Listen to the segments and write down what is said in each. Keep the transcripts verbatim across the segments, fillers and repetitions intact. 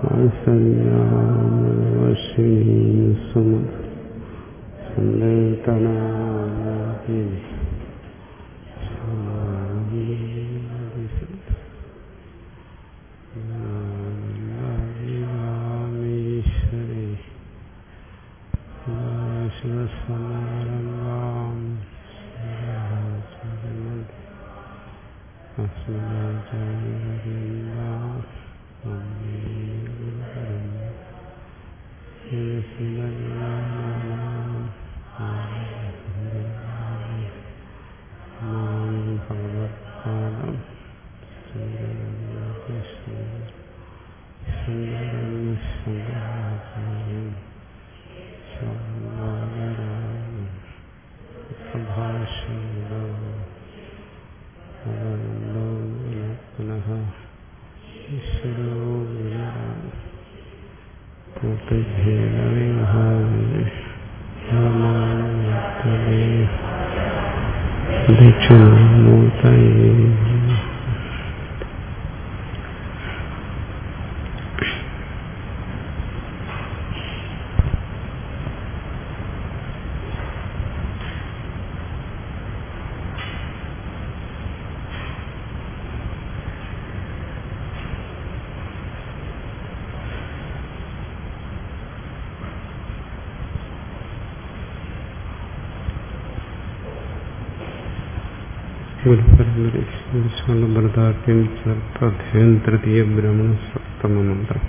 ഭരതാർത്ഥ്യം സർപ്പധ്യയം തൃതീയ ബ്രഹ്മണ സപ്തമമന്ത്രം.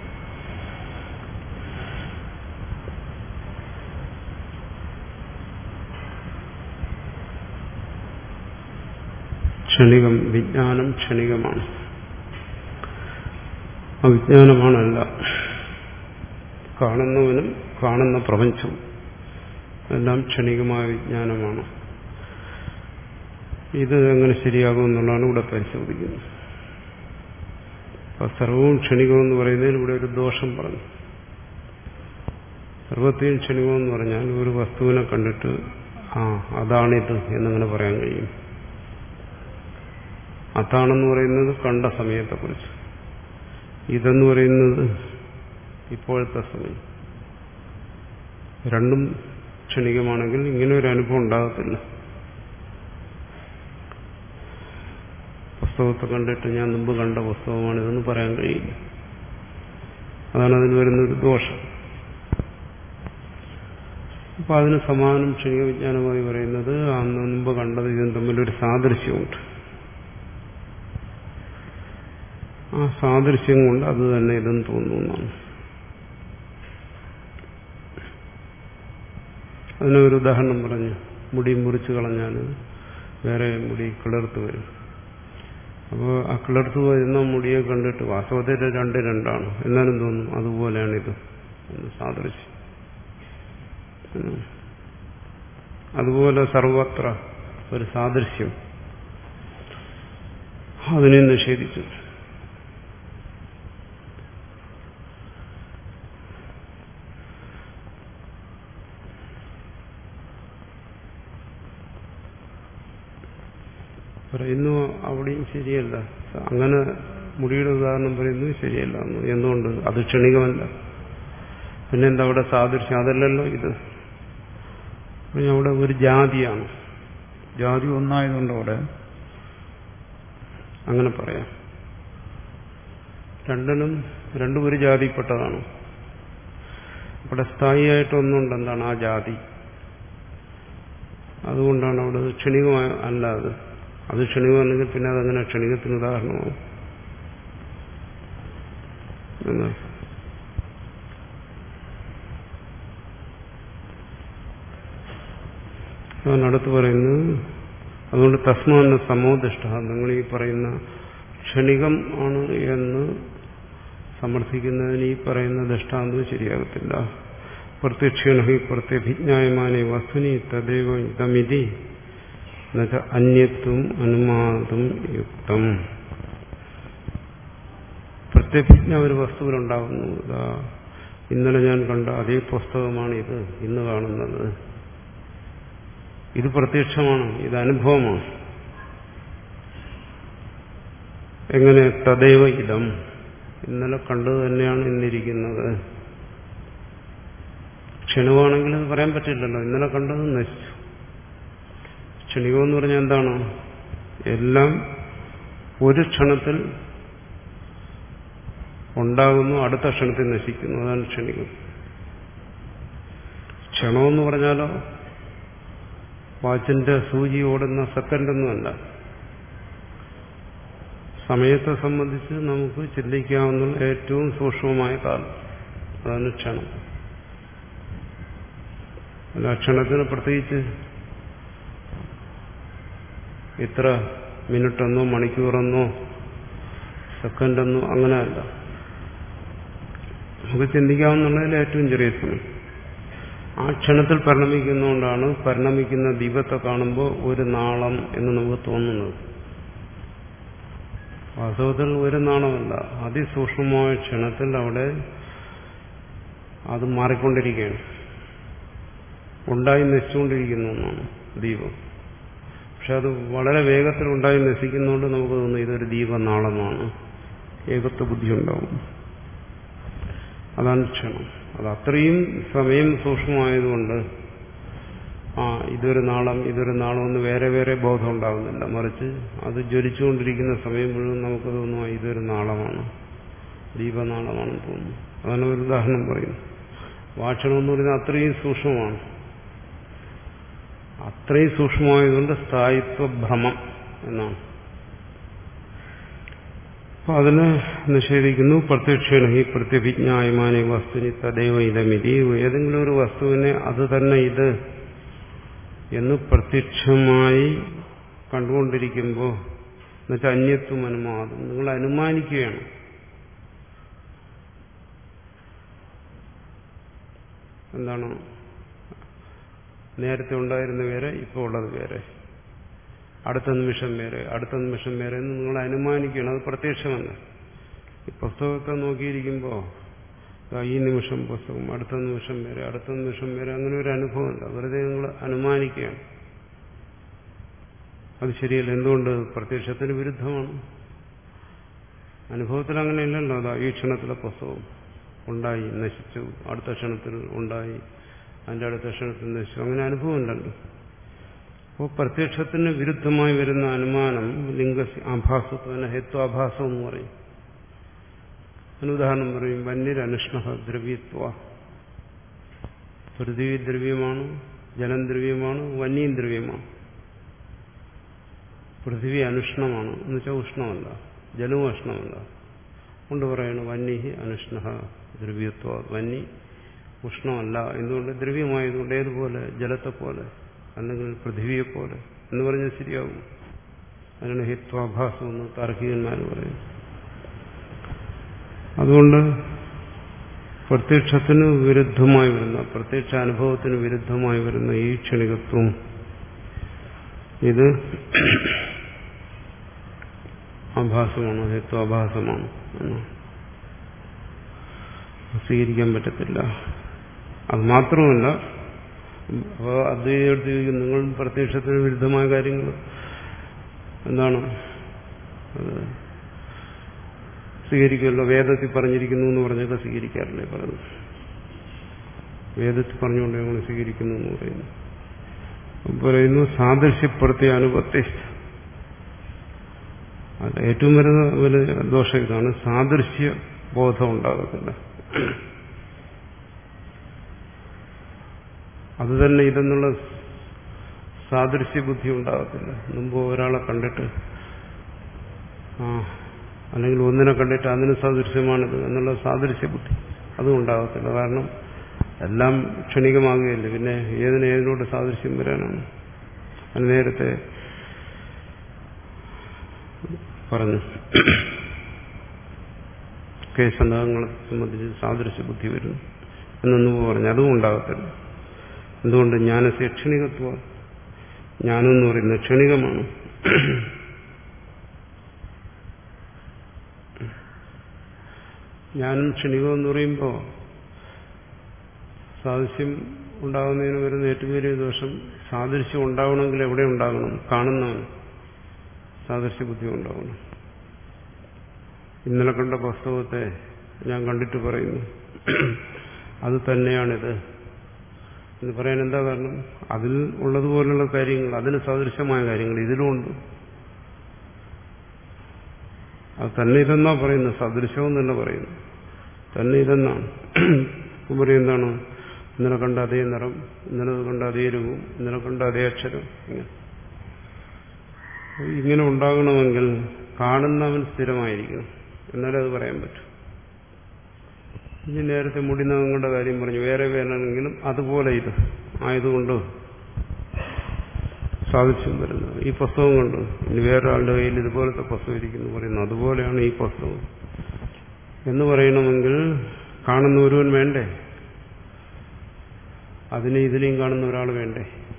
ക്ഷണികം. വിജ്ഞാനം ക്ഷണികമാണ്, അവിജ്ഞാനമാണല്ല. കാണുന്നവനും കാണുന്ന പ്രപഞ്ചവും എല്ലാം ക്ഷണികമായ വിജ്ഞാനമാണ്. ഇത് എങ്ങനെ ശരിയാകും എന്നുള്ളതാണ് ഇവിടെ പരിശോധിക്കുന്നത്. അപ്പൊ സർവവും ക്ഷണികമെന്ന് പറയുന്നതിൽ ഇവിടെ ഒരു ദോഷം പറഞ്ഞു. സർവത്തെയും ക്ഷണികമെന്ന് പറഞ്ഞാൽ ഒരു വസ്തുവിനെ കണ്ടിട്ട് ആ അതാണിത് എന്നങ്ങനെ പറയാൻ കഴിയും. അതാണെന്ന് പറയുന്നത് കണ്ട സമയത്തെക്കുറിച്ച്, ഇതെന്ന് പറയുന്നത് ഇപ്പോഴത്തെ സമയം. രണ്ടും ക്ഷണികമാണെങ്കിൽ ഇങ്ങനെ ഒരു അനുഭവം ഉണ്ടാകത്തില്ല. പുസ്തകത്തെ കണ്ടിട്ട് ഞാൻ മുമ്പ് കണ്ട പുസ്തകമാണിതെന്ന് പറയാൻ കഴിയില്ല. അതാണ് അതിൽ വരുന്നൊരു ദോഷം. അപ്പൊ അതിന് സമാനം ക്ഷണിക വിജ്ഞാനമായി പറയുന്നത് അന്ന് മുമ്പ് കണ്ടത് ഇതും തമ്മിലൊരു സാദൃശ്യമുണ്ട്. ആ സാദൃശ്യം കൊണ്ട് അത് തന്നെ ഇതെന്ന് തോന്നുന്നതാണ്. അതിനൊരു ഉദാഹരണം പറഞ്ഞു. മുടി മുറിച്ച് കളഞ്ഞാൽ വേറെ മുടി കിളർത്ത് വരും. അപ്പോൾ ആ കിളർത്ത് വരുന്ന മുടിയെ കണ്ടിട്ട് വാസ്തവത്തിൽ രണ്ട് രണ്ടാണ്, എന്നാലും തോന്നും അതുപോലെയാണിത് എന്ന് സാദൃശ്യം. അതുപോലെ സർവത്ര ഒരു സാദൃശ്യം അതിനെ നിഷേധിച്ചു. പറയുന്നു അവിടെയും ശരിയല്ല. അങ്ങനെ മുടിയുടെ ഉദാഹരണം പറയുന്നത് ശരിയല്ല. എന്തുകൊണ്ട്? അത് ക്ഷണികമല്ല. പിന്നെന്താ അവിടെ സാദൃശ്യം? അതല്ലല്ലോ ഇത്. അവിടെ ഒരു ജാതിയാണ്. ജാതി ഒന്നായതുകൊണ്ട് അവിടെ അങ്ങനെ പറയാം. രണ്ടിനും രണ്ടും ഒരു ജാതിപ്പെട്ടതാണ്. അവിടെ സ്ഥായിയായിട്ട് ഒന്നുണ്ട്. എന്താണ്? ആ ജാതി. അതുകൊണ്ടാണ് അവിടെ ക്ഷണികമായ അല്ല. അത് അത് ക്ഷണികമാണെങ്കിൽ പിന്നെ അതങ്ങനെ ക്ഷണികത്തിന് ഉദാഹരണമാവും. അതിനടുത്ത് പറയുന്നത് അതുകൊണ്ട് തസ്മാന്ന സമോദിഷ്ട, നിങ്ങൾ ഈ പറയുന്ന ക്ഷണികം ആണ് എന്ന് സമർത്ഥിക്കുന്നതിന് ഈ പറയുന്ന ദൃഷ്ടാന്തം ശരിയാകത്തില്ല. പ്രത്യക്ഷേണ ഹി പ്രത്യഭിജ്ഞായമാനെ വസ്തുനി തദൈവ ഇതമിതി അന്യത്വം അനുമാതും യുക്തം. പ്രത്യഭിജ്ഞ ഒരു വസ്തുവിലുണ്ടാകുന്നു. ഇന്നലെ ഞാൻ കണ്ട അതേ പുസ്തകമാണ് ഇത് ഇന്ന് കാണുന്നത്. ഇത് പ്രത്യക്ഷമാണ്, ഇത് അനുഭവമാണ്. എങ്ങനെ? തദൈവ ഇതം, ഇന്നലെ കണ്ടത് തന്നെയാണ് ഇന്നിരിക്കുന്നത്. ക്ഷണികമാണെങ്കിൽ അത് പറയാൻ പറ്റില്ലല്ലോ. ഇന്നലെ കണ്ടത് നശിച്ചു. ക്ഷണികമെന്ന് പറഞ്ഞാൽ എന്താണ്? എല്ലാം ഒരു ക്ഷണത്തിൽ ഉണ്ടാകുന്നു, അടുത്ത ക്ഷണത്തിൽ നശിക്കുന്നു. അതാണ് ക്ഷണികം. ക്ഷണമെന്ന് പറഞ്ഞാലോ വാച്ചിന്റെ സൂചി ഓടുന്ന സെക്കൻഡൊന്നുമല്ല. സമയത്തെ സംബന്ധിച്ച് നമുക്ക് ചിന്തിക്കാവുന്ന ഏറ്റവും സൂക്ഷ്മമായ കാലം, അതാണ് ക്ഷണം. അല്ല, ക്ഷണത്തിന് പ്രത്യേകിച്ച് ഇത്ര മിനിറ്റെന്നോ മണിക്കൂറെന്നോ സെക്കൻഡെന്നോ അങ്ങനെയല്ല. നമുക്ക് ചിന്തിക്കാവുന്നതിൽ ഏറ്റവും ചെറിയ സമയം. ആ ക്ഷണത്തിൽ പരിണമിക്കുന്നതുകൊണ്ടാണ് പരിണമിക്കുന്ന ദീപത്തെ കാണുമ്പോൾ ഒരു നാളം എന്ന് നമുക്ക് തോന്നുന്നത്. വാസ്തവത്തിൽ ഒരു നാളമല്ല, അതിസൂക്ഷ്മമായ ക്ഷണത്തിൽ അവിടെ അത് മാറിക്കൊണ്ടിരിക്കുകയാണ്. ഉണ്ടായി നശിച്ചുകൊണ്ടിരിക്കുന്ന ഒന്നാണ് ദീപം. പക്ഷെ അത് വളരെ വേഗത്തിൽ ഉണ്ടായി നശിക്കുന്നതുകൊണ്ട് നമുക്ക് തോന്നുന്നു ഇതൊരു ദീപനാളമാണ്, ഏകത്വ ബുദ്ധി ഉണ്ടാവും. അതാണ് ക്ഷണം. അത് അത്രയും സമയം സൂക്ഷ്മമായതുകൊണ്ട് ആ ഇതൊരു നാളം ഇതൊരു നാളം എന്ന് വേറെ വേറെ ബോധം ഉണ്ടാകുന്നില്ല. മറിച്ച് അത് ജ്വലിച്ചുകൊണ്ടിരിക്കുന്ന സമയം മുഴുവൻ നമുക്ക് തോന്നുന്നു ഇതൊരു നാളമാണ്, ദീപനാളമാണെന്ന് തോന്നുന്നു. അതാണ് ഒരു ഉദാഹരണം പറയുന്നത്. വാക്ഷണം എന്ന് പറയുന്നത് അത്രയും സൂക്ഷ്മമാണ്. അത്രയും സൂക്ഷ്മമായതുകൊണ്ട് സ്ഥായിത്വ ഭ്രമം എന്നാണ്. അപ്പൊ അതിന് നിഷേധിക്കുന്നു. പ്രത്യക്ഷേണ ഈ പ്രത്യഭിജ്ഞായമാന വസ്തുനി തദൈവ ഇതമിതി. ഏതെങ്കിലും ഒരു വസ്തുവിനെ അത് തന്നെ ഇത് എന്ന് പ്രത്യക്ഷമായി കണ്ടുകൊണ്ടിരിക്കുമ്പോൾ എന്നുവെച്ചാൽ അന്യത്വം അനുമാനം നിങ്ങൾ അനുമാനിക്കുകയാണ്. എന്താണ്? നേരത്തെ ഉണ്ടായിരുന്ന വേറെ, ഇപ്പോൾ ഉള്ളത് വേറെ, അടുത്ത നിമിഷം വേറെ, അടുത്ത നിമിഷം വേറെ എന്ന് നിങ്ങൾ അനുമാനിക്കുകയാണ്. അത് പ്രത്യക്ഷമല്ല. ഈ പുസ്തകത്തെ നോക്കിയിരിക്കുമ്പോൾ ഈ നിമിഷം പുസ്തകം, അടുത്ത നിമിഷം വേറെ, അടുത്ത നിമിഷം വേറെ, അങ്ങനെ ഒരു അനുഭവമില്ല. വെറുതെ നിങ്ങൾ അനുമാനിക്കുകയാണ്. അത് ശരിയല്ല. എന്തുകൊണ്ട്? പ്രത്യക്ഷത്തിന് വിരുദ്ധമാണ്. അനുഭവത്തിൽ അങ്ങനെയല്ലല്ലോ. അതാ ഈ ക്ഷണത്തിലെ പുസ്തകം ഉണ്ടായി നശിച്ചു, അടുത്ത ക്ഷണത്തിൽ ഉണ്ടായി, അതിന്റെ അടുത്ത ക്ഷണത്തിൽ നശിച്ചു, അങ്ങനെ അനുഭവമുണ്ടല്ലോ. അപ്പോൾ പ്രത്യക്ഷത്തിന് വിരുദ്ധമായി വരുന്ന അനുമാനം ലിംഗ ആഭാസത്വന ഹേത്വാഭാസം എന്ന് പറയും. അനുദാഹരണം പറയും. വന്യരനുഷ്ണ ദ്രവ്യത്വ. പൃഥ്വി ദ്രവ്യമാണ്, ജലം ദ്രവ്യമാണ്, വന്യം ദ്രവ്യമാണ്. പൃഥ്വി അനുഷ്ണമാണ് എന്ന് വെച്ചാൽ ഉഷ്ണമല്ല, ജലവും ഉഷ്ണമല്ല. കൊണ്ട് പറയണം വന്യ അനുഷ്ണ ദ്രവ്യത്വ. വന്നി ഉഷ്ണമല്ല. എന്തുകൊണ്ട്? ദ്രവ്യമായതുകൊണ്ട്. ഏതുപോലെ? ജലത്തെ പോലെ, അല്ലെങ്കിൽ പൃഥ്വിയെപ്പോലെ എന്ന് പറഞ്ഞാൽ ശരിയാവും. അതിനാണ് ഹിത്വാഭാസം എന്ന് താർക്കികന്മാർ പറയും. അതുകൊണ്ട് പ്രത്യക്ഷത്തിന് വിരുദ്ധമായി വരുന്ന, പ്രത്യക്ഷ അനുഭവത്തിന് വിരുദ്ധമായി വരുന്ന ഈ ക്ഷണികത്വം ഇത് ആഭാസമാണ്, ഹേത്വാഭാസമാണ് എന്ന് സ്വീകരിക്കാൻ പറ്റത്തില്ല. അത് മാത്രമല്ല, അപ്പോൾ അദ്വൈതയെടുത്ത് ചോദിക്കും, നിങ്ങൾ പ്രത്യക്ഷത്തിന് വിരുദ്ധമായ കാര്യങ്ങൾ എന്താണ് അത് സ്വീകരിക്കുമല്ലോ, വേദത്തിൽ പറഞ്ഞിരിക്കുന്നു എന്ന് പറഞ്ഞൊക്കെ സ്വീകരിക്കാറില്ലേ? പറയുന്നു വേദത്തിൽ പറഞ്ഞുകൊണ്ട് ഞങ്ങൾ സ്വീകരിക്കുന്നു എന്ന് പറയുന്നു. പറയുന്നു സാദൃശ്യപ്പെടുത്തിയ അനുപത്തി. അത് ഏറ്റവും വരുന്ന വലിയ ദോഷം ഇതാണ്. സാദൃശ്യ ബോധം ഉണ്ടാകത്തില്ല. അത് തന്നെ ഇതെന്നുള്ള സാദൃശ്യ ബുദ്ധി ഉണ്ടാകത്തില്ല. മുമ്പ് ഒരാളെ കണ്ടിട്ട് ആ അല്ലെങ്കിൽ ഒന്നിനെ കണ്ടിട്ട് അതിന് സാദൃശ്യമാണിത് എന്നുള്ള സാദൃശ്യ ബുദ്ധി അതും ഉണ്ടാകത്തില്ല. കാരണം എല്ലാം ക്ഷണികമാകുകയല്ലേ. പിന്നെ ഏതിന് ഏതിനോട് സാദൃശ്യം വരാനാണ്? അത് നേരത്തെ പറഞ്ഞു. കേശന്തകങ്ങളെ സംബന്ധിച്ച് സാദൃശ്യ ബുദ്ധി വരുന്നു എന്നൊന്നും പറഞ്ഞു. അതും ഉണ്ടാകത്തില്ല. എന്തുകൊണ്ട്? ജ്ഞാനസ്യ ക്ഷണികത്വം. ജ്ഞാനം എന്ന് പറയുന്നത് ക്ഷണികമാണ്. ജ്ഞാനം ക്ഷണികമെന്ന് പറയുമ്പോൾ സാദൃശ്യം ഉണ്ടാകുന്നതിന് വരുന്ന ഏറ്റവും വലിയ ദോഷം, സാദൃശ്യം ഉണ്ടാവണമെങ്കിൽ എവിടെ ഉണ്ടാകണം? കാണുന്നവൻ സാദൃശ്യ ബുദ്ധി ഉണ്ടാവണം. ഇന്നലെ കണ്ട പുസ്തകത്തെ ഞാൻ കണ്ടിട്ട് പറയുന്നു അത് തന്നെയാണിത് എന്ന് പറയാൻ എന്താ കാരണം? അതിൽ ഉള്ളതുപോലുള്ള കാര്യങ്ങൾ, അതിന് സദൃശമായ കാര്യങ്ങൾ ഇതിലുമുണ്ട്. അത് തന്നെ ഇതെന്നാ പറയുന്നത്, സദൃശവും തന്നെ പറയുന്നു. തന്നെ ഇതെന്നാണ് പറയും. എന്താണ്? ഇന്നലെ കണ്ട അതേ നിറം, ഇന്നലെ കണ്ട അതേ രൂപം, ഇന്നലെ കണ്ട അതേ അക്ഷരം. ഇങ്ങനെ ഇങ്ങനെ ഉണ്ടാകണമെങ്കിൽ കാണുന്നവൻ സ്ഥിരമായിരിക്കണം, എന്നാലേ അത് പറയാൻ പറ്റും. ഇനി നേരത്തെ മുടി നഖങ്ങളുടെ കാര്യം പറഞ്ഞു, വേറെ വേണമെങ്കിലും അതുപോലെ ഇത് ആയതുകൊണ്ട് സാധിച്ചും വരുന്നത്. ഈ പുസ്തകം കൊണ്ട് ഇനി വേറൊരാളുടെ കയ്യിൽ ഇതുപോലത്തെ പുസ്തകം ഇരിക്കുന്നു പറയുന്നു, അതുപോലെയാണ് ഈ പുസ്തകം എന്ന് പറയണമെങ്കിൽ കാണുന്ന ഒരുവൻ വേണ്ടേ? അതിനെ ഇതിനെയും കാണുന്ന ഒരാൾ വേണ്ടേ?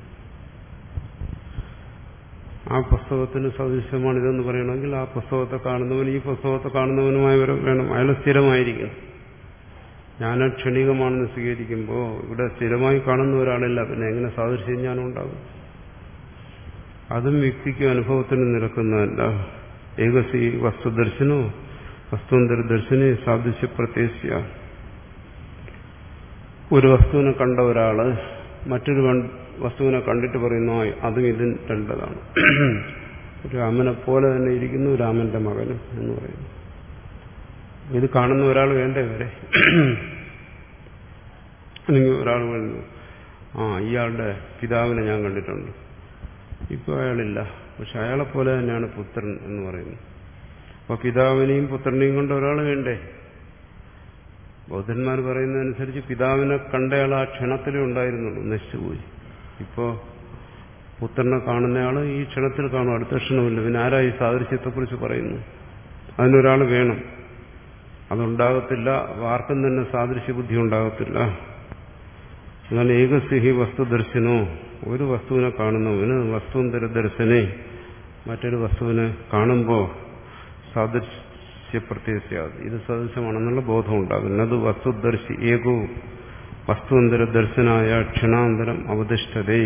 ആ പുസ്തകത്തിന് സദൃശമാണിതെന്ന് പറയണമെങ്കിൽ ആ പുസ്തകത്തെ കാണുന്നവൻ ഈ പുസ്തകത്തെ കാണുന്നവനുമായി വേണം. അയാൾ സ്ഥിരമായിരിക്കും. ജ്ഞാനം ക്ഷണികമാണെന്ന് സ്വീകരിക്കുമ്പോൾ ഇവിടെ സ്ഥിരമായി കാണുന്ന ഒരാളില്ല, പിന്നെ എങ്ങനെ സാദൃശ്യം ജ്ഞാനം ഉണ്ടാകും? അതും വ്യക്തിക്കും അനുഭവത്തിനും നിരക്കുന്നതല്ല. ഏകസി വസ്തുദർശനോ വസ്തുന്തര ദർശനെ സാദൃശ്യ പ്രത്യേക. ഒരു വസ്തുവിനെ കണ്ട ഒരാള് മറ്റൊരു വസ്തുവിനെ കണ്ടിട്ട് പറയുന്നു അതും ഇതും രണ്ടതാണ്. രാമനെ പോലെ തന്നെ ഇരിക്കുന്നു രാമന്റെ മകനും എന്ന് പറയുന്നു. ഇത് കാണുന്ന ഒരാൾ വേണ്ടേ വരെ? അല്ലെങ്കിൽ ഒരാൾ പറയുന്നു ആ ഇയാളുടെ പിതാവിനെ ഞാൻ കണ്ടിട്ടുണ്ട്, ഇപ്പോൾ അയാളില്ല, പക്ഷെ അയാളെ പോലെ തന്നെയാണ് പുത്രൻ എന്ന് പറയുന്നു. അപ്പൊ പിതാവിനെയും പുത്രനെയും കൊണ്ട് ഒരാൾ വേണ്ടേ? ബൗദ്ധന്മാർ പറയുന്നതനുസരിച്ച് പിതാവിനെ കണ്ടയാൾ ആ ക്ഷണത്തിലേ ഉണ്ടായിരുന്നുള്ളൂ, നശിച്ചുപോയി. ഇപ്പോ പുത്രനെ കാണുന്നയാൾ ഈ ക്ഷണത്തിൽ കാണും, അടുത്ത ക്ഷണമില്ല. പിന്നെ ആരാ ഈ സാദൃശ്യത്തെക്കുറിച്ച് പറയുന്നു? അതിനൊരാൾ വേണം. അതുണ്ടാകത്തില്ല, ആർക്കും തന്നെ സാദൃശ്യ ബുദ്ധി ഉണ്ടാകത്തില്ല. എന്നാൽ ഏകസിഹി വസ്തുദർശനോ, ഒരു വസ്തുവിനെ കാണുന്നവന് വസ്തുന്തര ദർശനെ, മറ്റൊരു വസ്തുവിനെ കാണുമ്പോൾ സാദൃശ്യ പ്രത്യേക ഇത് സദൃശമാണെന്നുള്ള ബോധം ഉണ്ടാകും. അത് വസ്തുദർശി ഏകോ വസ്തുന്തര ദർശനായ ക്ഷണാന്തരം അവതിഷ്ഠതേ.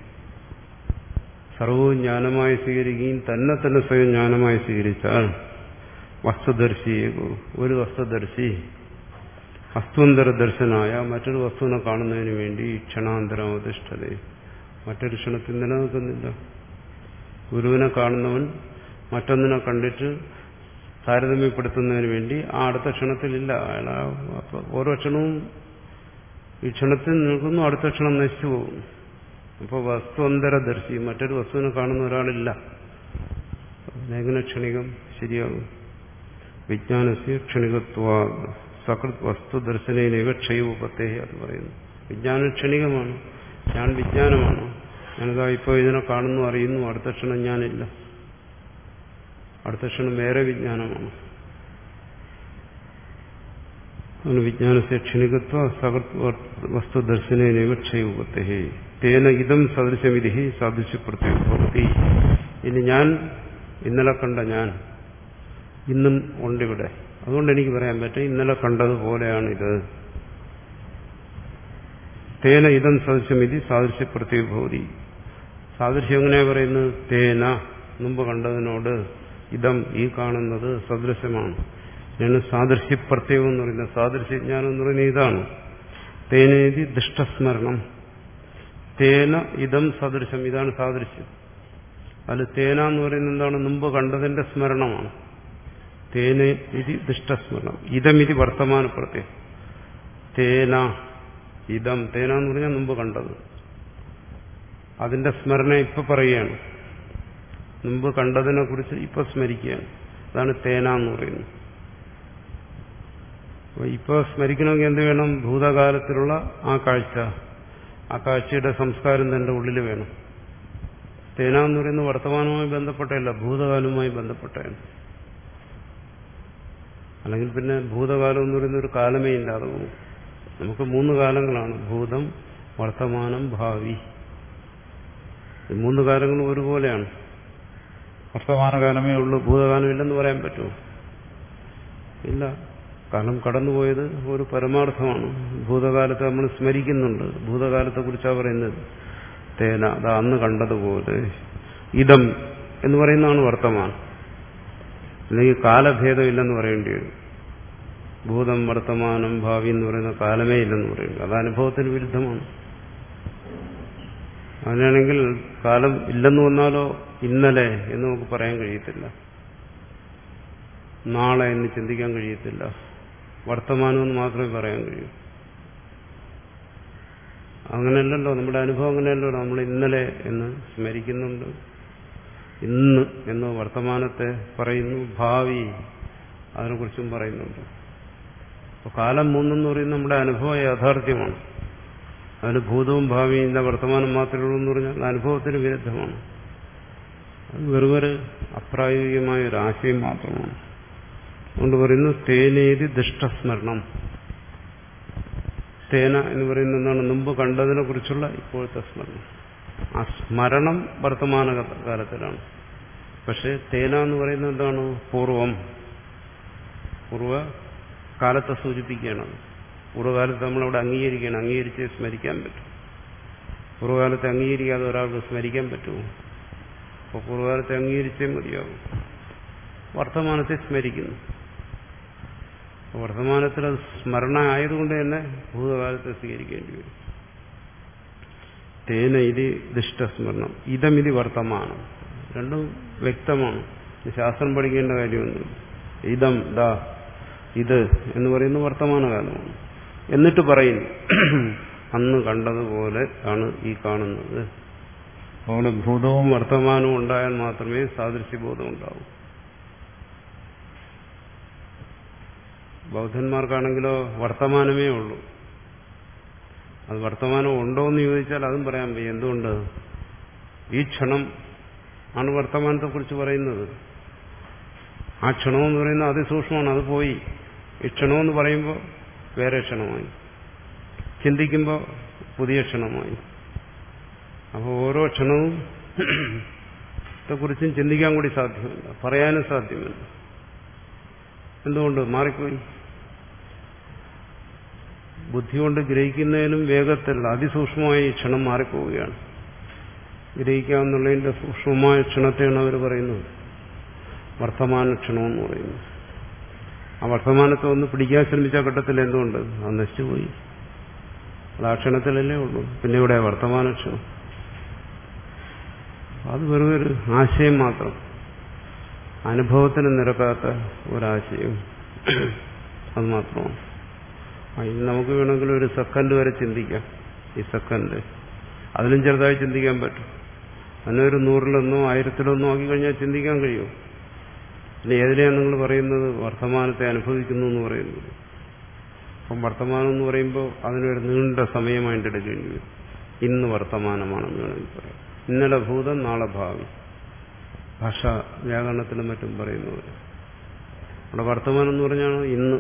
സർവവും ജ്ഞാനമായി സ്വീകരിക്കുകയും തന്നെ തന്നെ സ്വയം ജ്ഞാനമായി സ്വീകരിച്ചാൽ വസ്തുദർശി ഏകോ, ഒരു വസ്തുദർശി വസ്തുന്തര ദർശനായ മറ്റൊരു വസ്തുവിനെ കാണുന്നതിന് വേണ്ടി ക്ഷണാന്തരം അവതിഷ്ഠത, മറ്റൊരു ക്ഷണത്തിൽ നിലനിൽക്കുന്നില്ല. ഗുരുവിനെ കാണുന്നവൻ മറ്റൊന്നിനെ കണ്ടിട്ട് താരതമ്യപ്പെടുത്തുന്നതിന് വേണ്ടി ആ അടുത്ത ക്ഷണത്തിലില്ല. അയാൾ ഓരോ ക്ഷണവും ഈ ക്ഷണത്തിൽ നിൽക്കുന്നു, അടുത്ത ക്ഷണം നശിച്ചു പോകും. അപ്പോൾ വസ്തുന്തരദർശി മറ്റൊരു വസ്തുവിനെ കാണുന്ന ഒരാളില്ല. എങ്ങനെ ക്ഷണികം ശരിയാകും? വിജ്ഞാനസ്യ ക്ഷണികത്വ സകൃത് വസ്തുദർശനൈവ ക്ഷയോപത്തേ അത് പറയുന്നു. വിജ്ഞാനം ക്ഷണികമാണ്, ഞാൻ വിജ്ഞാനമാണ്. ഞാനിതാ ഇപ്പോൾ ഇതിനെ കാണുന്നു, അറിയുന്നു, അടുത്ത ക്ഷണം ഞാനില്ല, അടുത്ത ക്ഷണം വേറെ വിജ്ഞാനമാണ്. അങ്ങനെ വിജ്ഞാനസ്യ ക്ഷണികത്വ സകൃത് വസ്തുദർശനൈവ ക്ഷയോപത്തേ തേന ഇതം സദൃശമിതി സാദൃശ്യപ്രത്യേകി. ഇനി ഞാൻ ഇന്നലെ കണ്ട ഞാൻ ഇന്നും ഉണ്ടിവിടെ, അതുകൊണ്ട് എനിക്ക് പറയാൻ പറ്റും ഇന്നലെ കണ്ടതുപോലെയാണിത്. തേന ഇതം സദൃശമിതി സാദൃശ്യപ്രത്യേകി. സാദൃശ്യം എങ്ങനെയാ പറയുന്നത്? തേന മുമ്പ് കണ്ടതിനോട് ഇതം ഈ കാണുന്നത് സദൃശമാണ്. ഞാൻ സാദൃശ്യപ്രത്യേകം എന്ന് പറയുന്നത്, സാദൃശ്യജ്ഞാനം എന്ന് പറയുന്നത് ഇതാണ്. തേനേതി ദുഷ്ടസ്മരണം. തേന ഇതം സദൃശം, ഇതാണ് സാദൃശ്യം. അതിൽ തേന എന്ന് പറയുന്നത് എന്താണ്? മുമ്പ് കണ്ടതിന്റെ സ്മരണമാണ്. തേന ഇതി ദുഷ്ടസ്മരണം. ഇതമിതി വർത്തമാന പ്രത്യേകം. തേന ഇതം, തേന എന്ന് പറഞ്ഞാൽ മുമ്പ് കണ്ടത്, അതിന്റെ സ്മരണ ഇപ്പൊ പറയുകയാണ്. മുമ്പ് കണ്ടതിനെ കുറിച്ച് ഇപ്പൊ സ്മരിക്കുകയാണ്. അതാണ് തേന എന്ന് പറയുന്നത്. അപ്പൊ ഇപ്പൊ സ്മരിക്കണമെങ്കിൽ എന്ത് വേണം? ഭൂതകാലത്തിലുള്ള ആ കാഴ്ച, ആ കാഴ്ചയുടെ സംസ്കാരം തന്റെ ഉള്ളിൽ വേണം. തേന എന്ന് പറയുന്നത് വർത്തമാനവുമായി ബന്ധപ്പെട്ടല്ല, ഭൂതകാലവുമായി ബന്ധപ്പെട്ടാണ്. അല്ലെങ്കിൽ പിന്നെ ഭൂതകാലം എന്ന് പറയുന്ന ഒരു കാലമേ ഇല്ലാതെ പോകും. നമുക്ക് മൂന്ന് കാലങ്ങളാണ്: ഭൂതം, വർത്തമാനം, ഭാവി. മൂന്ന് കാലങ്ങളും ഒരുപോലെയാണ്. വർത്തമാനകാലമേ ഉള്ളൂ, ഭൂതകാലമില്ലെന്ന് പറയാൻ പറ്റുമോ? ഇല്ല. കാലം കടന്നുപോയത് ഒരു പരമാർത്ഥമാണ്. ഭൂതകാലത്തെ നമ്മൾ സ്മരിക്കുന്നുണ്ട്, ഭൂതകാലത്തെ കുറിച്ചാണ് പറയുന്നത്. തേന, അതാ അന്ന് കണ്ടതുപോലെ. ഇതം എന്ന് പറയുന്നതാണ് വർത്തമാനം. അല്ലെങ്കിൽ കാലഭേദം ഇല്ലെന്ന് പറയേണ്ടി വരും. ഭൂതം വർത്തമാനം ഭാവി എന്ന് പറയുന്ന കാലമേ ഇല്ലെന്ന് പറയുന്നത് അത് അനുഭവത്തിന് വിരുദ്ധമാണ്. അങ്ങനെയാണെങ്കിൽ കാലം ഇല്ലെന്ന് വന്നാലോ ഇന്നലെ എന്ന് നമുക്ക് പറയാൻ കഴിയത്തില്ല, നാളെ എന്ന് ചിന്തിക്കാൻ കഴിയത്തില്ല, വർത്തമാനമെന്ന് മാത്രമേ പറയാൻ കഴിയൂ. അങ്ങനെയല്ലല്ലോ നമ്മുടെ അനുഭവം, അങ്ങനെയല്ലോ നമ്മൾ ഇന്നലെ എന്ന് സ്മരിക്കുന്നുണ്ട്, ഇന്ന് എന്ന് വർത്തമാനത്തെ പറയുന്നു, ഭാവി അതിനെക്കുറിച്ചും പറയുന്നുണ്ട്. അപ്പോൾ കാലം മൂന്നെന്ന് പറയുന്നത് നമ്മുടെ അനുഭവ യാഥാർത്ഥ്യമാണ്. അതിന് ഭൂതവും ഭാവിയും ഇല്ല, വർത്തമാനം മാത്രമേ ഉള്ളൂ എന്ന് പറഞ്ഞാൽ അനുഭവത്തിന് വിരുദ്ധമാണ്. അത് വെറുതെ അപ്രായോഗികമായ ഒരു ആശയം മാത്രമാണ്. അതുകൊണ്ട് പറയുന്നു തേനേതി ദുഷ്ടസ്മരണം. തേന എന്ന് പറയുന്നത് എന്താണ്? മുമ്പ് കണ്ടതിനെ കുറിച്ചുള്ള ഇപ്പോഴത്തെ സ്മരണം. ആ സ്മരണം വർത്തമാന കാലത്തിലാണ്. പക്ഷെ തേന എന്ന് പറയുന്നത് എന്താണ്? പൂർവം, പൂർവ കാലത്തെ സൂചിപ്പിക്കുകയാണ്. പൂർവ്വകാലത്ത് നമ്മളവിടെ അംഗീകരിക്കണം, അംഗീകരിച്ച് സ്മരിക്കാൻ പറ്റും. പൂർവ്വകാലത്തെ അംഗീകരിക്കാതെ ഒരാൾക്ക് സ്മരിക്കാൻ പറ്റുമോ? അപ്പോൾ പൂർവ്വകാലത്തെ അംഗീകരിച്ചേ മതിയാവും. വർത്തമാനത്തെ സ്മരിക്കുന്നു. വർത്തമാനത്തിൽ അത് സ്മരണ ആയതുകൊണ്ട് തന്നെ ഭൂതകാലത്തെ സ്വീകരിക്കേണ്ടി വരും. തേന ഇത് ദുഷ്ടസ്മരണം, ഇതമിതി വർത്തമാനം. രണ്ടും വ്യക്തമാണ്, ശാസ്ത്രം പഠിക്കേണ്ട കാര്യമൊന്നുമില്ല. ഇതം ദാ ഇത് എന്ന് പറയുന്നത് വർത്തമാനകാലമാണ്. എന്നിട്ട് പറയുന്നു അന്ന് കണ്ടതുപോലെ ആണ് ഈ കാണുന്നത്. അതുപോലെ ഭൂതവും വർത്തമാനവും ഉണ്ടായാൽ മാത്രമേ സാദൃശ്യബോധം ഉണ്ടാവൂ. ബൗദ്ധന്മാർക്കാണെങ്കിലോ വർത്തമാനമേ ഉള്ളൂ. അത് വർത്തമാനം ഉണ്ടോ എന്ന് ചോദിച്ചാൽ അതും പറയാൻ വയ്യ. എന്തുകൊണ്ട്? ഈ ക്ഷണം ആണ് വർത്തമാനത്തെക്കുറിച്ച് പറയുന്നത്. ആ ക്ഷണമെന്ന് പറയുന്നത് അതിസൂക്ഷ്മമാണ്, അത് പോയി. ഈ ക്ഷണമെന്ന് പറയുമ്പോൾ വേറെ ക്ഷണമായി, ചിന്തിക്കുമ്പോൾ പുതിയ ക്ഷണമായി. അപ്പോൾ ഓരോ ക്ഷണവും ത്തെക്കുറിച്ചും ചിന്തിക്കാൻ കൂടി സാധ്യമല്ല, പറയാനും സാധ്യമല്ല. എന്തുകൊണ്ട്? മാറിപ്പോയി. ബുദ്ധി കൊണ്ട് ഗ്രഹിക്കുന്നതിനും വേഗത്തിൽ അതിസൂക്ഷ്മമായി ക്ഷണം മാറിപ്പോവുകയാണ്. ഗ്രഹിക്കാമെന്നുള്ളതിന്റെ സൂക്ഷ്മമായ ക്ഷണത്തെയാണ് അവർ പറയുന്നത് വർത്തമാന ക്ഷണമെന്ന് പറയുന്നു. ആ വർത്തമാനത്തെ ഒന്ന് പിടിക്കാൻ ശ്രമിച്ച ഘട്ടത്തിൽ എന്തുകൊണ്ട്? അത് നശിച്ചുപോയി. അത് ആ ക്ഷണത്തിലല്ലേ ഉള്ളൂ. പിന്നെ ഇവിടെ വർത്തമാന ക്ഷണം, അത് വെറുതെ ഒരു ആശയം മാത്രം, അനുഭവത്തിന് നിരക്കാത്ത ഒരാശയം, അത് മാത്രമാണ്. ഇനി നമുക്ക് വേണമെങ്കിൽ ഒരു സെക്കൻഡ് വരെ ചിന്തിക്കാം. ഈ സെക്കൻഡ് അതിലും ചെറുതായി ചിന്തിക്കാൻ പറ്റും. അതിനൊരു നൂറിലൊന്നോ ആയിരത്തിലൊന്നോ ആക്കി കഴിഞ്ഞാൽ ചിന്തിക്കാൻ കഴിയും. പിന്നെ ഏതിനെയാണ് നിങ്ങൾ പറയുന്നത്? വർത്തമാനത്തെ അനുഭവിക്കുന്നു എന്ന് പറയുന്നത്. അപ്പം വർത്തമാനം എന്ന് പറയുമ്പോൾ അതിനൊരു നീണ്ട സമയമായിട്ട് എടുക്കേണ്ടി വരും. ഇന്ന് വർത്തമാനമാണെന്ന് വേണമെങ്കിൽ പറയാം. ഇന്നലെ ഭൂതം, നാളെ ഭാവി. ഭാഷ വ്യാകരണത്തിലും മറ്റും പറയുന്നത് അവിടെ വർത്തമാനം എന്ന് പറഞ്ഞാൽ ഇന്ന്,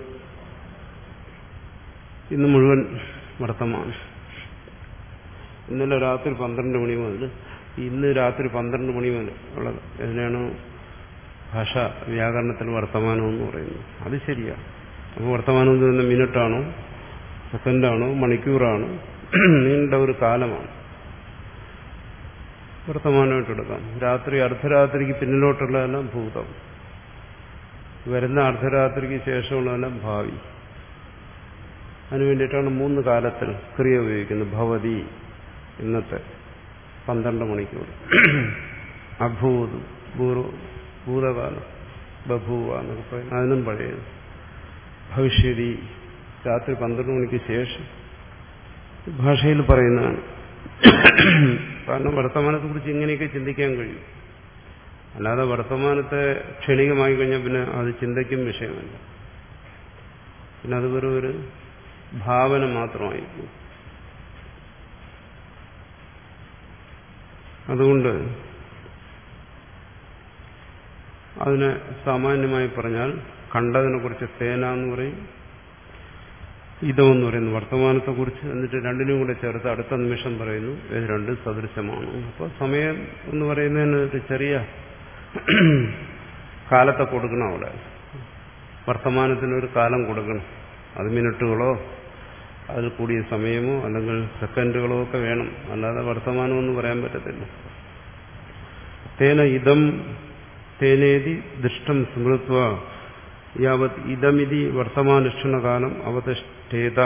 ഇന്ന് മുഴുവൻ വർത്തമാനം. ഇന്നലെ രാത്രി പന്ത്രണ്ട് മണി മുതൽ ഇന്ന് രാത്രി പന്ത്രണ്ട് മണി മുതൽ ഉള്ളത് ഇതിനാണ് ഭാഷ വ്യാകരണത്തിൽ വർത്തമാനം എന്ന് പറയുന്നത്. അത് ശരിയാണ്. അപ്പോൾ വർത്തമാനം എന്ന് പറയുന്നത് മിനിറ്റാണോ, സെക്കൻഡാണോ, മണിക്കൂറാണോ, നീണ്ട ഒരു കാലമാണ് വർത്തമാനമായിട്ട് എടുക്കാം. രാത്രി അർദ്ധരാത്രിക്ക് പിന്നിലോട്ടുള്ളതെല്ലാം ഭൂതം, വരുന്ന അർദ്ധരാത്രിക്ക് ശേഷമുള്ളതെല്ലാം ഭാവി. അതിനു വേണ്ടിയിട്ടാണ് മൂന്ന് കാലത്തിൽ ക്രിയ ഉപയോഗിക്കുന്നത്. ഭവതി ഇന്നത്തെ പന്ത്രണ്ട് മണിക്കൂർ, അഭൂത് ഭൂതകാലം, ബഭൂവ എന്നൊക്കെ പറയുന്നത് അതിനും പഴയത്, ഭവിഷ്യതി രാത്രി പന്ത്രണ്ട് മണിക്ക് ശേഷം ഭാഷയിൽ പറയുന്നതാണ്. കാരണം വർത്തമാനത്തെ കുറിച്ച് ഇങ്ങനെയൊക്കെ ചിന്തിക്കാൻ കഴിയും. അല്ലാതെ വർത്തമാനത്തെ ക്ഷണികമായി കഴിഞ്ഞാൽ പിന്നെ അത് ചിന്തയ്ക്കും വിഷയമല്ല, പിന്നെ അത് വെറും ഒരു ഭാവന മാത്രമായിരിക്കും. അതുകൊണ്ട് അതിനെ സാമാന്യമായി പറഞ്ഞാൽ കണ്ടതിനെ കുറിച്ച് തേന എന്ന് പറയും, ഇതെന്ന് പറയുന്നു വർത്തമാനത്തെക്കുറിച്ച്. എന്നിട്ട് രണ്ടിനും കൂടെ ചേർത്ത് അടുത്ത നിമിഷം പറയുന്നു ഇത് രണ്ടും സദൃശമാണ്. അപ്പോൾ സമയം എന്ന് പറയുന്നതിന് ഒരു ചെറിയ കാലത്തെ കൊടുക്കണം. അവിടെ വർത്തമാനത്തിനൊരു കാലം കൊടുക്കണം. അത് മിനിറ്റുകളോ അതിൽ കൂടിയ സമയമോ അല്ലെങ്കിൽ സെക്കൻഡുകളോ ഒക്കെ വേണം. അല്ലാതെ വർത്തമാനമെന്ന് പറയാൻ പറ്റത്തില്ല. തേന ഇതം തേനേതി ദൃഷ്ടം സ്മൃത്വ യാവത് ഇദമിതി വർത്തമാനുഷ്ഠനകാലം അവതിഷ്ഠേത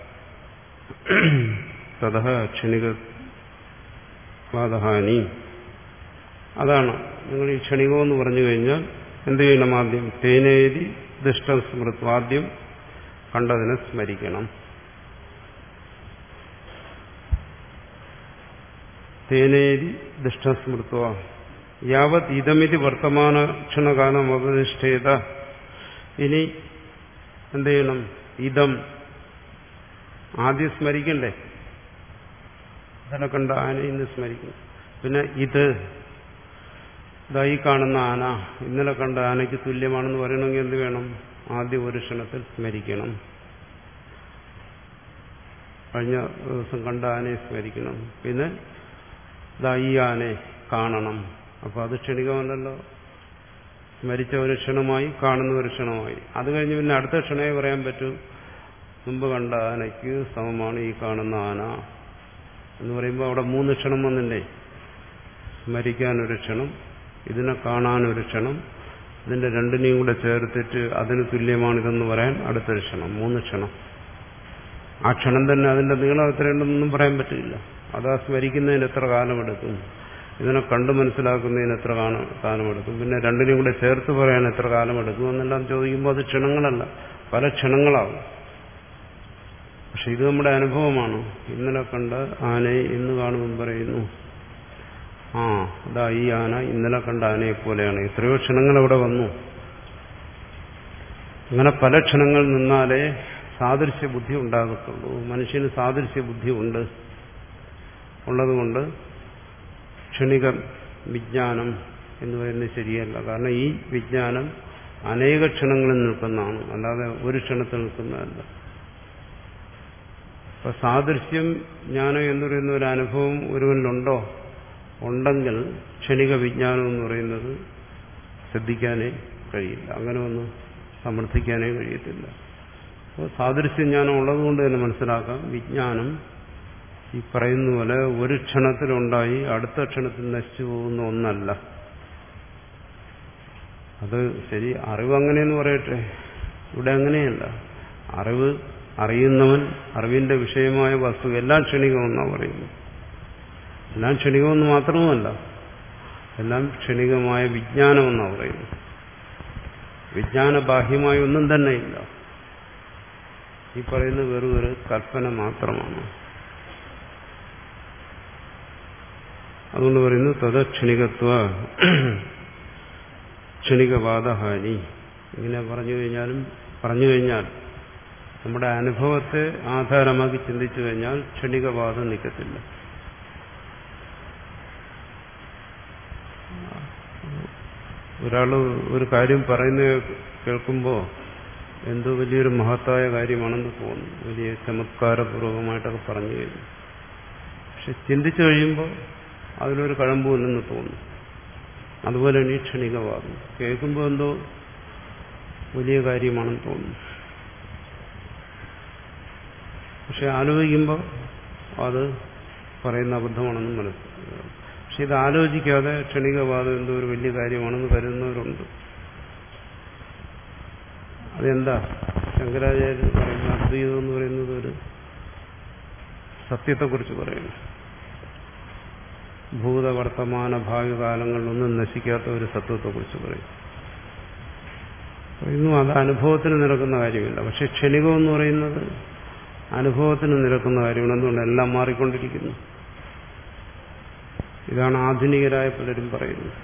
തതഃ ക്ഷണികവാദഹാനി. അതാണ് നിങ്ങൾ ഈ ക്ഷണികമെന്ന് പറഞ്ഞു കഴിഞ്ഞാൽ എന്ത് ചെയ്യണം? ആദ്യം തേനേതി ദൃഷ്ടം സ്മൃത്വ, ആദ്യം കണ്ടതിനെ സ്മരിക്കണം. തേനേതി ദൃഷ്ടം സ്മൃത്വ യാവത് ഇതമിതി വർത്തമാന ക്ഷണകാലം അവതിഷ്ഠേത. ഇനി എന്ത് ചെയ്യണം? ഇതം ആദ്യം സ്മരിക്കണ്ടേ? ഇതിനെ കണ്ട ആന ഇന്ന് സ്മരിക്കണം. പിന്നെ ഇത് ഇതായി കാണുന്ന ആന ഇന്നലെ കണ്ട ആനയ്ക്ക് തുല്യമാണെന്ന് പറയണമെങ്കിൽ എന്ത് വേണം? ആദ്യം ഒരു ക്ഷണത്തിൽ സ്മരിക്കണം. കഴിഞ്ഞ ദിവസം കണ്ട ആനയെ സ്മരിക്കണം. പിന്നെ ഇതാ ഈ ആനയെ കാണണം. അപ്പൊ അത് ക്ഷണികമല്ലല്ലോ. സ്മരിച്ച ഒരു ക്ഷണമായി, കാണുന്ന ഒരു ക്ഷണമായി. അത് കഴിഞ്ഞ് പിന്നെ അടുത്ത ക്ഷണമേ പറയാൻ പറ്റൂ. മുമ്പ് കണ്ട ആനയ്ക്ക് സമമാണ് ഈ കാണുന്ന ആന എന്ന് പറയുമ്പോൾ അവിടെ മൂന്ന് ക്ഷണം വന്നില്ലേ? സ്മരിക്കാനൊരു ക്ഷണം, ഇതിനെ കാണാനൊരു ക്ഷണം, ഇതിന്റെ രണ്ടിനെയും കൂടെ ചേർത്തിട്ട് അതിന് തുല്യമാണിതെന്ന് പറയാൻ അടുത്തൊരു ക്ഷണം. മൂന്ന് ക്ഷണം. ആ ക്ഷണം തന്നെ അതിന്റെ നീളം എത്രയുണ്ടെന്നൊന്നും പറയാൻ പറ്റില്ല. അത് ആ സ്മരിക്കുന്നതിന് എത്ര കാലമെടുക്കും, ഇതിനെ കണ്ടു മനസ്സിലാക്കുന്നതിന് എത്ര കാലമെടുക്കും, പിന്നെ രണ്ടിനെയും കൂടെ ചേർത്ത് പറയാൻ എത്ര കാലമെടുക്കും എന്നെല്ലാം ചോദിക്കുമ്പോൾ അത് ക്ഷണങ്ങളല്ല, പല ക്ഷണങ്ങളാവും. പക്ഷെ ഇത് നമ്മുടെ അനുഭവമാണ്. ഇന്നലെ കണ്ട ആനയെ ഇന്ന് കാണുമ്പോൾ പറയുന്നു, ആ ഇതാ ഈ ആന ഇന്നലെ കണ്ട ആനയെ പോലെയാണ്. എത്രയോ ക്ഷണങ്ങൾ അവിടെ വന്നു. അങ്ങനെ പല ക്ഷണങ്ങൾ നിന്നാലേ സാദൃശ്യ ബുദ്ധി ഉണ്ടാകത്തുള്ളൂ. മനുഷ്യന് സാദൃശ്യ ബുദ്ധി ഉണ്ട്. ഉള്ളതുകൊണ്ട് ക്ഷണിക വിജ്ഞാനം എന്ന് പറയുന്നത് ശരിയല്ല. കാരണം ഈ വിജ്ഞാനം അനേക ക്ഷണങ്ങളിൽ നിൽക്കുന്നതാണ്, അല്ലാതെ ഒരു ക്ഷണത്തിൽ നിൽക്കുന്നതല്ല. അപ്പൊ സാദൃശ്യം ജ്ഞാനം എന്ന് പറയുന്ന ഒരു അനുഭവം ഒരുവനിലുണ്ടോ? ഉണ്ടെങ്കിൽ ക്ഷണിക വിജ്ഞാനം എന്ന് പറയുന്നത് ശ്രദ്ധിക്കാനേ കഴിയില്ല, അങ്ങനെ ഒന്ന് സമർത്ഥിക്കാനേ കഴിയത്തില്ല. അപ്പോൾ സാദൃശ്യജ്ഞാനം ഉള്ളതുകൊണ്ട് തന്നെ മനസ്സിലാക്കാം, വിജ്ഞാനം ഈ പറയുന്ന പോലെ ഒരു ക്ഷണത്തിലുണ്ടായി അടുത്ത ക്ഷണത്തിൽ നശിച്ചു പോകുന്ന ഒന്നല്ല. അത് ശരി, അറിവ് അങ്ങനെയെന്ന് പറയട്ടെ. ഇവിടെ അങ്ങനെയല്ല. അറിവ്, അറിയുന്നവൻ, അറിവിന്റെ വിഷയമായ വസ്തു എല്ലാം ക്ഷണികമെന്നാണ് പറയുന്നത്. എല്ലാം ക്ഷണികമെന്ന് മാത്രവുമല്ല, എല്ലാം ക്ഷണികമായ വിജ്ഞാനമെന്നാണ് പറയുന്നത്. വിജ്ഞാനബാഹ്യമായ ഒന്നും തന്നെ ഇല്ല. ഈ പറയുന്നത് വെറും ഒരു കൽപ്പന മാത്രമാണ്. അതുകൊണ്ട് പറയുന്നു തത് ക്ഷണികത്വ ക്ഷണികവാദഹാനി. ഇങ്ങനെ പറഞ്ഞു കഴിഞ്ഞാലും പറഞ്ഞു കഴിഞ്ഞാൽ നമ്മുടെ അനുഭവത്തെ ആധാരമാക്കി ചിന്തിച്ചു കഴിഞ്ഞാൽ ക്ഷണികവാദം നിൽക്കത്തില്ല. ഒരാൾ ഒരു കാര്യം പറയുന്നത് കേൾക്കുമ്പോൾ എന്തോ വലിയൊരു മഹത്തായ കാര്യമാണെന്ന് തോന്നും, വലിയ ചമത്കാരപൂർവകമായിട്ടൊക്കെ പറഞ്ഞു കഴിഞ്ഞു. പക്ഷെ ചിന്തിച്ചു കഴിയുമ്പോൾ അതിലൊരു കഴമ്പുമില്ലെന്ന് തോന്നും. അതുപോലെയാണ് ഈ ക്ഷണികവാദം. കേൾക്കുമ്പോൾ എന്തോ വലിയ കാര്യമാണെന്ന് തോന്നും, പക്ഷെ ആലോചിക്കുമ്പോൾ അത് പറയുന്ന അബദ്ധമാണെന്ന് മനസ്സിലാക്കും. പക്ഷെ ഇത് ആലോചിക്കാതെ ക്ഷണികവാദം എന്തോ ഒരു വലിയ കാര്യമാണെന്ന് കരുതുന്നവരുണ്ട്. അതെന്താ? ശങ്കരാചാര്യർ പറയുന്ന അദ്വൈതം എന്ന് പറയുന്നത് ഒരു സത്യത്തെക്കുറിച്ച് പറയുന്നു. ഭൂതവർത്തമാന ഭാവി കാലങ്ങളിലൊന്നും നശിക്കാത്ത ഒരു സത്വത്തെക്കുറിച്ച് പറയും. പറയുന്നു അത് അനുഭവത്തിന് നിരക്കുന്ന കാര്യമില്ല. പക്ഷെ ക്ഷണികം എന്ന് പറയുന്നത് അനുഭവത്തിന് നിരക്കുന്ന കാര്യമാണ്. എന്തുകൊണ്ട്? എല്ലാം മാറിക്കൊണ്ടിരിക്കുന്നു. ഇതാണ് ആധുനികരായ പലരും പറയുന്നത്.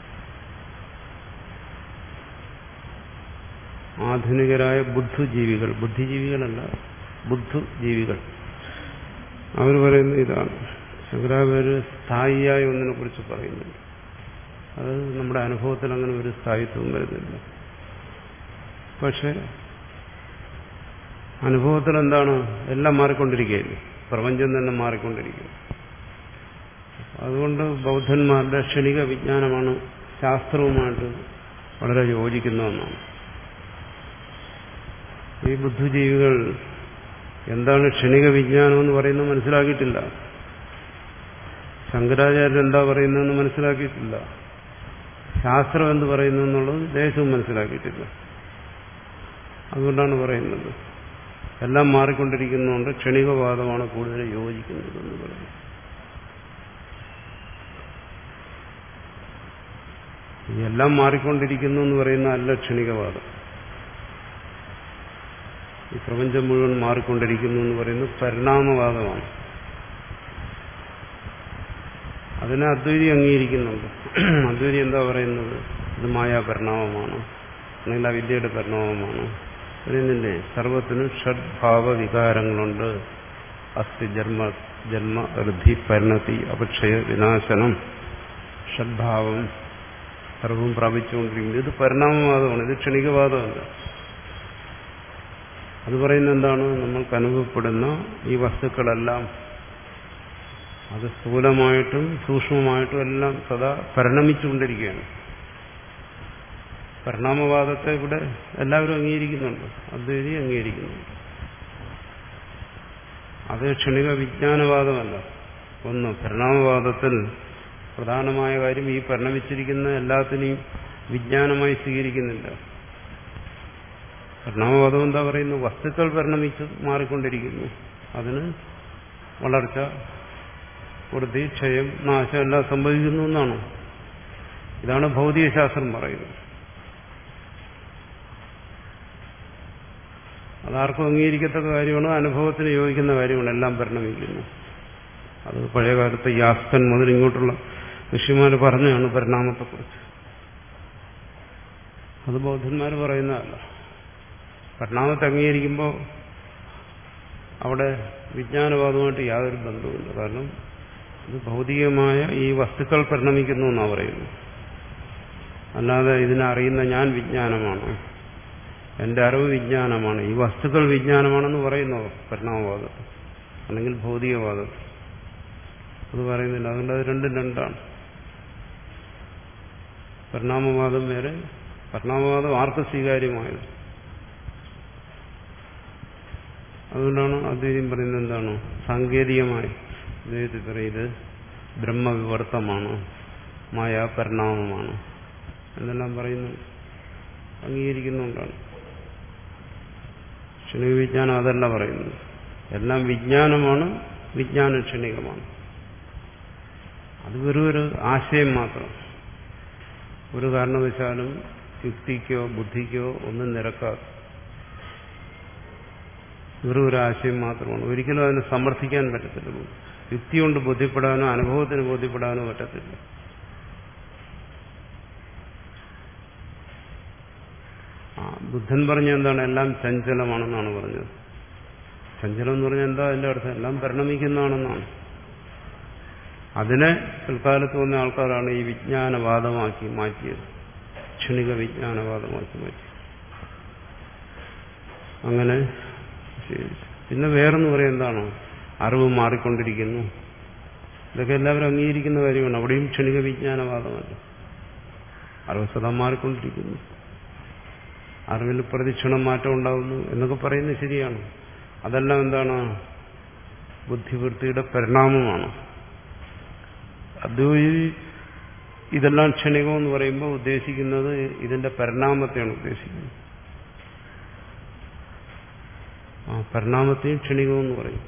ആധുനികരായ ബുദ്ധിജീവികൾ, ബുദ്ധിജീവികളല്ല, ബുദ്ധിജീവികൾ, അവർ പറയുന്നത് ഇതാണ്. ശങ്കരാചാര്യ സ്ഥായിയായ ഒന്നിനെ കുറിച്ച് പറയുന്നുണ്ട്. അത് നമ്മുടെ അനുഭവത്തിൽ അങ്ങനെ ഒരു സ്ഥായിത്വം വരുന്നില്ല. പക്ഷെ അനുഭവത്തിൽ എന്താണ്? എല്ലാം മാറിക്കൊണ്ടിരിക്കുകയില്ല, പ്രപഞ്ചം തന്നെ മാറിക്കൊണ്ടിരിക്കുക. അതുകൊണ്ട് ബൗദ്ധന്മാരുടെ ക്ഷണിക വിജ്ഞാനമാണ് ശാസ്ത്രവുമായിട്ട് വളരെ യോജിക്കുന്ന ഒന്നാണ്. ഈ ബുദ്ധിജീവികൾ എന്താണ് ക്ഷണിക വിജ്ഞാനം എന്ന് പറയുന്നത് മനസ്സിലാക്കിയിട്ടില്ല. ശങ്കരാചാര്യർ എന്താ പറയുന്നതെന്ന് മനസ്സിലാക്കിയിട്ടില്ല. ശാസ്ത്രം എന്ത് പറയുന്നു എന്നുള്ളത് ദേശവും മനസ്സിലാക്കിയിട്ടില്ല. അതുകൊണ്ടാണ് പറയുന്നത് എല്ലാം മാറിക്കൊണ്ടിരിക്കുന്നതുകൊണ്ട് ക്ഷണികവാദമാണ് കൂടുതൽ യോജിക്കുന്നത് എന്ന് പറയുന്നത്. എല്ലാം മാറിക്കൊണ്ടിരിക്കുന്നു എന്ന് പറയുന്ന അല്ല ക്ഷണികവാദം. ഈ പ്രപഞ്ചം മുഴുവൻ മാറിക്കൊണ്ടിരിക്കുന്നു എന്ന് പറയുന്നത് പരിണാമവാദമാണ്. അതിനെ അദ്വൈതി അംഗീകരിക്കുന്നുണ്ട്. അദ്വൈതി എന്താ പറയുന്നത്? ഇത് മായാപരിണാമമാണ്, അല്ലെങ്കിൽ അവിദ്യയുടെ പരിണാമമാണ്. പറയുന്നില്ലേ, സർവത്തിനും ഷഡ്ഭാവ വികാരങ്ങളുണ്ട്. അസ്ഥി ജന്മ ജന്മ ഋദ്ധി പരിണതി അപക്ഷയ വിനാശനം. ഷഡ്ഭാവം സർവവും പ്രാപിച്ചുകൊണ്ടിരിക്കുന്നത്. ഇത് പരിണാമവാദമാണ്, ഇത് ക്ഷണികവാദമല്ല. അത് പറയുന്നത് എന്താണ്? നമ്മൾക്ക് അനുഭവപ്പെടുന്ന ഈ വസ്തുക്കളെല്ലാം അത് സ്ഥൂലമായിട്ടും സൂക്ഷ്മമായിട്ടും എല്ലാം സദാ പരിണമിച്ചുകൊണ്ടിരിക്കുകയാണ്. പരിണാമവാദത്തെ ഇവിടെ എല്ലാവരും അംഗീകരിക്കുന്നുണ്ട്, അദ്വൈതി അംഗീകരിക്കുന്നുണ്ട്. അത് ക്ഷണിക വിജ്ഞാനവാദമല്ല. ഒന്ന്, പരിണാമവാദത്തിൽ പ്രധാനമായ കാര്യം ഈ പരിണമിച്ചിരിക്കുന്ന എല്ലാത്തിനെയും വിജ്ഞാനമായി സ്വീകരിക്കുന്നില്ല. പരിണാമവാദം എന്താ പറയുന്നു? വസ്തുക്കൾ പരിണമിച്ച് മാറിക്കൊണ്ടിരിക്കുന്നു, അതിന് വളർച്ച, വൃദ്ധി, ക്ഷയം, നാശം എല്ലാം സംഭവിക്കുന്നു എന്നാണ്. ഇതാണ് ഭൗതികശാസ്ത്രം പറയുന്നത്. അതാർക്കും അംഗീകരിക്കത്തക്ക കാര്യമാണ്, അനുഭവത്തിന് യോജിക്കുന്ന കാര്യമാണ്. എല്ലാം പരിണമിക്കുന്നു. അത് പഴയകാലത്ത് യാസ്കൻ മുതൽ ഇങ്ങോട്ടുള്ള ഋഷിമാർ പറഞ്ഞാണ് പരിണാമത്തെക്കുറിച്ച്. അത് ബൗദ്ധന്മാർ പറയുന്നതല്ല. പരിണാമത്തെ അംഗീകരിക്കുമ്പോൾ അവിടെ വിജ്ഞാനവാദമായിട്ട് യാതൊരു ബന്ധവുമില്ല. കാരണം ഇത് ഭൗതികമായ ഈ വസ്തുക്കൾ പരിണമിക്കുന്നു എന്നാണ് പറയുന്നത്. അല്ലാതെ ഇതിനറിയുന്ന ഞാൻ വിജ്ഞാനമാണ്, എന്റെ അറിവ് വിജ്ഞാനമാണ്, ഈ വസ്തുക്കൾ വിജ്ഞാനമാണെന്ന് പറയുന്നു പരിണാമവാദത്തിൽ, അല്ലെങ്കിൽ ഭൗതികവാദത്തിൽ. അത് പറയുന്നില്ല. അതുകൊണ്ട് അത് രണ്ടും രണ്ടാണ്. പരിണാമവാദം വേറെ, പരിണാമവാദം ആർക്ക് സ്വീകാര്യമായത്. അതുകൊണ്ടാണ് അദ്വൈതം പറയുന്നത് എന്താണ്? സാങ്കേതികമായി അദ്വൈതത്തിൽ പറയുന്നത് ബ്രഹ്മവിവർത്തമാണ്, മായാപരിണാമമാണ് എന്നെല്ലാം പറയുന്നു, അംഗീകരിക്കുന്നുകൊണ്ടാണ്. ക്ഷണിക വിജ്ഞാനം അതല്ല പറയുന്നത്. എല്ലാം വിജ്ഞാനമാണ്, വിജ്ഞാനം ക്ഷണികമാണ്. അത് വെറും ഒരു ആശയം മാത്രം. ഒരു കാരണവശാലും യുക്തിക്കോ ബുദ്ധിക്കോ ഒന്നും നിരക്കാതെ വെറും ഒരു ആശയം മാത്രമാണ്. ഒരിക്കലും അതിനെ സമർത്ഥിക്കാൻ പറ്റത്തില്ല. യുക്തി കൊണ്ട് ബോധ്യപ്പെടാനോ അനുഭവത്തിന് ബോധ്യപ്പെടാനോ പറ്റത്തില്ല. ആ ബുദ്ധൻ പറഞ്ഞ എന്താണ്? എല്ലാം ചഞ്ചലമാണെന്നാണ് പറഞ്ഞത്. ചഞ്ചലം എന്ന് പറഞ്ഞാൽ എന്താ അതിന്റെ അർത്ഥം? എല്ലാം പരിണമിക്കുന്നതാണെന്നാണ്. അതിനെ പിൽക്കാലത്ത് വന്ന ആൾക്കാരാണ് ഈ വിജ്ഞാനവാദമാക്കി മാറ്റിയത്, ക്ഷണിക വിജ്ഞാനവാദമാക്കി മാറ്റി. അങ്ങനെ പിന്നെ വേറെന്ന് പറയാൻ എന്താണോ? അറിവ് മാറിക്കൊണ്ടിരിക്കുന്നു. ഇതൊക്കെ എല്ലാവരും അംഗീകരിക്കുന്ന കാര്യമാണ്. അവിടെയും ക്ഷണിക വിജ്ഞാനവാദമല്ല. അറിവ് സദാ മാറിക്കൊണ്ടിരിക്കുന്നു, അറിവിൽ പ്രതിക്ഷണം മാറ്റം ഉണ്ടാകുന്നു എന്നൊക്കെ പറയുന്നത് ശരിയാണ്. അതെല്ലാം എന്താണ്? ബുദ്ധിവൃത്തിയുടെ പരിണാമമാണ്. അദ്വൈതി ഇതെല്ലാം ക്ഷണികമെന്ന് പറയുമ്പോൾ ഉദ്ദേശിക്കുന്നത് ഇതിന്റെ പരിണാമത്തെയാണ് ഉദ്ദേശിക്കുന്നത്. ആ പരിണാമത്തെയും ക്ഷണികമെന്ന് പറയും.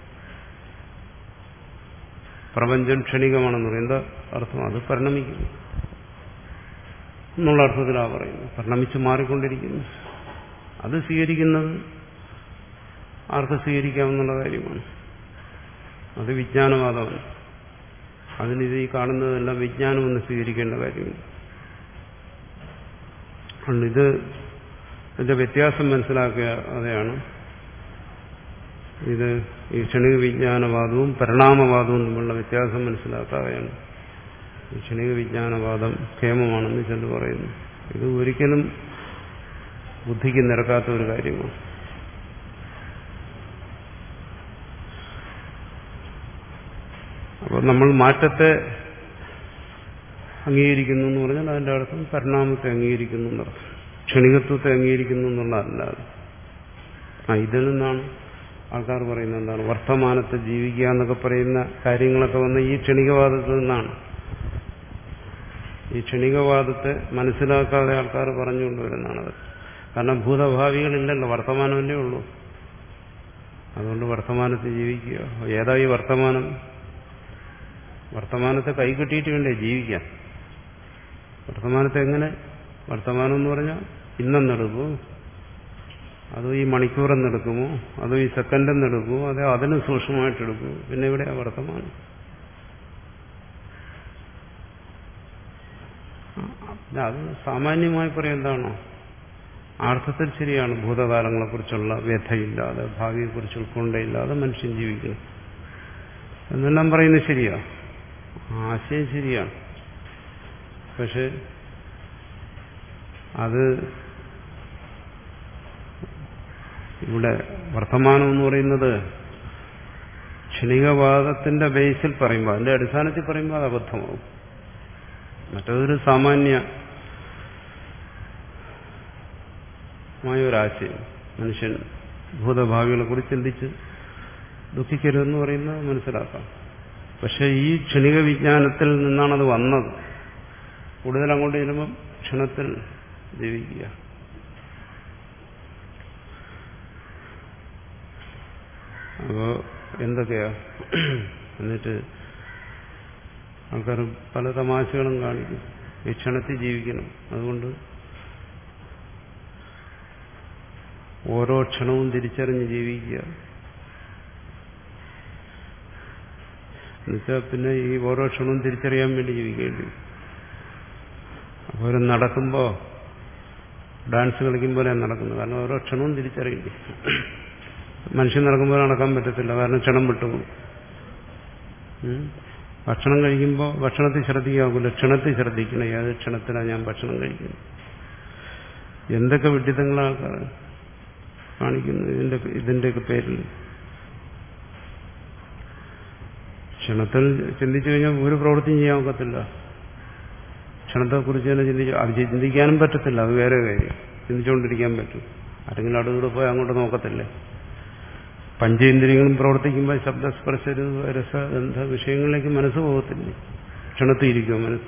പ്രപഞ്ചം ക്ഷണികമാണെന്ന് പറയും. എന്താ അർത്ഥം? അത് പരിണമിക്കുന്നു എന്നുള്ള അർത്ഥത്തിലാണ് പറയുന്നത്. പരിണമിച്ച് മാറിക്കൊണ്ടിരിക്കുന്നു. അത് സ്വീകരിക്കുന്നത് ആർക്ക് സ്വീകരിക്കാമെന്നുള്ള കാര്യമാണ്. അത് വിജ്ഞാനവാദമാണ്. അതിനിത് ഈ കാണുന്നതെല്ലാം വിജ്ഞാനമെന്ന് സ്വീകരിക്കേണ്ട കാര്യമില്ല. ഇത് ഇതിന്റെ വ്യത്യാസം മനസ്സിലാക്കാതെയാണ് ഇത് ഈ ക്ഷണിക വിജ്ഞാനവാദവും പരിണാമവാദവും തമ്മിലുള്ള വ്യത്യാസം മനസ്സിലാക്കാതെയാണ് ഈ ക്ഷണിക വിജ്ഞാനവാദം ക്ഷേമമാണെന്ന് ചിലർ പറയുന്നു. ഇത് ഒരിക്കലും ബുദ്ധിക്ക് നിരക്കാത്ത ഒരു കാര്യമാണ്. അപ്പോൾ നമ്മൾ മാറ്റത്തെ അംഗീകരിക്കുന്നു എന്ന് പറഞ്ഞാൽ അതിന്റെ അർത്ഥം പരിണാമത്തെ അംഗീകരിക്കുന്നു എന്നർത്ഥം, ക്ഷണികത്വത്തെ അംഗീകരിക്കുന്നു എന്നുള്ളതല്ലാതെ. ആ ഇതിൽ നിന്നാണ് ആൾക്കാർ പറയുന്നത് എന്താണ്? വർത്തമാനത്തെ ജീവിക്കുക എന്നൊക്കെ പറയുന്ന കാര്യങ്ങളൊക്കെ വന്ന ഈ ക്ഷണികവാദത്തിൽ നിന്നാണ്. ഈ ക്ഷണികവാദത്തെ മനസ്സിലാക്കാതെ ആൾക്കാർ പറഞ്ഞുകൊണ്ടുവരുന്നതാണത്. കാരണം ഭൂതഭാവികളില്ലല്ലോ, വർത്തമാനമല്ലേ ഉള്ളൂ. അതുകൊണ്ട് വർത്തമാനത്തിൽ ജീവിക്കുക. ഏതാ ഈ വർത്തമാനം? വർത്തമാനത്തെ കൈകെട്ടിയിട്ട് വേണ്ടേ ജീവിക്കാൻ? വർത്തമാനത്തെ എങ്ങനെ? വർത്തമാനം എന്ന് പറഞ്ഞാൽ ഇന്നെന്നെടുക്കുമോ, അതോ ഈ മണിക്കൂറെന്നെടുക്കുമോ, അതോ ഈ സെക്കൻഡെന്നെടുക്കുമോ, അതോ അതിന് സൂക്ഷ്മമായിട്ടെടുക്കുമോ? പിന്നെ എവിടെയാ വർത്തമാനം? അത് സാമാന്യമായി പറയാൻ എന്താണോ അർത്ഥത്തിൽ ശരിയാണ്. ഭൂതകാലങ്ങളെക്കുറിച്ചുള്ള വ്യഥയില്ലാതെ, ഭാവിയെക്കുറിച്ച് ഉൾക്കൊണ്ടയില്ലാതെ മനുഷ്യൻ ജീവിക്കണം എന്നെല്ലാം പറയുന്നത് ശരിയാ, ആശയം ശരിയാണ്. പക്ഷെ അത് ഇവിടെ വർത്തമാനം എന്ന് പറയുന്നത് ക്ഷണികവാദത്തിന്റെ ബേസിൽ പറയുമ്പോൾ, അതിന്റെ അടിസ്ഥാനത്തിൽ പറയുമ്പോൾ അത് അബദ്ധമാവും. മറ്റതൊരു സാമാന്യമായ ഒരാശയം. മനുഷ്യൻ ഭൂതഭാവികളെ കുറിച്ച് ചിന്തിച്ച് ദുഃഖിക്കരുതെന്ന് പറയുന്നത് മനസ്സിലാക്കാം. പക്ഷെ ഈ ക്ഷണിക വിജ്ഞാനത്തിൽ നിന്നാണത് വന്നത്. കൂടുതൽ അങ്ങോട്ട് ചെല്ലുമ്പം ക്ഷണത്തിൽ ജീവിക്കുക. അപ്പോൾ എന്തൊക്കെയാ? എന്നിട്ട് ആൾക്കാർ പല തമാശകളും കാണിക്കും. ഈ ക്ഷണത്തിൽ ജീവിക്കണം, അതുകൊണ്ട് ഓരോ ക്ഷണവും തിരിച്ചറിഞ്ഞ് ജീവിക്കുക. എന്നുവെച്ചാൽ പിന്നെ ഈ ഓരോ ക്ഷണവും തിരിച്ചറിയാൻ വേണ്ടി ജീവിക്കേണ്ടി. അപ്പോൾ ഒരു നടക്കുമ്പോൾ ഡാൻസ് കളിക്കുമ്പോഴാണ് നടക്കുന്നത്. കാരണം ഓരോ ക്ഷണവും തിരിച്ചറിയില്ലേ. മനുഷ്യൻ നടക്കുമ്പോൾ നടക്കാൻ പറ്റത്തില്ല, കാരണം ക്ഷണം വിട്ടുപോകും. ഭക്ഷണം കഴിക്കുമ്പോൾ ഭക്ഷണത്തിൽ ശ്രദ്ധിക്കാവില്ല, ക്ഷണത്തിൽ ശ്രദ്ധിക്കണം. ഏത് ക്ഷണത്തിലാണ് ഞാൻ ഭക്ഷണം കഴിക്കുന്നത്? എന്തൊക്കെ വിഡ്ഢിത്തങ്ങളാണ് ആൾക്കാർ കാണിക്കുന്നത് ഇതിന്റെ ഇതിന്റെയൊക്കെ പേരിൽ. ക്ഷണത്തിൽ ചിന്തിച്ചു കഴിഞ്ഞാൽ ഒരു പ്രവൃത്തിയും ചെയ്യാൻ ഒക്കത്തില്ല. ക്ഷണത്തെക്കുറിച്ച് തന്നെ ചിന്തിച്ചു, അത് ചിന്തിക്കാനും പറ്റത്തില്ല, അത് വേറെ കാര്യം. ചിന്തിച്ചുകൊണ്ടിരിക്കാൻ പറ്റും. ആരെങ്കിലും അടുത്തൂടെ പോയി അങ്ങോട്ട് നോക്കത്തില്ലേ? പഞ്ചേന്ദ്രിയങ്ങളും പ്രവർത്തിക്കുമ്പോൾ ശബ്ദസ്പർശ രസ ഗന്ധ വിഷയങ്ങളിലേക്ക് മനസ്സ് പോകത്തില്ലേ? ക്ഷണത്തിയിരിക്കുമോ മനസ്സ്?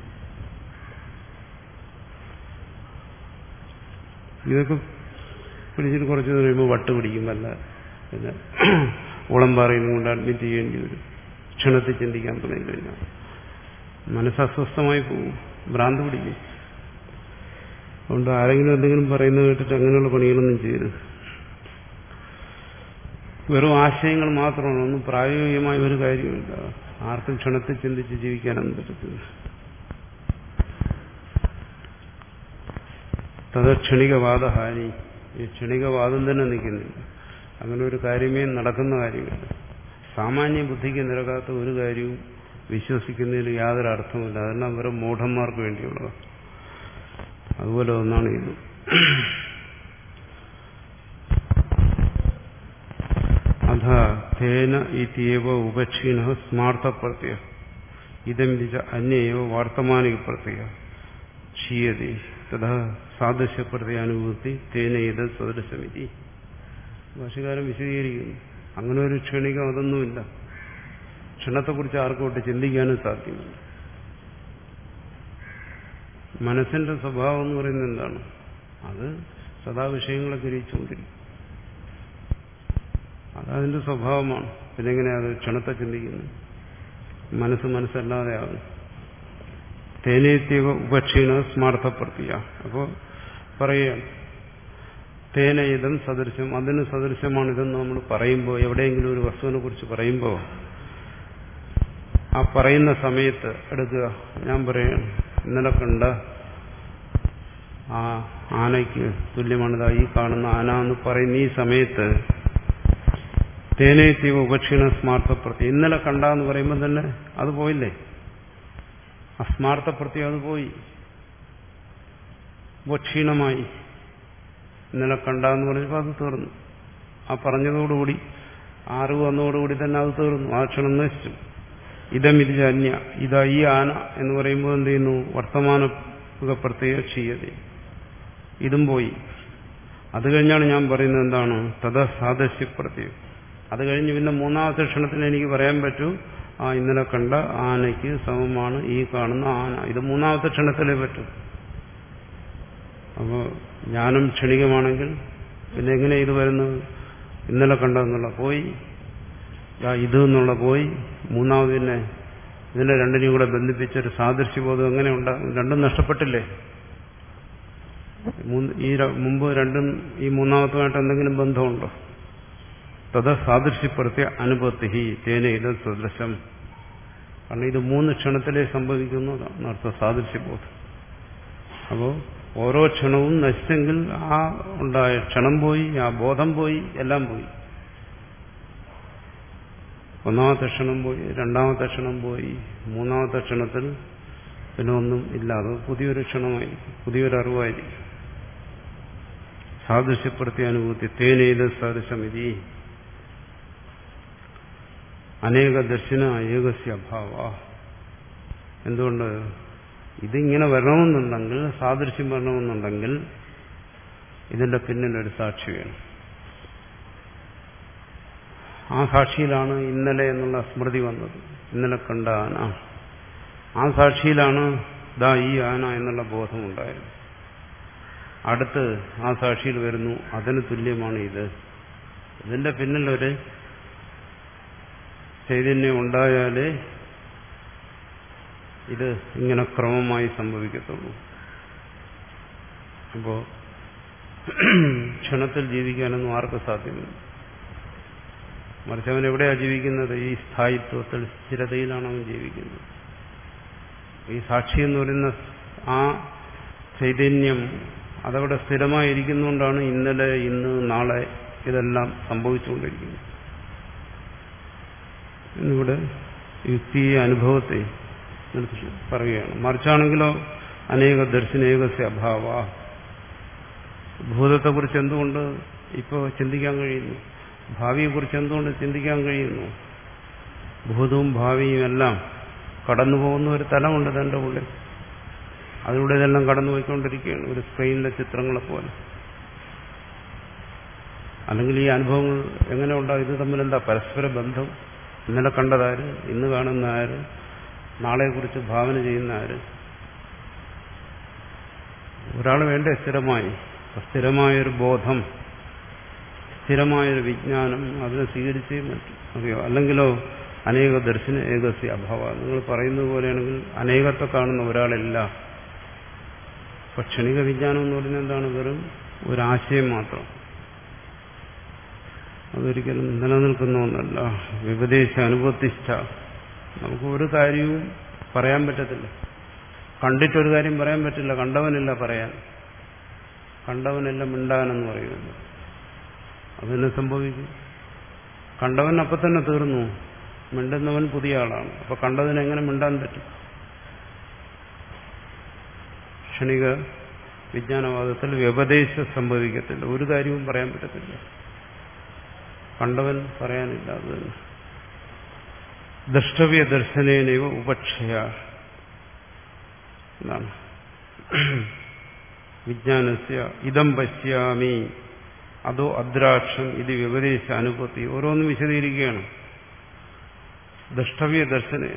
ഇതൊക്കെ പിടിച്ചിട്ട് കുറച്ച് കഴിയുമ്പോൾ വട്ട് പിടിക്കുമല്ല, പിന്നെ ഉളമ്പാറയും കൊണ്ട് അഡ്മിറ്റ് ചെയ്യേണ്ടി വരും. ക്ഷണത്തിൽ ചിന്തിക്കാൻ തുടങ്ങി കഴിഞ്ഞാൽ മനസ്സ് അസ്വസ്ഥമായി പോകും, ഭ്രാന്ത് പിടിക്കും. അതുകൊണ്ട് ആരെങ്കിലും എന്തെങ്കിലും പറയുന്നത് കേട്ടിട്ട് അങ്ങനെയുള്ള പണികളൊന്നും ചെയ്യരുത്. വെറും ആശയങ്ങൾ മാത്രമാണ്, ഒന്നും പ്രായോഗികമായ ഒരു കാര്യമില്ല. ആർക്കും ക്ഷണത്തിൽ ചിന്തിച്ച് ജീവിക്കാനൊന്നും പറ്റത്തില്ല. തത് ക്ഷണികവാദഹാനി, ഈ ക്ഷണികവാദം തന്നെ നിൽക്കുന്നില്ല. അങ്ങനെ ഒരു കാര്യമേ നടക്കുന്ന കാര്യമില്ല. സാമാന്യ ബുദ്ധിക്ക് നിരക്കാത്ത ഒരു കാര്യവും വിശ്വസിക്കുന്നതിൽ യാതൊരു അർത്ഥമില്ല. അതെല്ലാം വെറും മൂഢന്മാർക്ക് വേണ്ടിയുള്ളത്. അതുപോലെ ഒന്നാണ് ഇത്. അധ തേന ഇത്യവ ഉപക്ഷീണ സ്മാർത്ഥപ്രത്യ ഇതം വിച അന്യയോ വാർത്തമാനിക പ്രത്യ ക്ഷീയതി തഥാ സാദൃശ്യപ്രത്യാനുഭൂതി തേന ഇത് സദൃശമിതി. ഭാഷകാരൻ വിശദീകരിക്കുന്നു. അങ്ങനെ ഒരു ക്ഷണികം അതൊന്നുമില്ല. ക്ഷണത്തെക്കുറിച്ച് ആർക്കോട്ട് ചിന്തിക്കാനും സാധ്യമല്ല. മനസ്സിന്റെ സ്വഭാവം എന്ന് പറയുന്നത് എന്താണ്? അത് സദാ വിഷയങ്ങളെ ഗ്രഹിച്ചുകൊണ്ടിരിക്കും. അതതിന്റെ സ്വഭാവമാണ്. പിന്നെ എങ്ങനെയാ അത് ക്ഷണത്തെ ചിന്തിക്കുന്നത്? മനസ്സ് മനസ്സല്ലാതെ ആകും. തേനേത്യവ ഉപക്ഷീണ സ്മാർത്ഥപ്രത്യ. അപ്പോൾ പറയുകയാണ്, തേനയിതം സദൃശം, അതിന് സദൃശമാണിതെന്ന് നമ്മൾ പറയുമ്പോൾ, എവിടെയെങ്കിലും ഒരു വസ്തുവിനെ കുറിച്ച് പറയുമ്പോൾ ആ പറയുന്ന സമയത്ത് എടുക്കുക. ഞാൻ പറയുകയാണ്, ഇന്നലെ കണ്ട ആ ആനയ്ക്ക് തുല്യമാണിതാ ഈ കാണുന്ന ആന എന്ന് പറയുന്ന ഈ സമയത്ത് തേനേത്യവ ഉപക്ഷീണ സ്മാർത്ഥപ്രത്യം, ഇന്നലെ കണ്ടെന്ന് പറയുമ്പോൾ തന്നെ അത് പോയില്ലേ? അസ്മാർത്ഥപ്രത്യം അത് പോയി, ഉപക്ഷീണമായി. ഇന്നലെ കണ്ടെന്ന് പറഞ്ഞപ്പോൾ അത് തീർന്നു. ആ പറഞ്ഞതോടുകൂടി, അറിവ് വന്നതോടുകൂടി തന്നെ അത് തീർന്നു. ആ ക്ഷണം നശിച്ചു. ഇതമിതിച്ച അന്യ, ഇതാ ഈ ആന എന്ന് പറയുമ്പോൾ എന്ത് ചെയ്യുന്നു? വർത്തമാന പ്രത്യേക ക്ഷീയത, ഇതും പോയി. അത് കഴിഞ്ഞാണ് ഞാൻ പറയുന്നത് എന്താണ്? തഥാ സാദൃശ്യപ്രത്യം. അത് കഴിഞ്ഞ് പിന്നെ മൂന്നാമത്തെ ക്ഷണത്തിന് എനിക്ക് പറയാൻ പറ്റൂ ആ ഇന്നലെ കണ്ട ആനയ്ക്ക് സമമാണ് ഈ കാണുന്ന ആന. ഇത് മൂന്നാമത്തെ ക്ഷണത്തിലേ പറ്റും. അപ്പോൾ ജ്ഞാനം ക്ഷണികമാണെങ്കിൽ പിന്നെ എങ്ങനെ ഇത് വരുന്നത്? ഇന്നലെ കണ്ടതെന്നുള്ള പോയി, ഇത് എന്നുള്ള പോയി, മൂന്നാമത് പിന്നെ ഇതിനെ രണ്ടിനെയും കൂടെ ബന്ധിപ്പിച്ചൊരു സാദൃശ്യബോധം എങ്ങനെ ഉണ്ടാകും? രണ്ടും നഷ്ടപ്പെട്ടില്ലേ? ഈ മുമ്പ് രണ്ടും ഈ മൂന്നാമത്തുമായിട്ട് എന്തെങ്കിലും ബന്ധമുണ്ടോ? തത് സാദൃശ്യപ്പെടുത്തിയ അനുപത്തി തേന ഇത് സദൃശം. കാരണം ഇത് മൂന്ന് ക്ഷണത്തിലേ സംഭവിക്കുന്നതാണ് അർത്ഥ സാദൃശ്യബോധം. അപ്പോൾ ഓരോ ക്ഷണവും നശിച്ചെങ്കിൽ ആ ഉണ്ടായ ക്ഷണം പോയി, ആ ബോധം പോയി, എല്ലാം പോയി. ഒന്നാമത്തെ ക്ഷണം പോയി, രണ്ടാമത്തെ ക്ഷണം പോയി, മൂന്നാമത്തെ ക്ഷണത്തിൽ പിന്നെ ഒന്നും ഇല്ലാതെ പുതിയൊരു ക്ഷണമായിരിക്കും, പുതിയൊരു അറിവായിരിക്കും. സാദൃശ്യപ്പെടുത്തിയ അനുഭൂതി തേനേത് സദൃശമിതി അനേക ദർശന ഏകസ്യ അഭാവ. എന്തുകൊണ്ട്? ഇതിങ്ങനെ വരണമെന്നുണ്ടെങ്കിൽ, സാദൃശ്യം വരണമെന്നുണ്ടെങ്കിൽ ഇതിന്റെ പിന്നിലൊരു സാക്ഷി വേണം. ആ സാക്ഷിയിലാണ് ഇന്നലെ എന്നുള്ള സ്മൃതി വന്നത്, ഇന്നലെ കണ്ട ആന. ആ സാക്ഷിയിലാണ് ദാ ഈ ആന എന്നുള്ള ബോധമുണ്ടായത്. അടുത്ത് ആ സാക്ഷിയിൽ വരുന്നു, അതിന് തുല്യമാണ് ഇത്. ഇതിന്റെ പിന്നിലൊരു ചൈതന്യം ഉണ്ടായാലേ ഇത് ഇങ്ങനെ ക്രമമായി സംഭവിക്കത്തുള്ളൂ. അപ്പോ ക്ഷണത്തിൽ ജീവിക്കാനൊന്നും ആർക്കും സാധ്യമല്ല. മറിച്ച് അവൻ എവിടെയാണ് ജീവിക്കുന്നത്? ഈ സ്ഥായിത്വത്തിൽ, സ്ഥിരതയിലാണ് അവൻ ജീവിക്കുന്നത്. ഈ സാക്ഷി എന്ന് പറയുന്ന ആ ചൈതന്യം അതവിടെ സ്ഥിരമായിരിക്കുന്നുകൊണ്ടാണ് ഇന്നലെ, ഇന്ന്, നാളെ ഇതെല്ലാം സംഭവിച്ചുകൊണ്ടിരിക്കുന്നത്. എന്നിവിടെ യുക്തി അനുഭവത്തെ പറയുകയാണ്. മറിച്ചാണെങ്കിലോ അനേക ദർശനേകസ്യ അഭാവ. ഭൂതത്തെക്കുറിച്ച് എന്തുകൊണ്ട് ഇപ്പോൾ ചിന്തിക്കാൻ കഴിയുന്നു? ഭാവിയെക്കുറിച്ച് എന്തുകൊണ്ട് ചിന്തിക്കാൻ കഴിയുന്നു? ഭൂതവും ഭാവിയും എല്ലാം കടന്നു പോകുന്ന ഒരു തലമുണ്ട് തന്റെ ഉള്ളിൽ. അതിലൂടെ ഇതെല്ലാം കടന്നുപോയിക്കൊണ്ടിരിക്കുകയാണ്, ഒരു സ്ക്രീനിലെ ചിത്രങ്ങളെ പോലെ. അല്ലെങ്കിൽ ഈ അനുഭവങ്ങൾ എങ്ങനെ ഉണ്ടാകും? ഇത് തമ്മിലെന്താ പരസ്പര ബന്ധം? ഇന്നലെ കണ്ടതാര്, ഇന്ന് കാണുന്ന ആര്, നാളെക്കുറിച്ച് ഭാവന ചെയ്യുന്ന ആര്? ഒരാൾ വേണ്ടേ സ്ഥിരമായി? സ്ഥിരമായൊരു ബോധം, സ്ഥിരമായൊരു വിജ്ഞാനം, അതിനെ സ്വീകരിച്ചേ പറ്റും. അറിയോ? അല്ലെങ്കിലോ അനേക ദർശന ഏകസ്യ അഭാവ. നിങ്ങൾ പറയുന്നത് പോലെയാണെങ്കിൽ അനേകത്തെ കാണുന്ന ഒരാളില്ല. ഇപ്പൊ ക്ഷണിക വിജ്ഞാനം എന്ന് പറയുന്നത് എന്താണ്? വെറും ഒരാശയം മാത്രം. അതൊരിക്കലും നിലനിൽക്കുന്ന ഒന്നല്ല. വിപദേശ അനുപത്തിഷ്ഠ. നമുക്ക് ഒരു കാര്യവും പറയാൻ പറ്റത്തില്ല. കണ്ടിട്ടൊരു കാര്യം പറയാൻ പറ്റില്ല. കണ്ടവനില്ല പറയാൻ. കണ്ടവനല്ല മിണ്ടാനെന്ന് പറയുന്നത്. അതെന്നെ സംഭവിക്കും. കണ്ടവൻ അപ്പം തന്നെ തീർന്നു. മിണ്ടുന്നവൻ പുതിയ ആളാണ്. അപ്പൊ കണ്ടതിന് എങ്ങനെ മിണ്ടാൻ പറ്റും? ക്ഷണിക വിജ്ഞാനവാദത്തിൽ വ്യപദേശം സംഭവിക്കത്തില്ല. ഒരു കാര്യവും പറയാൻ പറ്റത്തില്ല. കണ്ടവൻ പറയാനില്ല. അത് തന്നെ ദ്രഷ്ടവ്യ ദർശനേനൈവ ഉപക്ഷയ എന്നാണ്. വിജ്ഞാനസ്യ ഇതം പശ്യാമി അതോ അദ്രാക്ഷം ഇത് വ്യപദേശ അനുപത്തി. ഓരോന്നും വിശദീകരിക്കുകയാണ്. ദ്രഷ്ടവ്യ ദർശനേന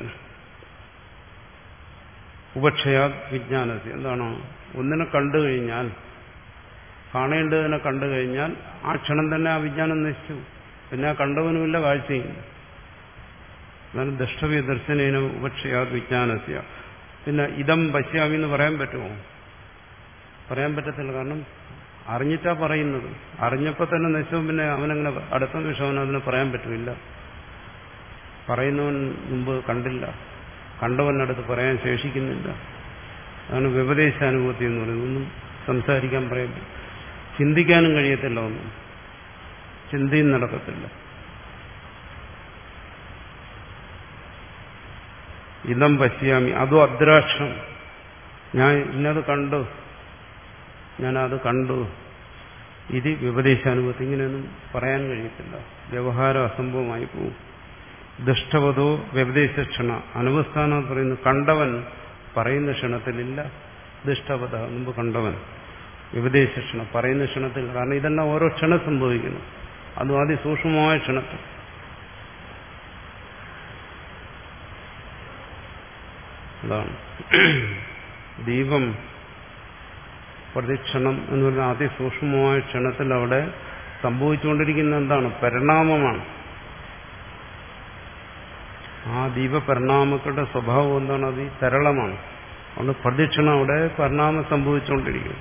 ഉപക്ഷയാ വിജ്ഞാനസ്യ. എന്താണ്? ഒന്നിനെ കണ്ടു കഴിഞ്ഞാൽ, കാണേണ്ടതിനെ കണ്ടു കഴിഞ്ഞാൽ ആ ക്ഷണം തന്നെ ആ വിജ്ഞാനം നശിച്ചു. പിന്നെ ആ കണ്ടവനുമില്ല, കാഴ്ചയില്ല. അതാണ് ദ്രഷ്ടവ്യ ദർശനേന ഉപക്ഷയാ വിജ്ഞാനസ്യ. പിന്നെ ഇതം പശ്യാമി എന്ന് പറയാൻ പറ്റുമോ? പറയാൻ പറ്റത്തില്ല. കാരണം അറിഞ്ഞിട്ടാ പറയുന്നത്. അറിഞ്ഞപ്പോൾ തന്നെ നശിച്ചവും പിന്നെ അവനങ്ങനെ അടുത്ത നിമിഷം അവൻ അതിനെ പറയാൻ പറ്റില്ല. പറയുന്നവൻ മുമ്പ് കണ്ടില്ല, കണ്ടവനടുത്ത് പറയാൻ ശേഷിക്കുന്നില്ല. അതാണ് വ്യപദേശാനുഭൂതി എന്ന് പറയുന്നത്. ഒന്നും സംസാരിക്കാൻ പറയാൻ പറ്റും, ചിന്തിക്കാനും കഴിയത്തില്ല. ഒന്നും ചിന്തയും നടക്കത്തില്ല. ഇതം പശ്യാമി അതോ അദ്രാക്ഷം. ഞാൻ ഇന്നത് കണ്ടു, ഞാനത് കണ്ടു, ഇത് വ്യപദേശാനുഭവത്തിൽ. ഇങ്ങനെയൊന്നും പറയാൻ കഴിയത്തില്ല. വ്യവഹാരം അസംഭവമായി പോകും. ദുഷ്ടവതോ വ്യപദേശക്ഷണ. അനുപസ്ഥാനം പറയുന്നു കണ്ടവൻ പറയുന്ന ക്ഷണത്തിലില്ല. ദുഷ്ടവത മുമ്പ് കണ്ടവൻ വ്യപദേശക്ഷണ പറയുന്ന ക്ഷണത്തിൽ. കാരണം ഇതെല്ലാം ഓരോ ക്ഷണം സംഭവിക്കുന്നു. അതും അതിസൂക്ഷ്മമായ ക്ഷണത്തിൽ. അതാണ് ദീപം പ്രതിക്ഷണം എന്ന് പറഞ്ഞ അതിസൂക്ഷ്മമായ ക്ഷണത്തിൽ അവിടെ സംഭവിച്ചുകൊണ്ടിരിക്കുന്ന എന്താണ്? പരിണാമമാണ്. ആ ദീപപരിണാമങ്ങളുടെ സ്വഭാവം എന്താണ്? അത് ഈ തരളമാണ്. അതുകൊണ്ട് പ്രതിക്ഷണം അവിടെ പരിണാമം സംഭവിച്ചുകൊണ്ടിരിക്കുന്നു.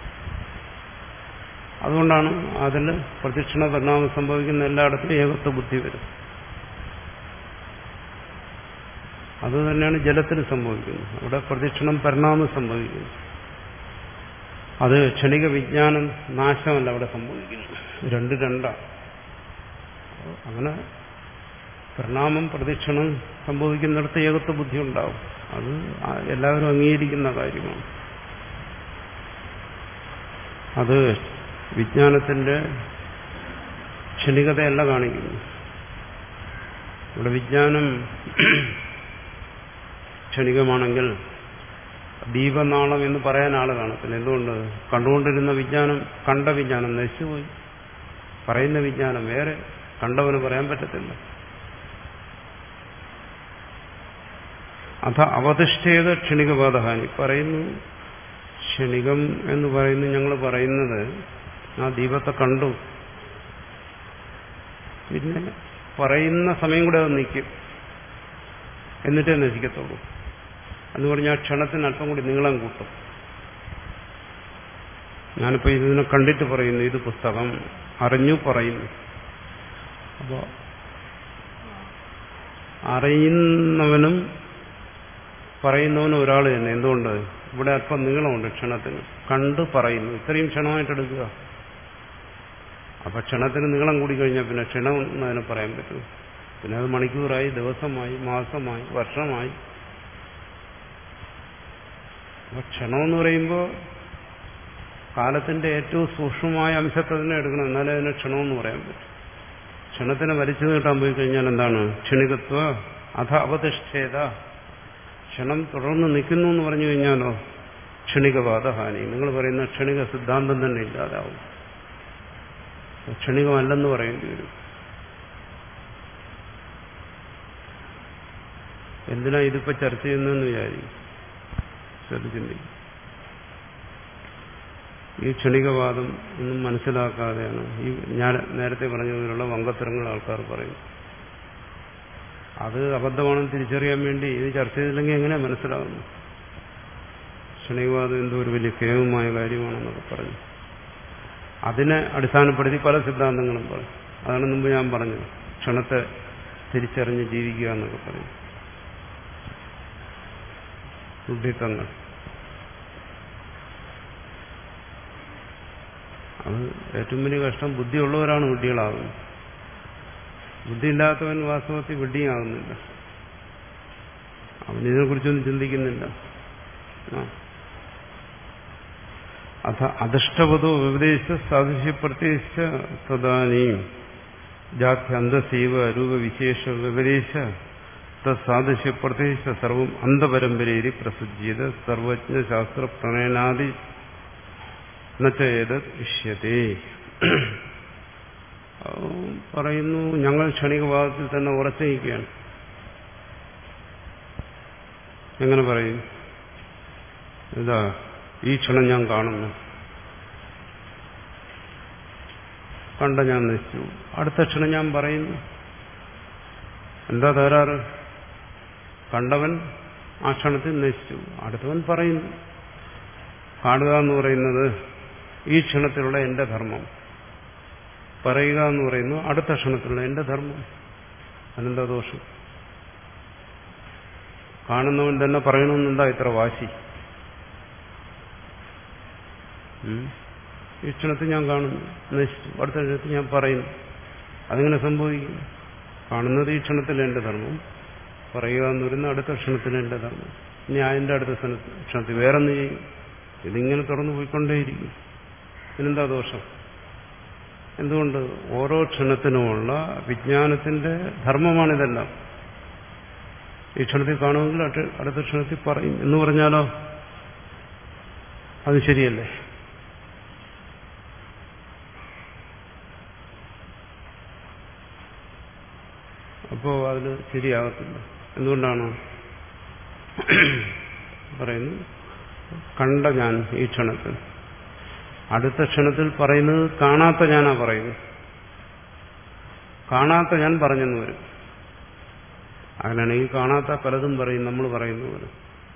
അതുകൊണ്ടാണ് അതിൽ പ്രതിക്ഷണ പരിണാമം സംഭവിക്കുന്ന എല്ലായിടത്തും ഏകത്വ ബുദ്ധി വരും. അത് തന്നെയാണ് ജലത്തിൽ സംഭവിക്കുന്നത്. അവിടെ പ്രതിക്ഷണം പരിണാമം സംഭവിക്കുന്നു. അത് ക്ഷണിക വിജ്ഞാനം നാശമല്ല അവിടെ സംഭവിക്കുന്നു. രണ്ട് രണ്ടാണ്. അങ്ങനെ പരിണാമം പ്രതിക്ഷണം സംഭവിക്കുന്നിടത്ത് ഏകത്വ ബുദ്ധി ഉണ്ടാവും. അത് എല്ലാവരും അംഗീകരിക്കുന്ന കാര്യമാണ്. അത് വിജ്ഞാനത്തിന്റെ ക്ഷണികതയല്ല കാണിക്കുന്നു. ഇവിടെ വിജ്ഞാനം ക്ഷണികമാണെങ്കിൽ ദീപനാളം എന്ന് പറയാൻ ആള് കാണത്തില്ല. എന്തുകൊണ്ട്? കണ്ടുകൊണ്ടിരുന്ന വിജ്ഞാനം, കണ്ട വിജ്ഞാനം നശിച്ചുപോയി. പറയുന്ന വിജ്ഞാനം വേറെ, കണ്ടവന് പറയാൻ പറ്റത്തില്ല. അഥ അവതിഷ്ഠേത ക്ഷണികപാതഹാനി പറയുന്നു. ക്ഷണികം എന്ന് പറയുന്നു ഞങ്ങൾ പറയുന്നത് ആ ദീപത്തെ കണ്ടു, പിന്നെ പറയുന്ന സമയം കൂടെ അത് നിൽക്കും, എന്നിട്ടേ നശിക്കത്തുള്ളൂ എന്ന് പറഞ്ഞാൽ ക്ഷണത്തിന് അല്പം കൂടി നീളം കൂട്ടും. ഞാനിപ്പോൾ ഇതിനെ കണ്ടിട്ട് പറയുന്നു, ഇത് പുസ്തകം അറിഞ്ഞു പറയുന്നു. അപ്പോൾ അറിയുന്നവനും പറയുന്നവനും ഒരാൾ തന്നെ. എന്തുകൊണ്ട്? ഇവിടെ അല്പം നീളമുണ്ട് ക്ഷണത്തിന്. കണ്ട് പറയുന്നു, ഇത്രയും ക്ഷണമായിട്ട് എടുക്കുക. അപ്പൊ ക്ഷണത്തിന് നീളം കൂടി കഴിഞ്ഞാൽ പിന്നെ ക്ഷണം എന്നതിനെ പറയാൻ പറ്റും. പിന്നെ അത് മണിക്കൂറായി, ദിവസമായി, മാസമായി, വർഷമായി. അപ്പൊ ക്ഷണമെന്ന് പറയുമ്പോൾ കാലത്തിന്റെ ഏറ്റവും സൂക്ഷ്മമായ അംശത്തെ തന്നെ എടുക്കണം, എന്നാലേ അതിനെ ക്ഷണമെന്ന് പറയാൻ പറ്റും. ക്ഷണത്തിനെ വലിച്ചു നീട്ടാൻ പോയി കഴിഞ്ഞാൽ എന്താണ്? ക്ഷണികത്വ അഥ അവതിഷ്ഠേത. ക്ഷണം തുടർന്ന് നിൽക്കുന്നു എന്ന് പറഞ്ഞു കഴിഞ്ഞാലോ ക്ഷണികവാദഹാനി. നിങ്ങൾ പറയുന്ന ക്ഷണിക സിദ്ധാന്തം തന്നെ ഇല്ലാതാവും. ക്ഷണികമല്ലെന്ന് പറയേണ്ടി വരും. എന്തിനാ ഇതിപ്പോ ചർച്ച ചെയ്യുന്നതെന്ന് വിചാരിക്കും. ശ്രദ്ധിച്ചിട്ടുണ്ടെങ്കിൽ ഈ ക്ഷണികവാദം ഒന്നും മനസ്സിലാക്കാതെയാണ് ഈ ഞാൻ നേരത്തെ പറഞ്ഞതിലുള്ള വങ്കത്തരങ്ങൾ ആൾക്കാർ പറയും. അത് അബദ്ധമാണെന്ന് തിരിച്ചറിയാൻ വേണ്ടി ഇത് ചർച്ച ചെയ്തില്ലെങ്കിൽ എങ്ങനെ മനസ്സിലാകുന്നു? ക്ഷണികവാദം എന്തോ ഒരു വലിയ കേവമായ കാര്യമാണെന്നൊക്കെ പറഞ്ഞു. അതിനെ അടിസ്ഥാനപ്പെടുത്തി പല സിദ്ധാന്തങ്ങളും പറയും. അതാണ് മുമ്പ് ഞാൻ പറഞ്ഞത്, ക്ഷണത്തെ തിരിച്ചറിഞ്ഞ് ജീവിക്കുക എന്നൊക്കെ പറയും. ബുദ്ധിത്വങ്ങൾ അത് ഏറ്റവും വലിയ കഷ്ടം. ബുദ്ധിയുള്ളവരാണ് വിഡ്ഢികളാകുന്നത്. ബുദ്ധിയില്ലാത്തവൻ വാസ്തവത്തിൽ വിഡ്ഢിയാകുന്നില്ല. അവൻ ഇതിനെക്കുറിച്ചൊന്നും ചിന്തിക്കുന്നില്ല. അഥ അധിഷ്ഠവതോ വിപദേശ സാദൃശ്യപ്രത്യേകിച്ച തദാനീം ജാത്യന്തസൈവ രൂപവിശേഷ വിപദേശ തദ്സാദൃശ്യപ്രത്യേകിച്ച സർവം അന്തപരമ്പരേരി പ്രസിദ്ധീത സർവജ്ഞ ശാസ്ത്ര പ്രണയനാദി നച്ചേത് ഇഷ്യതേ. പറയുന്നു, ഞങ്ങൾ ക്ഷണികവാദത്തിൽ തന്നെ ഉറച്ചു നിൽക്കുകയാണ്. എങ്ങനെ പറയും? ഇതാ ഈ ക്ഷണം ഞാൻ കാണുന്നു, കണ്ട ഞാൻ നശിച്ചു. അടുത്ത ക്ഷണം ഞാൻ പറയുന്നു. എന്താ തകരാറ്? കണ്ടവൻ ആ ക്ഷണത്തിൽ നശിച്ചു, അടുത്തവൻ പറയുന്നു. കാണുക എന്ന് പറയുന്നത് ഈ ക്ഷണത്തിലുള്ള എന്റെ ധർമ്മം, പറയുക എന്ന് പറയുന്നു അടുത്ത ക്ഷണത്തിലുള്ള എന്റെ ധർമ്മം. അതെന്താ ദോഷം? കാണുന്നവൻ തന്നെ പറയണമെന്നുണ്ടാ ഇത്ര വാശി? ഈ ക്ഷണത്തിൽ ഞാൻ കാണുന്നു, നശിച്ചു, അടുത്ത ക്ഷണത്തിൽ ഞാൻ പറയുന്നു. അതിങ്ങനെ സംഭവിക്കും. കാണുന്നത് ഈ ക്ഷണത്തിൽ എന്റെ ധർമ്മം, പറയുക എന്ന് പറയുന്നത് അടുത്ത ക്ഷണത്തിൽ എന്റെ ധർമ്മം. ഇനി അതിന്റെ അടുത്ത ക്ഷണത്തിൽ വേറൊന്ന് ചെയ്യും. ഇതിങ്ങനെ തുറന്നു പോയിക്കൊണ്ടേയിരിക്കും. ഇതിനെന്താ ദോഷം? എന്തുകൊണ്ട്? ഓരോ ക്ഷണത്തിനുമുള്ള വിജ്ഞാനത്തിന്റെ ധർമ്മമാണിതെല്ലാം. ഈ ക്ഷണത്തിൽ കാണുമെങ്കിൽ അടുത്ത ക്ഷണത്തിൽ പറയും എന്ന് പറഞ്ഞാലോ അത് ശരിയല്ലേ? അപ്പോ അതിന് ശരിയാകത്തില്ല. എന്തുകൊണ്ടാണ്? പറയുന്നു കണ്ട ഞാൻ ഈ ക്ഷണത്തിൽ. അടുത്ത ക്ഷണത്തിൽ പറയുന്നത് കാണാത്ത ഞാനാ പറയുന്നത്. കാണാത്ത ഞാൻ പറഞ്ഞെന്ന് വരും. അങ്ങനെയാണെങ്കിൽ കാണാത്ത പലതും പറയും നമ്മൾ പറയുന്ന പോലെ.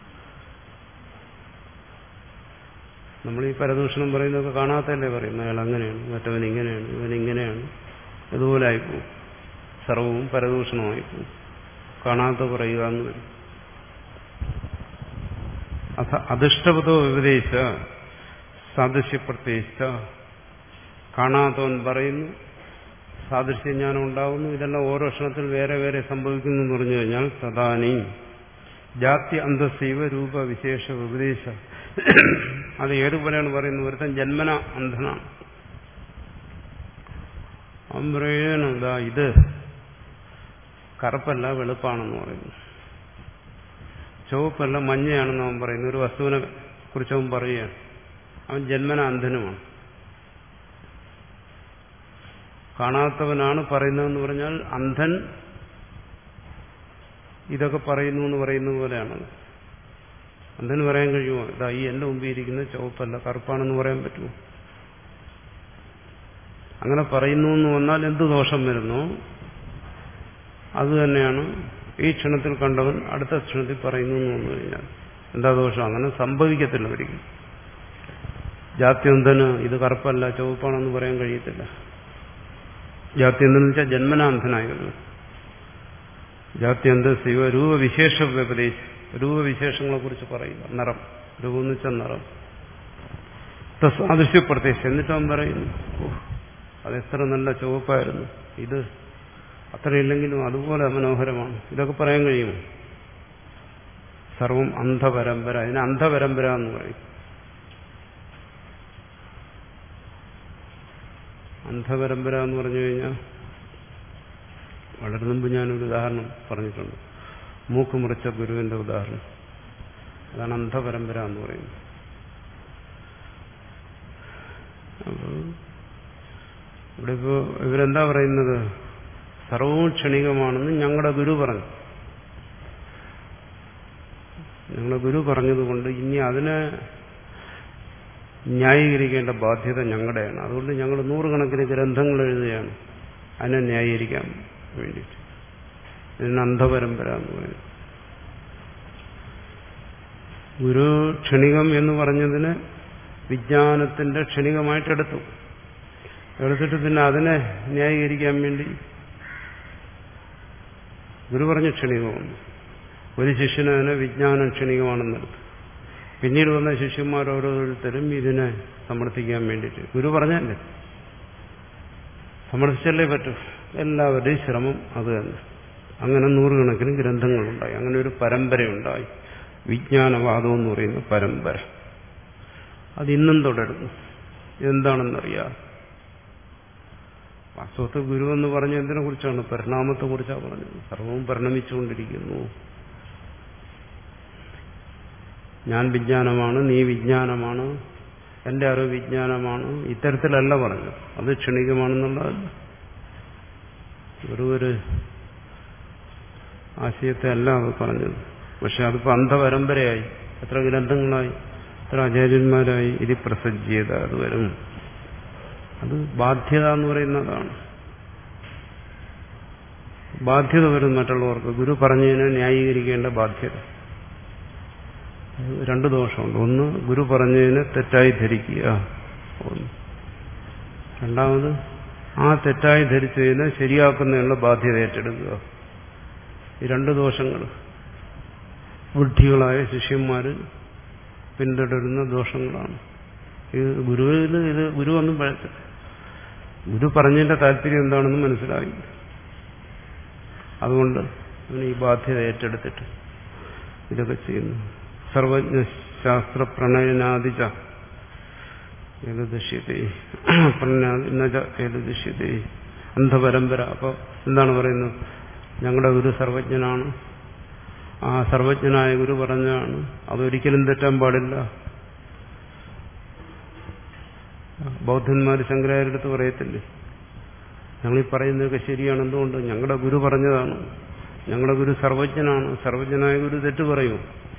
നമ്മൾ ഈ പരദൂഷണം പറയുന്നതൊക്കെ കാണാത്തല്ലേ പറയുന്നത്. അയാൾ അങ്ങനെയാണ്, മറ്റവൻ ഇങ്ങനെയാണ്, ഇവൻ ഇങ്ങനെയാണ്, ഇതുപോലെ ആയിപ്പോവും. സർവവും പരദൂഷണമായിപ്പോവും. കാണാത്ത പറയുക എന്ന് വരും. അഥ അധിഷ്ഠപതോ വിപദേശ സാദൃശ്യപ്രത്യേകിച്ച കാണാത്തവൻ പറയുന്നു, സാദൃശ്യജ്ഞാനം ഉണ്ടാകുന്നു. ഇതെല്ലാം ഓരോ ക്ഷണത്തിൽ വേറെ വേറെ സംഭവിക്കുന്നു എന്ന് പറഞ്ഞു കഴിഞ്ഞാൽ തഥാനി ജാതി അന്ധസൈവ രൂപ വിശേഷ വിപദേശ. അത് ഏതുപോലെയാണ് പറയുന്നത്? ഒരുത്തൻ ജന്മന അന്ധനാണ്. അവൻ പറയണം ഇതാ ഇത് കറുപ്പല്ല വെളുപ്പാണെന്ന് പറയുന്നു, ചുവപ്പല്ല മഞ്ഞയാണെന്ന് അവൻ പറയുന്നു. ഒരു വസ്തുവിനെ കുറിച്ച് അവൻ പറയുകയാണ്. അവൻ ജന്മന അന്ധനുമാണ്. കാണാത്തവനാണ് പറയുന്നതെന്ന് പറഞ്ഞാൽ അന്ധൻ ഇതൊക്കെ പറയുന്നു എന്ന് പറയുന്നത് പോലെയാണ്. അന്ധന് പറയാൻ കഴിയുമോ ഇതാ ഈ എന്റെ മുമ്പിൽ ഇരിക്കുന്നത് ചുവപ്പല്ല കറുപ്പാണെന്ന് പറയാൻ പറ്റുമോ? അങ്ങനെ പറയുന്നു എന്ന് വന്നാൽ എന്ത് ദോഷം വരുന്നു? അത് തന്നെയാണ് ഈ ക്ഷണത്തിൽ കണ്ടവൻ അടുത്ത ക്ഷണത്തിൽ പറയുന്നു എന്ന് വന്നു കഴിഞ്ഞാൽ എന്താ ദോഷം? അങ്ങനെ സംഭവിക്കത്തില്ല ഒരിക്കലും. ജാത്യന്തന് ഇത് കറുപ്പല്ല ചുവപ്പാണെന്ന് പറയാൻ കഴിയത്തില്ല. ജാത്യന്തനെന്ന് വെച്ചാൽ ജന്മനാന്ധനായി വരുന്നു. ജാത്യന്ത ശിവ രൂപവിശേഷ വ്യപദേശം, രൂപവിശേഷങ്ങളെ കുറിച്ച് പറയുക. നിറം, രൂപം എന്ന് വെച്ചാൽ നിറം. സാദൃശ്യപ്രത്യേകം. എന്നിട്ട് അവൻ പറയുന്നു അതെത്ര നല്ല ചുവപ്പായിരുന്നു, ഇത് അത്രയില്ലെങ്കിലും അതുപോലെ മനോഹരമാണ്. ഇതൊക്കെ പറയാൻ കഴിയുമോ? സർവം അന്ധപരമ്പര. അതിന് അന്ധപരമ്പര എന്ന് പറയും. അന്ധപരമ്പര എന്ന് പറഞ്ഞു കഴിഞ്ഞാൽ വളരെ മുമ്പ് ഞാനൊരു ഉദാഹരണം പറഞ്ഞിട്ടുണ്ട്. മൂക്ക് മുറിച്ച ഗുരുവിന്റെ ഉദാഹരണം. അതാണ് അന്ധപരമ്പര എന്ന് പറയുന്നത്. അപ്പോൾ ഇവിടെ ഇപ്പോ ഇവരെന്താ പറയുന്നത്? സർവവും ക്ഷണികമാണെന്ന് ഞങ്ങളുടെ ഗുരു പറഞ്ഞു. ഞങ്ങളുടെ ഗുരു പറഞ്ഞതുകൊണ്ട് ഇനി അതിനെ ന്യായീകരിക്കേണ്ട ബാധ്യത ഞങ്ങളുടെയാണ്. അതുകൊണ്ട് ഞങ്ങൾ നൂറുകണക്കിന് ഗ്രന്ഥങ്ങൾ എഴുതുകയാണ് അതിനെ ന്യായീകരിക്കാൻ വേണ്ടിയിട്ട്. ഇതിന് അന്ധപരമ്പര എന്ന് പറയുന്നത്. ഗുരു ക്ഷണികം എന്ന് പറഞ്ഞതിന് വിജ്ഞാനത്തിന്റെ ക്ഷണികമായിട്ടെടുത്തു. എടുത്തിട്ട് പിന്നെ അതിനെ ന്യായീകരിക്കാൻ വേണ്ടി ഗുരു പറഞ്ഞ ക്ഷണികമാണ്. ഒരു ശിഷ്യന് അതിനെ വിജ്ഞാനം ക്ഷണികമാണെന്നെടുത്തു. പിന്നീട് വന്ന ശിഷ്യന്മാർ ഓരോരുത്തരും ഇതിനെ സമർത്ഥിക്കാൻ വേണ്ടിയിട്ട് ഗുരു പറഞ്ഞല്ലേ, സമർത്ഥിച്ചല്ലേ പറ്റൂ. എല്ലാവരുടെയും ശ്രമം അത് തന്നെ. അങ്ങനെ നൂറുകണക്കിന് ഗ്രന്ഥങ്ങളുണ്ടായി. അങ്ങനെ ഒരു പരമ്പരയുണ്ടായി. വിജ്ഞാനവാദം എന്ന് പറയുന്ന പരമ്പര അതിന്നും തുടരുന്നു. എന്താണെന്നറിയാം. വാസ്തവത്തിൽ ഗുരു എന്ന് പറഞ്ഞ എന്തിനെ കുറിച്ചാണ്? പരിണാമത്തെ കുറിച്ചാണ് പറഞ്ഞത്. സർവവും പരിണമിച്ചുകൊണ്ടിരിക്കുന്നു. ഞാൻ വിജ്ഞാനമാണ്, നീ വിജ്ഞാനമാണ്, എന്റെ അറിവ് വിജ്ഞാനമാണ്, ഇത്തരത്തിലല്ല പറഞ്ഞത്. അത് ക്ഷണികമാണെന്നുള്ളതല്ല. ഒരു ആശയത്തെ അല്ല അത് പറഞ്ഞത്. പക്ഷെ അതിപ്പോ അന്ധപരമ്പരയായി. എത്ര ഗ്രന്ഥങ്ങളായി, എത്ര ആചാര്യന്മാരായി. ഇത് പ്രസജ്യത അത് വരും. അത് ബാധ്യത എന്ന് പറയുന്നതാണ്. ബാധ്യത വരും മറ്റുള്ളവർക്ക്. ഗുരു പറഞ്ഞതിനെ ന്യായീകരിക്കേണ്ട ബാധ്യത. രണ്ട് ദോഷമുണ്ട്. ഒന്ന്, ഗുരു പറഞ്ഞതിനെ തെറ്റായി ധരിക്കുക. ഒന്ന്. രണ്ടാമത്, ആ തെറ്റായി ധരിച്ചതിനെ ശരിയാക്കുന്നതിനുള്ള ബാധ്യത ഏറ്റെടുക്കുക. ഈ രണ്ട് ദോഷങ്ങൾ ബുദ്ധികളായ ശിഷ്യന്മാര് പിന്തുടരുന്ന ദോഷങ്ങളാണ്. ഇത് ഗുരുവിൽ ഇത് ഗുരു ഒന്നും പഴച്ച ഗുരു പറഞ്ഞതിന്റെ താല്പര്യം എന്താണെന്ന് മനസ്സിലായി. അതുകൊണ്ട് അവന് ഈ ബാധ്യത ഏറ്റെടുത്തിട്ട് ഇതൊക്കെ ചെയ്യുന്നു. സർവജ്ഞ ശാസ്ത്ര പ്രണയനാദിച്ച ഏത് ദൃശ്യത്തെ പ്രണയനാദി ഏത് ദൃശ്യത്തെ അന്ധപരമ്പര. അപ്പോൾ എന്താണ് പറയുന്നത്? ഞങ്ങളുടെ ഗുരു സർവജ്ഞനാണ്. ആ സർവജ്ഞനായ ഗുരു പറഞ്ഞാണ്. അതൊരിക്കലും തെറ്റാൻ പാടില്ല. ബൗദ്ധന്മാർ ശങ്കരാചാര്യടുത്ത് പറയത്തില്ലേ, ഞങ്ങളീ പറയുന്നതൊക്കെ ശരിയാണ്. എന്തുകൊണ്ട്? ഞങ്ങളുടെ ഗുരു പറഞ്ഞതാണ്. ഞങ്ങളുടെ ഗുരു സർവജ്ഞനാണ്. സർവജ്ഞനായ ഗുരു തെറ്റ് പറയും.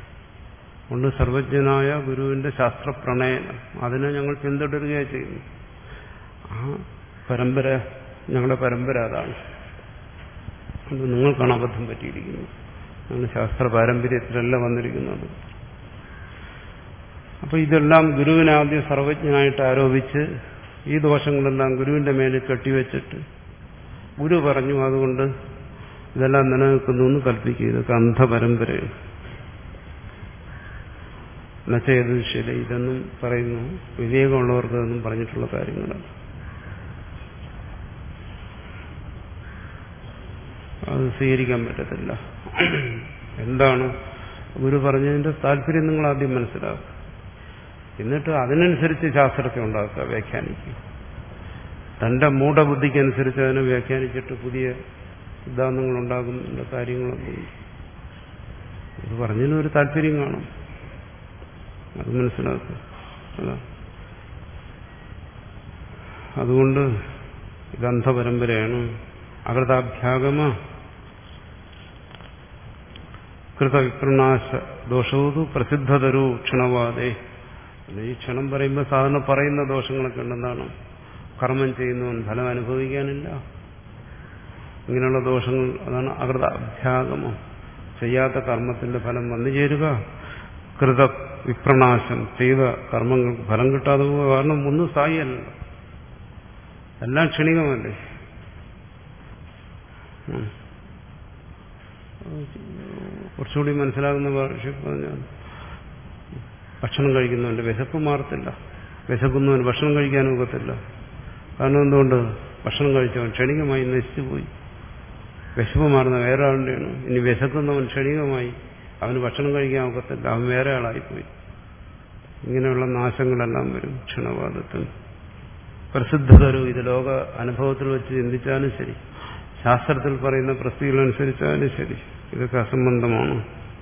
അതുകൊണ്ട് സർവജ്ഞനായ ഗുരുവിന്റെ ശാസ്ത്രപ്രണയനം അതിനെ ഞങ്ങൾ പിന്തുടരുകയാണ് ചെയ്യുന്നു. ആ പരമ്പര ഞങ്ങളുടെ പരമ്പര അതാണ്. അത് നിങ്ങൾക്കാണ് അബദ്ധം പറ്റിയിരിക്കുന്നത്. ഞങ്ങൾ ശാസ്ത്ര പാരമ്പര്യത്തിലല്ല വന്നിരിക്കുന്നത്. അപ്പൊ ഇതെല്ലാം ഗുരുവിനെ ആദ്യം സർവജ്ഞനായിട്ട് ആരോപിച്ച് ഈ ദോഷങ്ങളെല്ലാം ഗുരുവിന്റെ മേലിൽ കെട്ടിവെച്ചിട്ട് ഗുരു പറഞ്ഞു അതുകൊണ്ട് ഇതെല്ലാം നിലനിൽക്കുന്നു എന്ന് കൽപ്പിക്കുക. ഇതൊക്കെ അന്ധപരമ്പരയാണ്. എന്നുവെച്ചാൽ ശരി ഇതെന്നും പറയുന്നു വിവേകമുള്ളവർക്ക് ഇതൊന്നും പറഞ്ഞിട്ടുള്ള കാര്യങ്ങളാണ്. അത് സ്വീകരിക്കാൻ പറ്റത്തില്ല. എന്താണ് ഗുരു പറഞ്ഞതിന്റെ താല്പര്യം നിങ്ങൾ ആദ്യം മനസ്സിലാക്കുക. എന്നിട്ട് അതിനനുസരിച്ച് ശാസ്ത്രത്തെ ഉണ്ടാക്കുക, വ്യാഖ്യാനിക്കുക. തന്റെ മൂഢബുദ്ധിക്കനുസരിച്ച് അതിനെ വ്യാഖ്യാനിച്ചിട്ട് പുതിയ സിദ്ധാന്തങ്ങൾ ഉണ്ടാകുന്ന കാര്യങ്ങളൊന്നും ഇത് പറഞ്ഞതിനൊരു താല്പര്യം കാണും. അത് മനസ്സിലാക്കുക. അതാ അതുകൊണ്ട് ഇത് അന്ധപരമ്പരയാണ്. അകൃതാഭ്യാഗമ കൃതവിപ്രണാശ ദോഷവും പ്രസിദ്ധതരു ക്ഷണവാദേ. ഈ ക്ഷണം പറയുമ്പോൾ സാധാരണ പറയുന്ന ദോഷങ്ങളൊക്കെ ഉണ്ടെന്നാണ്. കർമ്മം ചെയ്യുന്നവൻ ഫലം അനുഭവിക്കാനില്ല, ഇങ്ങനെയുള്ള ദോഷങ്ങൾ. അതാണ് അകൃത അഭ്യാഗമം. ചെയ്യാത്ത കർമ്മത്തിന്റെ ഫലം വന്നു ചേരുക, കൃത വിപ്രണാശം, ചെയ്ത കർമ്മങ്ങൾക്ക് ഫലം കിട്ടാതെ പോവുക. കാരണം ഒന്നും സ്ഥായിയല്ലല്ലോ, എല്ലാം ക്ഷണികമല്ലേ. കുറച്ചുകൂടി മനസ്സിലാകുന്ന ഭാഷ പറഞ്ഞാൽ ഭക്ഷണം കഴിക്കുന്നവന്റെ വിശപ്പ് മാറത്തില്ല, വിശക്കുന്നവന് ഭക്ഷണം കഴിക്കാനും ഒക്കത്തില്ല. കാരണം എന്തുകൊണ്ട്? ഭക്ഷണം കഴിച്ചവൻ ക്ഷണികമായി നശിച്ചുപോയി. വിശപ്പ് മാറുന്ന വേറെ ആളുടെയാണ്. ഇനി വിശക്കുന്നവൻ ക്ഷണികമായി അവന് ഭക്ഷണം കഴിക്കാൻ ഒക്കത്തില്ല, അവൻ വേറെ ആളായിപ്പോയി. ഇങ്ങനെയുള്ള നാശങ്ങളെല്ലാം വരും ക്ഷണവാദത്തിൽ. പ്രസിദ്ധതരും ഇത് ലോക അനുഭവത്തിൽ വെച്ച് ചിന്തിച്ചാലും ശരി, ശാസ്ത്രത്തിൽ പറയുന്ന പ്രസിദ്ധികളനുസരിച്ചാലും ശരി, ഇതൊക്കെ അസംബന്ധമാണ്.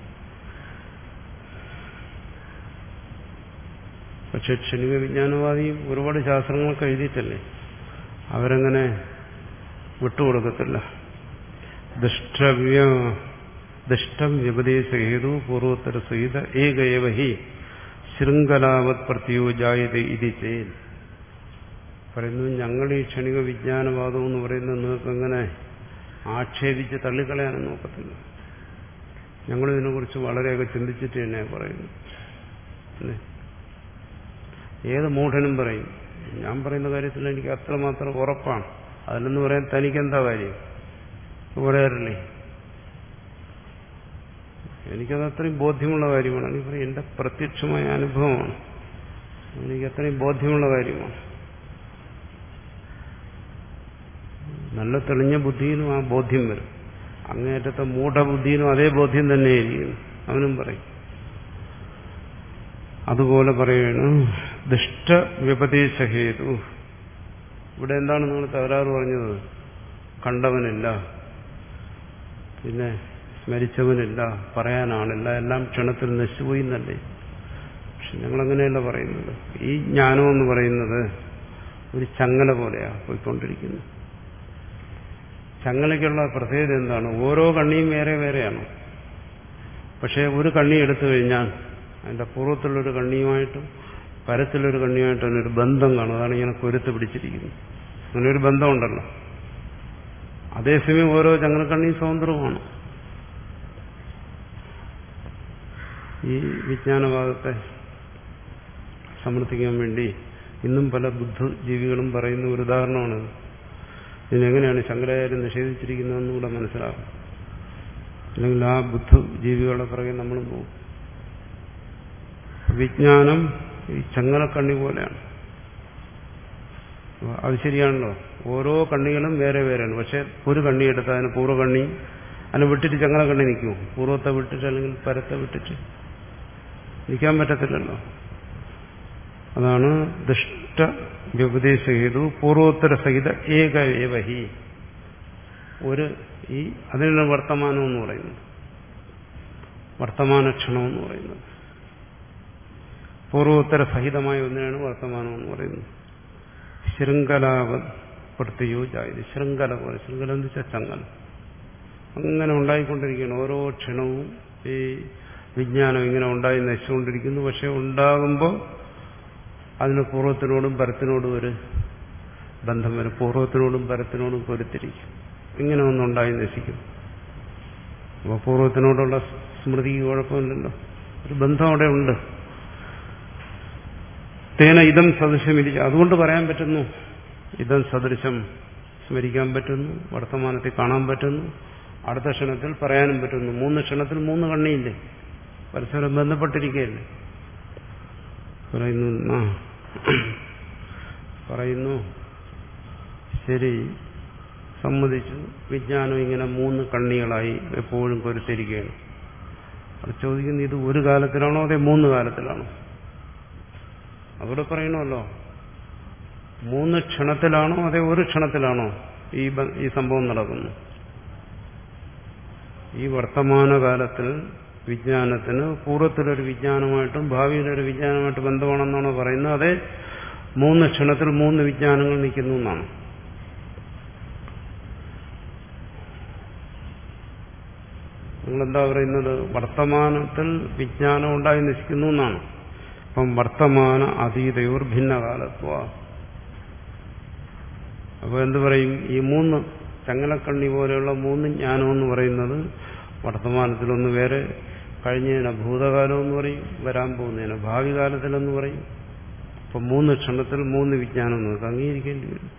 പക്ഷെ ക്ഷണിക വിജ്ഞാനവാദിയും ഒരുപാട് ശാസ്ത്രങ്ങളൊക്കെ എഴുതിയിട്ടല്ലേ, അവരങ്ങനെ വിട്ടുകൊടുക്കത്തില്ല. ദുഷ്ടവ്യ ദുഷ്ടം വ്യപദേശ ഹേതു പൂർവോത്തര സഹിത ഏകയവഹി ശൃംഖലാവത് പ്രത്യോജായത ഇതി ചേൻ പറയുന്നു. ഞങ്ങൾ ഈ ക്ഷണിക വിജ്ഞാനവാദം എന്ന് പറയുന്നത് നിങ്ങൾക്ക് അങ്ങനെ ആക്ഷേപിച്ച് തള്ളിക്കളയാനും നോക്കത്തില്ല. ഞങ്ങളിതിനെക്കുറിച്ച് വളരെയൊക്കെ ചിന്തിച്ചിട്ട് തന്നെ പറയുന്നു. ഏത് മൂഢനും പറയും ഞാൻ പറയുന്ന കാര്യത്തിൽ എനിക്ക് അത്രമാത്രം ഉറപ്പാണ്, അതിലെന്ന് പറയാൻ തനിക്കെന്താ കാര്യം പറയാറില്ലേ? എനിക്കത് അത്രയും ബോധ്യമുള്ള കാര്യമാണ്. എനിക്ക് പറയും എന്റെ പ്രത്യക്ഷമായ അനുഭവമാണ്, എനിക്ക് അത്രയും ബോധ്യമുള്ള കാര്യമാണ്. നല്ല തെളിഞ്ഞ ബുദ്ധിയിലും ആ ബോധ്യം വരും, അങ്ങേയറ്റത്തെ മൂഢബുദ്ധിയിലും അതേ ബോധ്യം തന്നെയായിരിക്കും, അവനും പറയും. അതുപോലെ പറയുന്നു ദുഷ്ട വ്യപദേശഹേതു. ഇവിടെ എന്താണ് നിങ്ങൾ തകരാറ് പറഞ്ഞത്? കണ്ടവനില്ല, പിന്നെ സ്മരിച്ചവനില്ല, പറയാനാണില്ല, എല്ലാം ക്ഷണത്തിൽ നശിച്ചുപോയി എന്നല്ലേ. പക്ഷെ ഞങ്ങളങ്ങനെയല്ല പറയുന്നത്. ഈ ജ്ഞാനം എന്ന് പറയുന്നത് ഒരു ചങ്ങല പോലെയാ പോയിക്കൊണ്ടിരിക്കുന്നത്. ചങ്ങലയ്ക്കുള്ള പ്രത്യേകത എന്താണ്? ഓരോ കണ്ണിയും വേറെ വേറെയാണ്. പക്ഷെ ഒരു കണ്ണി എടുത്തു കഴിഞ്ഞാൽ അതിന്റെ പൂർവ്വത്തിലൊരു കണ്ണിയുമായിട്ടും പരത്തിലൊരു കണ്ണിയുമായിട്ടും അതിനൊരു ബന്ധം കാണും. അതാണ് ഇങ്ങനെ കൊരുത്ത് പിടിച്ചിരിക്കുന്നത്. അങ്ങനെ ഒരു ബന്ധമുണ്ടല്ലോ. അതേസമയം ഓരോ ചങ്ങലക്കണ്ണിയും സ്വതന്ത്രവുമാണ്. ഈ വിജ്ഞാനവാദത്തെ സമർത്ഥിക്കാൻ വേണ്ടി ഇന്നും പല ബുദ്ധിജീവികളും പറയുന്ന ഒരു ഉദാഹരണമാണ്. ഇതിനെങ്ങനെയാണ് ശങ്കരാചാര്യൻ നിഷേധിച്ചിരിക്കുന്നതെന്നും കൂടെ മനസ്സിലാകും. അല്ലെങ്കിൽ ആ ബുദ്ധിജീവികളുടെ പുറകെ നമ്മളും പോകും. വിജ്ഞാനം ഈ ചങ്ങലക്കണ്ണി പോലെയാണ്. അത് ശരിയാണല്ലോ, ഓരോ കണ്ണികളും വേറെ വേറെയാണ്. പക്ഷെ ഒരു കണ്ണി എടുത്താൽ അതിന് പൂർവ്വകണ്ണി അതിനെ വിട്ടിട്ട് ചങ്ങലക്കണ്ണി നിൽക്കുമോ? പൂർവ്വത്തെ വിട്ടിട്ട് അല്ലെങ്കിൽ പരത്തെ വിട്ടിട്ട് നിൽക്കാൻ പറ്റത്തില്ലല്ലോ. അതാണ് ദുഷ്ട വ്യപദേശ ഹേതു പൂർവോത്തര സഹിത ഏക ഏവഹി. ഒരു ഈ അതിനുള്ള വർത്തമാനം എന്ന് പറയുന്നത്, വർത്തമാനക്ഷണം എന്ന് പറയുന്നത് പൂർവോത്തര സഹിതമായ ഒന്നിനാണ് വർത്തമാനം എന്ന് പറയുന്നത്. ശൃംഖലാവത് പ്രത്യോജായത്. ശൃംഖല പോലെ, ശൃംഖല എന്ന് വെച്ചാൽ ചങ്ങല അങ്ങനെ ഉണ്ടായിക്കൊണ്ടിരിക്കുകയാണ്. ഓരോ ക്ഷണവും ഈ വിജ്ഞാനം ഇങ്ങനെ ഉണ്ടായി നശിച്ചുകൊണ്ടിരിക്കുന്നു. പക്ഷെ ഉണ്ടാകുമ്പോൾ അതിന് പൂർവ്വത്തിനോടും പരത്തിനോടും ഒരു ബന്ധം വരും. പൂർവ്വത്തിനോടും പരത്തിനോടും പൊരുത്തിരിക്കും. ഇങ്ങനെ ഒന്നുണ്ടായി നശിക്കും. അപ്പോൾ പൂർവ്വത്തിനോടുള്ള സ്മൃതിക്ക് കുഴപ്പമില്ലല്ലോ, ഒരു ബന്ധം അവിടെ ഉണ്ട്. തേന ഇതം സദൃശം ഇരിക്കും. അതുകൊണ്ട് പറയാൻ പറ്റുന്നു, ഇതം സദൃശം സ്മരിക്കാൻ പറ്റുന്നു, വർത്തമാനത്തിൽ കാണാൻ പറ്റുന്നു, അടുത്ത ക്ഷണത്തിൽ പറയാനും പറ്റുന്നു. മൂന്ന് ക്ഷണത്തിൽ മൂന്ന് കണ്ണിയില്ലേ, പരസ്പരം ബന്ധപ്പെട്ടിരിക്കുകയല്ലേ. പറയുന്നു ആ പറയുന്നു ശരി, സമ്മതിച്ചു, വിജ്ഞാനം ഇങ്ങനെ മൂന്ന് കണ്ണികളായി എപ്പോഴും കൊരുത്തിരിക്കുകയാണ്. അത് ചോദിക്കുന്നത് ഇത് ഒരു കാലത്തിലാണോ അതെ മൂന്ന് കാലത്തിലാണോ? അവിടെ പറയണമല്ലോ, മൂന്ന് ക്ഷണത്തിലാണോ അതെ ഒരു ക്ഷണത്തിലാണോ ഈ ഈ സംഭവം നടക്കുന്നു? ഈ വർത്തമാനകാലത്തിൽ വിജ്ഞാനത്തിന് പൂർവ്വത്തിലൊരു വിജ്ഞാനമായിട്ടും ഭാവിയിലൊരു വിജ്ഞാനമായിട്ട് ബന്ധമാണെന്നാണോ പറയുന്നത്? അതെ മൂന്ന് ക്ഷണത്തിൽ മൂന്ന് വിജ്ഞാനങ്ങൾ നിൽക്കുന്നു എന്നാണ്. നിങ്ങളെന്താ പറയുന്നത്? വർത്തമാനത്തിൽ വിജ്ഞാനം ഉണ്ടായി നശിക്കുന്നു എന്നാണ്. അപ്പം വർത്തമാന അതീതയോർ ഭിന്നകാലത്വ. അപ്പോൾ എന്ത് പറയും? ഈ മൂന്ന് ചങ്ങലക്കണ്ണി പോലെയുള്ള മൂന്ന് ജ്ഞാനം എന്ന് പറയുന്നത് വർത്തമാനത്തിലൊന്ന് വേറെ, കഴിഞ്ഞതിന് ഭൂതകാലം എന്ന് പറയും, വരാൻ പോകുന്നതിന് ഭാവി കാലത്തിലെന്ന് പറയും. അപ്പം മൂന്ന് ക്ഷണത്തിൽ മൂന്ന് വിജ്ഞാനം നമുക്ക് അംഗീകരിക്കേണ്ടി വരും.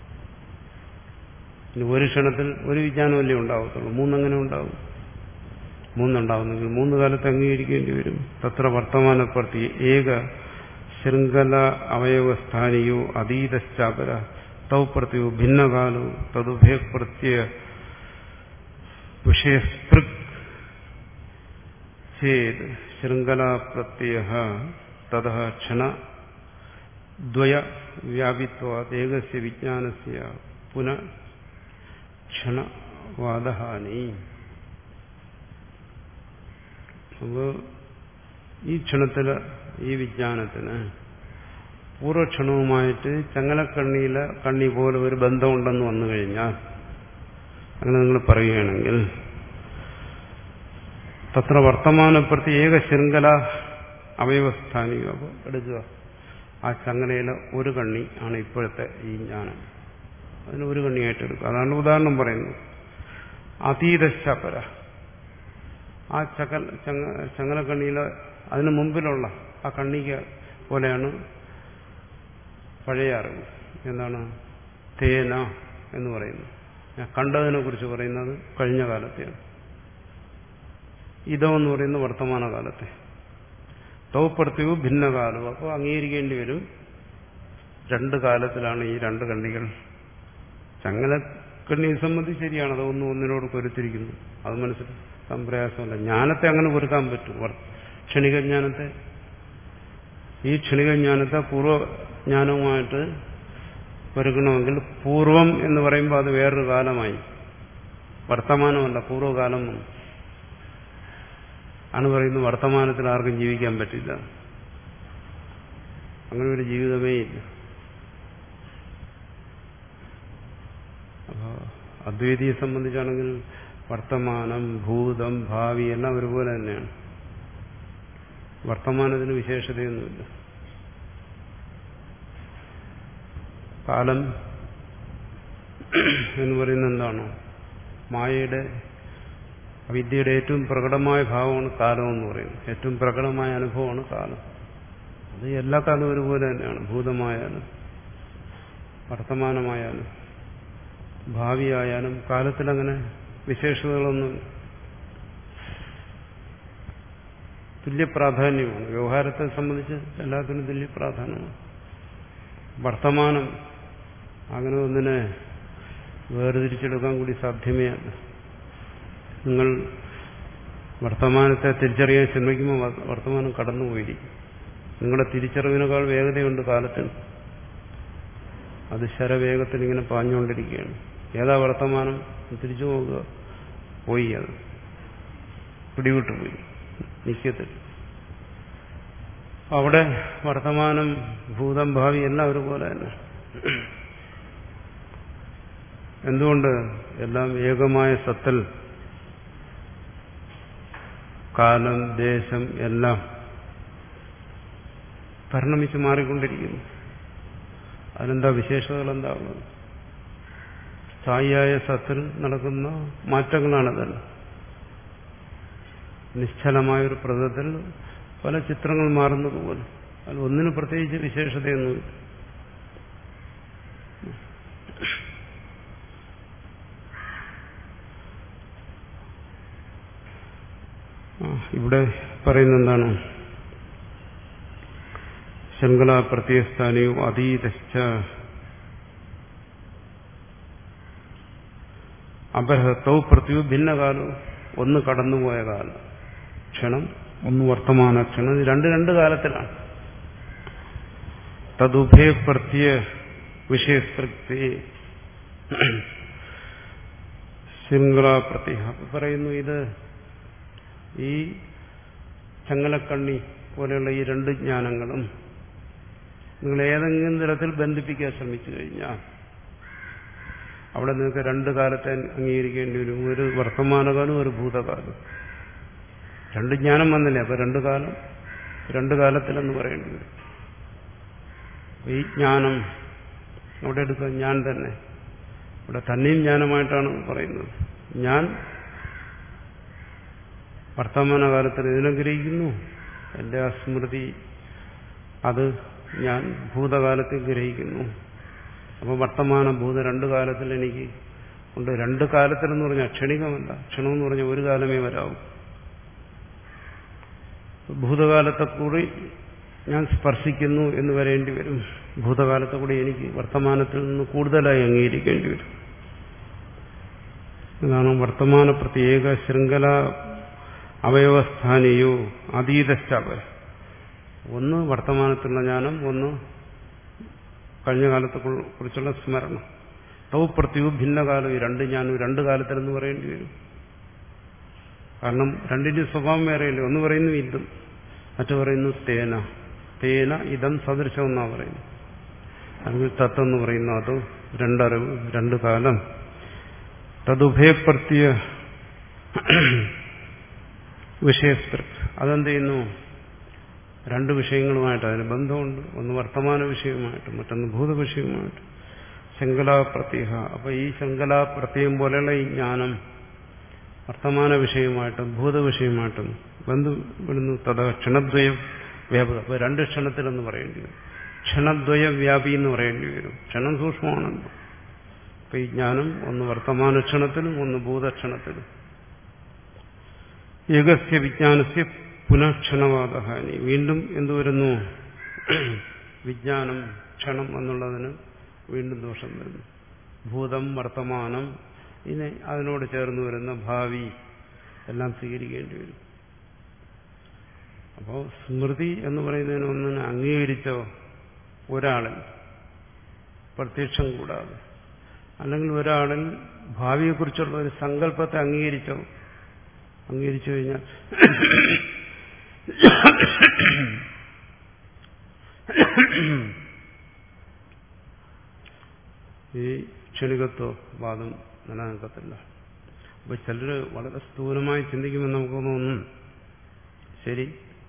ഇനി ഒരു ക്ഷണത്തിൽ ഒരു വിജ്ഞാനമല്ലേ ഉണ്ടാവത്തുള്ളൂ, മൂന്നെങ്ങനെ ഉണ്ടാവും? മൂന്നുണ്ടാവുന്നെങ്കിൽ മൂന്ന് കാലത്ത് അംഗീകരിക്കേണ്ടി വരും. തത്ര വർത്തമാനപ്രതി ഏക ശൃംഖല അവയവസ്ഥാനിയോ അതീതശ്ചാപര തൗ പ്രത്യോ ഭിന്നകാലോ തദുഭയപ്രത്യ വിഷയസ്പൃക് ചേത് ശൃംഖലാപ്രത്യയ തതഃ ക്ഷണദ്വയ വ്യാപിത്വാത് ഏകസ്യ വിജ്ഞാനസ്യ പുനഃ ക്ഷണവാദഹാനി. അപ്പോൾ ഈ ക്ഷണത്തില് ഈ വിജ്ഞാനത്തിന് പൂർവ്വക്ഷണവുമായിട്ട് ചങ്ങലക്കണ്ണിയിലെ കണ്ണി പോലെ ഒരു ബന്ധമുണ്ടെന്ന് വന്നു കഴിഞ്ഞാൽ, അങ്ങനെ നിങ്ങൾ പറയുകയാണെങ്കിൽ തത്ര വർത്തമാനപ്രതി ഏക ശൃംഖല അവയവസ്ഥാനിയോ. അപ്പോൾ എടുക്കുക, ആ ചങ്ങലയിലെ ഒരു കണ്ണി ആണ് ഇപ്പോഴത്തെ ഈ ജ്ഞാനം, അതിന് ഒരു കണ്ണിയായിട്ട് എടുക്കുക. അതാണ് ഉദാഹരണം പറയുന്നത്. അതീതശപര, ആ ചകൽ ചങ്ങലക്കണ്ണിയിലെ അതിന് മുമ്പിലുള്ള ആ കണ്ണിക പോലെയാണ് പഴയ അറിവ്. എന്താണ് തേന എന്ന് പറയുന്നത്? ഞാൻ കണ്ടതിനെ കുറിച്ച് പറയുന്നത് കഴിഞ്ഞ കാലത്തെയാണ്. ഇതെന്ന് പറയുന്നത് വർത്തമാനകാലത്തെ. തൗപ്രത്യവും ഭിന്നകാലവും. അപ്പോൾ അംഗീകരിക്കേണ്ടി വരും, രണ്ട് കാലത്തിലാണ് ഈ രണ്ട് കണ്ണികൾ. ചങ്ങലക്കണ്ണിയെ സംബന്ധിച്ച് ശരിയാണ്, അതൊന്നും ഒന്നിനോട് പൊരുത്തിരിക്കുന്നു, അത് മനസ്സിലാക്കാൻ പ്രയാസമല്ല. ജ്ഞാനത്തെ അങ്ങനെ പൊരുക്കാൻ പറ്റും, ക്ഷണിക ജ്ഞാനത്തെ. ഈ ക്ഷണിക ജ്ഞാനത്തെ പൂർവ്വജ്ഞാനവുമായിട്ട് പൊരുക്കണമെങ്കിൽ പൂർവം എന്ന് പറയുമ്പോൾ അത് വേറൊരു കാലമായി, വർത്തമാനമല്ല പൂർവ്വകാലം ആണ് പറയുന്നത്. വർത്തമാനത്തിൽ ആർക്കും ജീവിക്കാൻ പറ്റില്ല, അങ്ങനെ ഒരു ജീവിതമേ ഇല്ല. അപ്പോൾ അദ്വൈതിയെ സംബന്ധിച്ചാണെങ്കിൽ വർത്തമാനം, ഭൂതം, ഭാവി എല്ലാം ഒരുപോലെ തന്നെയാണ്. വർത്തമാനത്തിന് വിശേഷതയൊന്നുമില്ല. കാലം എന്ന് പറയുന്നത് എന്താണോ? മായയുടെ അവിദ്യയുടെ ഏറ്റവും പ്രകടമായ ഭാവമാണ് കാലം എന്ന് പറയുന്നത്. ഏറ്റവും പ്രകടമായ അനുഭവമാണ് കാലം. അത് എല്ലാ കാലവും ഒരുപോലെ തന്നെയാണ്. ഭൂതമായാലും വർത്തമാനമായാലും ഭാവിയായാലും കാലത്തിലങ്ങനെ വിശേഷതകളൊന്നും തുല്യ പ്രാധാന്യമാണ്. വ്യവഹാരത്തെ സംബന്ധിച്ച് എല്ലാത്തിനും തുല്യ പ്രാധാന്യമാണ്. വർത്തമാനം അങ്ങനെ ഒന്നിനെ വേർതിരിച്ചെടുക്കാൻ കൂടി സാധ്യമേ അല്ല. നിങ്ങൾ വർത്തമാനത്തെ തിരിച്ചറിയാൻ ശ്രമിക്കുമ്പോൾ വർത്തമാനം കടന്നുപോയിരിക്കും. നിങ്ങളുടെ തിരിച്ചറിവിനേക്കാൾ വേഗതയുണ്ട് കാലത്തിന്. അത് ശരവേഗത്തിൽ ഇങ്ങനെ പാഞ്ഞുകൊണ്ടിരിക്കുകയാണ്. ഏതാ വർത്തമാനം? തിരിച്ചു നോക്കുക, പോയി, അത് പിടിവിട്ടു പോയി, നിശ്ചയത്തിൽ. അവിടെ വർത്തമാനം, ഭൂതം, ഭാവി എല്ലാം ഒരുപോലെ തന്നെ. എന്തുകൊണ്ട്? എല്ലാം ഏകമായ സത്തിൽ കാലം, ദേശം എല്ലാം പരിണമിച്ച് മാറിക്കൊണ്ടിരിക്കുന്നു. അതിനെന്താ വിശേഷതകൾ എന്താകുന്നത്? സ്ഥായിയായ സത്തിൽ നടക്കുന്ന മാറ്റങ്ങളാണതല്ല. നിശ്ചലമായൊരു പ്രതലത്തിൽ പല ചിത്രങ്ങൾ മാറുന്നത് പോലെ. അതിൽ ഒന്നിന് പ്രത്യേകിച്ച് വിശേഷതയൊന്നുമില്ല. ഇവിടെ പറയുന്ന എന്താണ്? ശൃംഖല പ്രത്യയസ്ഥാനയോ അതീതശ്ച അപരഹത്തോ പ്രത്യു ഭിന്നകാലവും. ഒന്ന് കടന്നുപോയ കാലം ക്ഷണം, ഒന്ന് വർത്തമാന ക്ഷണം. ഇത് രണ്ട് രണ്ട് കാലത്തിലാണ്. തദുഭയ പ്രത്യ വിഷയസ്പൃക്തി ശൃംഖല പ്രത്യ. അപ്പൊ പറയുന്നു ഇത് ഈ ചങ്ങലക്കണ്ണി പോലെയുള്ള ഈ രണ്ട് ജ്ഞാനങ്ങളും നിങ്ങൾ ഏതെങ്കിലും തരത്തിൽ ബന്ധിപ്പിക്കാൻ ശ്രമിച്ചു കഴിഞ്ഞാൽ അവിടെ നിങ്ങൾക്ക് രണ്ട് കാലത്തെ അംഗീകരിക്കേണ്ടി വരും. ഒരു വർത്തമാനകാലം, ഒരു ഭൂതകാലം. രണ്ട് ജ്ഞാനം വന്നില്ലേ? അപ്പൊ രണ്ട് കാലം, രണ്ട് കാലത്തിലെന്ന് പറയേണ്ടി വരും. ഈ ജ്ഞാനം അവിടെ എടുക്കുക, ഞാൻ തന്നെ. ഇവിടെ തന്നെയും ജ്ഞാനമായിട്ടാണ് പറയുന്നത്. ഞാൻ വർത്തമാനകാലത്തിൽ ഇതിനെ ഗ്രഹിക്കുന്നു, എന്റെ അസ്മൃതി അത് ഞാൻ ഭൂതകാലത്തിൽ ഗ്രഹിക്കുന്നു. അപ്പോൾ വർത്തമാന ഭൂത രണ്ട് കാലത്തിൽ എനിക്ക് ഉണ്ട്. രണ്ട് കാലത്തിലെന്ന് പറഞ്ഞാൽ ക്ഷണികമല്ല. ക്ഷണമെന്ന് പറഞ്ഞാൽ ഒരു കാലമേ വരാവൂ. ഭൂതകാലത്തെ കൂടി ഞാൻ സ്പർശിക്കുന്നു എന്ന് വരേണ്ടി വരും. ഭൂതകാലത്തെ കൂടി എനിക്ക് വർത്തമാനത്തിൽ നിന്ന് കൂടുതലായി അംഗീകരിക്കേണ്ടി വരും. ഇതാണ് വർത്തമാന പ്രത്യേക ശൃംഖല അവയവസ്ഥാനിയോ അതീതശ്ചാപര. ഒന്ന് വർത്തമാനത്തിലുള്ള ജ്ഞാനം, ഒന്ന് കഴിഞ്ഞ കാലത്തെ കുറിച്ചുള്ള സ്മരണം. തൗ പ്രത്യു ഭിന്നകാലം. ഈ രണ്ട് ജ്ഞാനം രണ്ട് കാലത്തിലെന്ന് പറയേണ്ടി വരും. കാരണം രണ്ടിന്റെ സ്വഭാവം വേറെയല്ലേ. ഒന്ന് പറയുന്നു ഇതും, മറ്റു പറയുന്നു തേന. തേന ഇതം സദൃശം എന്നാ പറയുന്നു. അല്ലെങ്കിൽ തത്തെന്ന് പറയുന്നു അത് രണ്ടറിവ്, രണ്ട് കാലം. തദുഭയപ്രത്യ വിഷയസ്പൃക്. അതെന്ത് ചെയ്യുന്നു? രണ്ട് വിഷയങ്ങളുമായിട്ട് അതിന് ബന്ധമുണ്ട്. ഒന്ന് വർത്തമാന വിഷയവുമായിട്ട്, മറ്റൊന്ന് ഭൂതവിഷയവുമായിട്ട്. ശൃംഖലാപ്രത്യ. അപ്പൊ ഈ ശൃംഖലാപ്രത്യം പോലെയുള്ള ഈ ജ്ഞാനം വർത്തമാന വിഷയമായിട്ടും ഭൂതവിഷയമായിട്ടും ബന്ധപ്പെടുന്നു. തഥാ ക്ഷണദ്വയ വ്യാപക. അപ്പൊ രണ്ട് ക്ഷണത്തിലെന്ന് പറയേണ്ടി വരും. ക്ഷണദ്വയ വ്യാപി എന്ന് പറയേണ്ടി വരും. ക്ഷണം സൂക്ഷ്മമാണല്ലോ. അപ്പൊ ഈ ജ്ഞാനം ഒന്ന് വർത്തമാന ക്ഷണത്തിലും ഒന്ന് ഭൂതക്ഷണത്തിലും. ഏകസ്യ വിജ്ഞാനസ്യ പുനഃക്ഷണവാദഹാനി. വീണ്ടും എന്തു വരുന്നു? വിജ്ഞാനം ക്ഷണം എന്നുള്ളതിന് വീണ്ടും ദോഷം വരുന്നു. ഭൂതം, വർത്തമാനം, ഇനി അതിനോട് ചേർന്ന് വരുന്ന ഭാവി എല്ലാം സ്വീകരിക്കേണ്ടി വരും. അപ്പോൾ സ്മൃതി എന്ന് പറയുന്നതിന് ഒന്നിനെ അംഗീകരിച്ചോ ഒരാളിൽ പ്രത്യക്ഷം കൂടാതെ, അല്ലെങ്കിൽ ഒരാളിൽ ഭാവിയെക്കുറിച്ചുള്ള ഒരു സങ്കല്പത്തെ അംഗീകരിച്ചോ അംഗീകരിച്ചു കഴിഞ്ഞാൽ ഈ ക്ഷണികത്വ വാദം നിലനിൽക്കത്തില്ല. അപ്പൊ ചിലര് വളരെ സ്ഥൂലമായി ചിന്തിക്കുമെന്ന് നമുക്ക് തോന്നും, ശരി,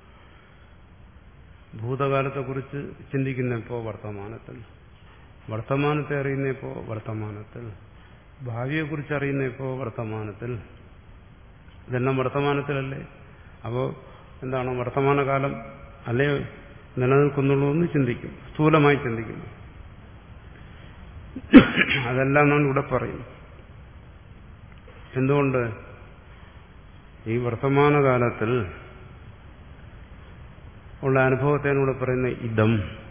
ഭൂതകാലത്തെക്കുറിച്ച് ചിന്തിക്കുന്നപ്പോ വർത്തമാനത്തിൽ, വർത്തമാനത്തെ അറിയുന്നപ്പോ വർത്തമാനത്തിൽ, ഭാവിയെക്കുറിച്ച് അറിയുന്നപ്പോ വർത്തമാനത്തിൽ. ഇതെല്ലാം വർത്തമാനത്തിലല്ലേ? അപ്പോ എന്താണ് വർത്തമാനകാലം അല്ലേ നിലനിൽക്കുന്നുള്ളൂ എന്ന് ചിന്തിക്കും, സ്ഥൂലമായി ചിന്തിക്കുന്നു. അതെല്ലാം നാം ഇവിടെ പറയും. എന്തുകൊണ്ട്? ഈ വർത്തമാനകാലത്തിൽ ഉള്ള അനുഭവത്തെയാണ് ഇവിടെ പറയുന്ന ഇതം.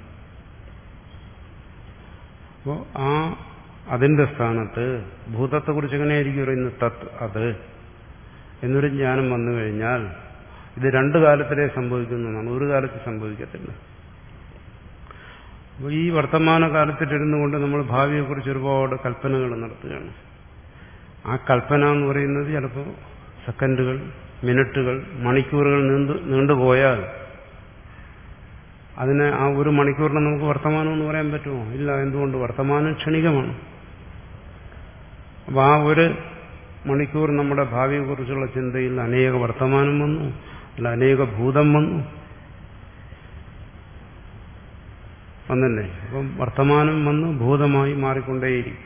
അപ്പോ ആ അതിന്റെ സ്ഥാനത്ത് ഭൂതത്തെക്കുറിച്ച് എങ്ങനെയായിരിക്കും പറയുന്നത്? തത്, അത് എന്നൊരു ജ്ഞാനം വന്നു കഴിഞ്ഞാൽ ഇത് രണ്ടു കാലത്തിലേ സംഭവിക്കുന്നതാണ്, ഒരു കാലത്ത് സംഭവിക്കത്തില്ല. അപ്പോൾ ഈ വർത്തമാന കാലത്തിലിരുന്നു കൊണ്ട് നമ്മൾ ഭാവിയെക്കുറിച്ച് ഒരുപാട് കൽപ്പനകൾ നടത്തുകയാണ്. ആ കൽപ്പന എന്ന് പറയുന്നത് ചിലപ്പോൾ സെക്കൻഡുകൾ, മിനിറ്റുകൾ, മണിക്കൂറുകൾ നീണ്ടു നീണ്ടുപോയാൽ അതിനെ ആ ഒരു മണിക്കൂറിനെ നമുക്ക് വർത്തമാനം എന്ന് പറയാൻ പറ്റുമോ? ഇല്ല. എന്തുകൊണ്ട്? വർത്തമാനം ക്ഷണികമാണ്. അപ്പോൾ ആ ഒരു മണിക്കൂർ നമ്മുടെ ഭാവിയെക്കുറിച്ചുള്ള ചിന്തയിൽ അനേക വർത്തമാനം വന്നു, അല്ല അനേക ഭൂതം വന്നു വന്നല്ലേ. അപ്പം വർത്തമാനം വന്ന് ഭൂതമായി മാറിക്കൊണ്ടേയിരിക്കും.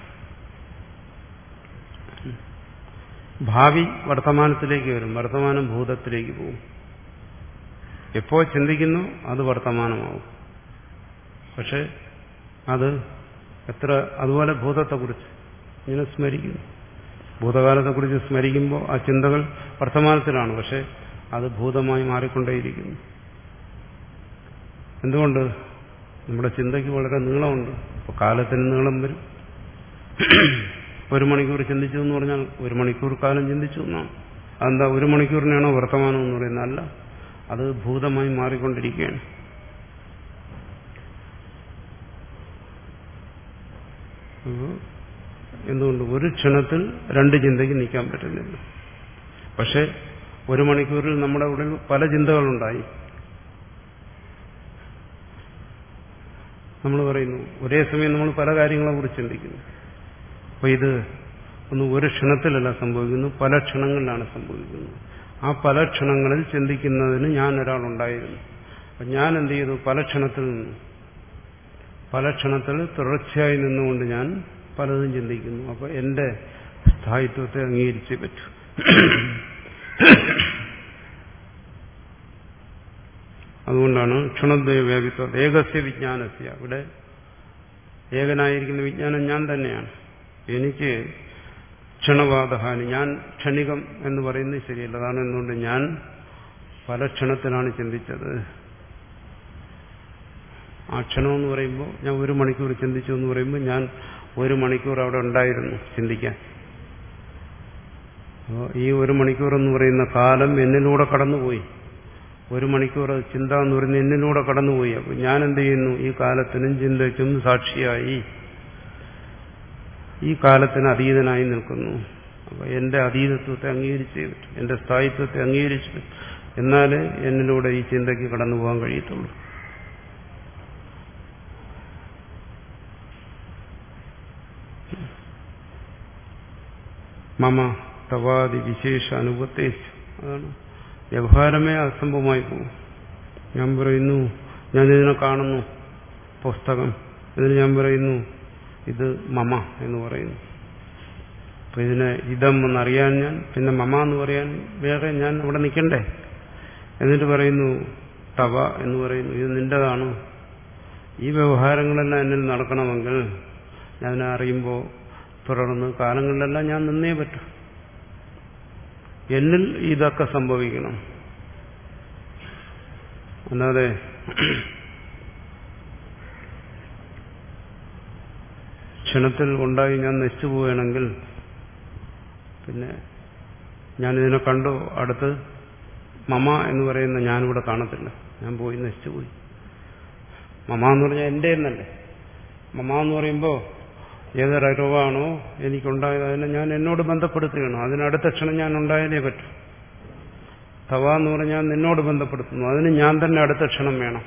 ഭാവി വർത്തമാനത്തിലേക്ക് വരും, വർത്തമാനം ഭൂതത്തിലേക്ക് പോകും. എപ്പോ ചിന്തിക്കുന്നു അത് വർത്തമാനമാവും. പക്ഷെ അത് എത്ര അതുപോലെ ഭൂതത്തെക്കുറിച്ച് ഇങ്ങനെ സ്മരിക്കുന്നു. ഭൂതകാലത്തെക്കുറിച്ച് സ്മരിക്കുമ്പോൾ ആ ചിന്തകൾ വർത്തമാനത്തിലാണ്, പക്ഷെ അത് ഭൂതമായി മാറിക്കൊണ്ടേയിരിക്കുന്നു. എന്തുകൊണ്ട്? നമ്മുടെ ചിന്തയ്ക്ക് വളരെ നീളമുണ്ട്. അപ്പോൾ കാലത്തിന് നീളം വരും. ഒരു മണിക്കൂർ ചിന്തിച്ചു എന്ന് പറഞ്ഞാൽ ഒരു മണിക്കൂർ കാലം ചിന്തിച്ചു എന്നാണ്. അതെന്താ ഒരു മണിക്കൂറിനാണോ വർത്തമാനം എന്ന് പറയുന്നത്? അല്ല, അത് ഭൂതമായി മാറിക്കൊണ്ടിരിക്കുകയാണ്. എന്തുകൊണ്ട്? ഒരു ക്ഷണത്തിൽ രണ്ട് ചിന്തയ്ക്ക് നിൽക്കാൻ പറ്റുന്നില്ല. പക്ഷെ ഒരു മണിക്കൂറിൽ നമ്മുടെ ഉള്ളിൽ പല ചിന്തകളുണ്ടായി. നമ്മൾ പറയുന്നു ഒരേ സമയം നമ്മൾ പല കാര്യങ്ങളെ കുറിച്ച് ചിന്തിക്കുന്നു. അപ്പൊ ഇത് ഒന്ന് ഒരു ക്ഷണത്തിലല്ല സംഭവിക്കുന്നു, പല ക്ഷണങ്ങളിലാണ് സംഭവിക്കുന്നത്. ആ പല ക്ഷണങ്ങളിൽ ചിന്തിക്കുന്നതിന് ഞാൻ ഒരാളുണ്ടായിരുന്നു. അപ്പൊ ഞാൻ എന്ത് ചെയ്തു? പല ക്ഷണത്തിൽ നിന്നു പല ക്ഷണത്തിൽ തുടർച്ചയായി നിന്നുകൊണ്ട് ഞാൻ പലതും ചിന്തിക്കുന്നു. അപ്പൊ എന്റെ സ്ഥായിത്വത്തെ അംഗീകരിച്ചേ പറ്റൂ. അതുകൊണ്ടാണ് ക്ഷണദ്വയ വ്യാപിത്വം ഏകസ്യ വിജ്ഞാനസ്യ. ഇവിടെ ഏകനായിരിക്കുന്ന വിജ്ഞാനം ഞാൻ തന്നെയാണ്. എനിക്ക് ക്ഷണവാദഹാനി, ഞാൻ ക്ഷണികം എന്ന് പറയുന്നത് ശരിയല്ല. അതാണ് എന്തുകൊണ്ട് ഞാൻ പല ക്ഷണത്തിലാണ് ചിന്തിച്ചത്. ആ ക്ഷണം എന്ന് പറയുമ്പോൾ ഞാൻ ഒരു മണിക്കൂർ ചിന്തിച്ചു എന്ന് പറയുമ്പോൾ ഞാൻ ഒരു മണിക്കൂർ അവിടെ ഉണ്ടായിരുന്നു ചിന്തിക്കാൻ. അപ്പോൾ ഈ ഒരു മണിക്കൂർ എന്ന് പറയുന്ന കാലം എന്നിലൂടെ കടന്നുപോയി. ഒരു മണിക്കൂർ ചിന്ത എന്ന് പറയുന്നത് എന്നിലൂടെ കടന്നുപോയി. അപ്പോൾ ഞാൻ എന്ത് ചെയ്യുന്നു? ഈ കാലത്തിനും ചിന്തയ്ക്കും സാക്ഷിയായി ഈ കാലത്തിന് അതീതനായി നിൽക്കുന്നു. അപ്പൊ എന്റെ അതീതത്വത്തെ അംഗീകരിച്ചേ പറ്റും, എന്റെ സ്ഥായിത്വത്തെ അംഗീകരിച്ചു. എന്നാലേ എന്നിലൂടെ ഈ ചിന്തയ്ക്ക് കടന്നു പോകാൻ കഴിയത്തുള്ളൂ. മമ തവാദി വിശേഷ അനുപത്തേശ്. അതാണ് വ്യവഹാരമേ അസംഭവമായി പോകും. ഞാൻ പറയുന്നു ഞാനിതിനെ കാണുന്നു പുസ്തകം, ഇതിന് ഞാൻ പറയുന്നു ഇത് മമ എന്ന് പറയുന്നു. അപ്പൊ ഇതിനെ ഇതം എന്നറിയാൻ ഞാൻ പിന്നെ മമ എന്ന് പറയാൻ വേറെ ഞാൻ അവിടെ നിൽക്കണ്ടേ? എന്നിട്ട് പറയുന്നു തവ എന്ന് പറയുന്നു ഇത് നിന്റേതാണ്. ഈ വ്യവഹാരങ്ങളെല്ലാം എന്നിൽ നടക്കണമെങ്കിൽ ഞാൻ അറിയുമ്പോൾ തുടർന്ന് കാലങ്ങളിലെല്ലാം ഞാൻ നിന്നേ പറ്റൂ. എന്നിൽ ഇതൊക്കെ സംഭവിക്കണം. അല്ലാതെ ക്ഷണത്തിൽ ഉണ്ടായി ഞാൻ നശിച്ചു പോവുകയാണെങ്കിൽ പിന്നെ ഞാനിതിനെ കണ്ടു അടുത്ത് മമ എന്ന് പറയുന്ന ഞാനിവിടെ കാണത്തില്ല, ഞാൻ പോയി നശിച്ചുപോയി. മമ എന്ന് പറഞ്ഞാൽ എൻ്റെ എന്നല്ലേ. മമ എന്ന് പറയുമ്പോൾ ഏതൊരനുഭവമാണോ എനിക്കുണ്ടായത് അതിനെ ഞാൻ എന്നോട് ബന്ധപ്പെടുത്തുകയാണ്. അതിനടുത്ത ക്ഷണം ഞാൻ ഉണ്ടായതേ പറ്റൂ. തവ എന്ന് പറഞ്ഞാൽ നിന്നോട് ബന്ധപ്പെടുത്തുന്നു, അതിന് ഞാൻ തന്നെ അടുത്ത ക്ഷണം വേണം.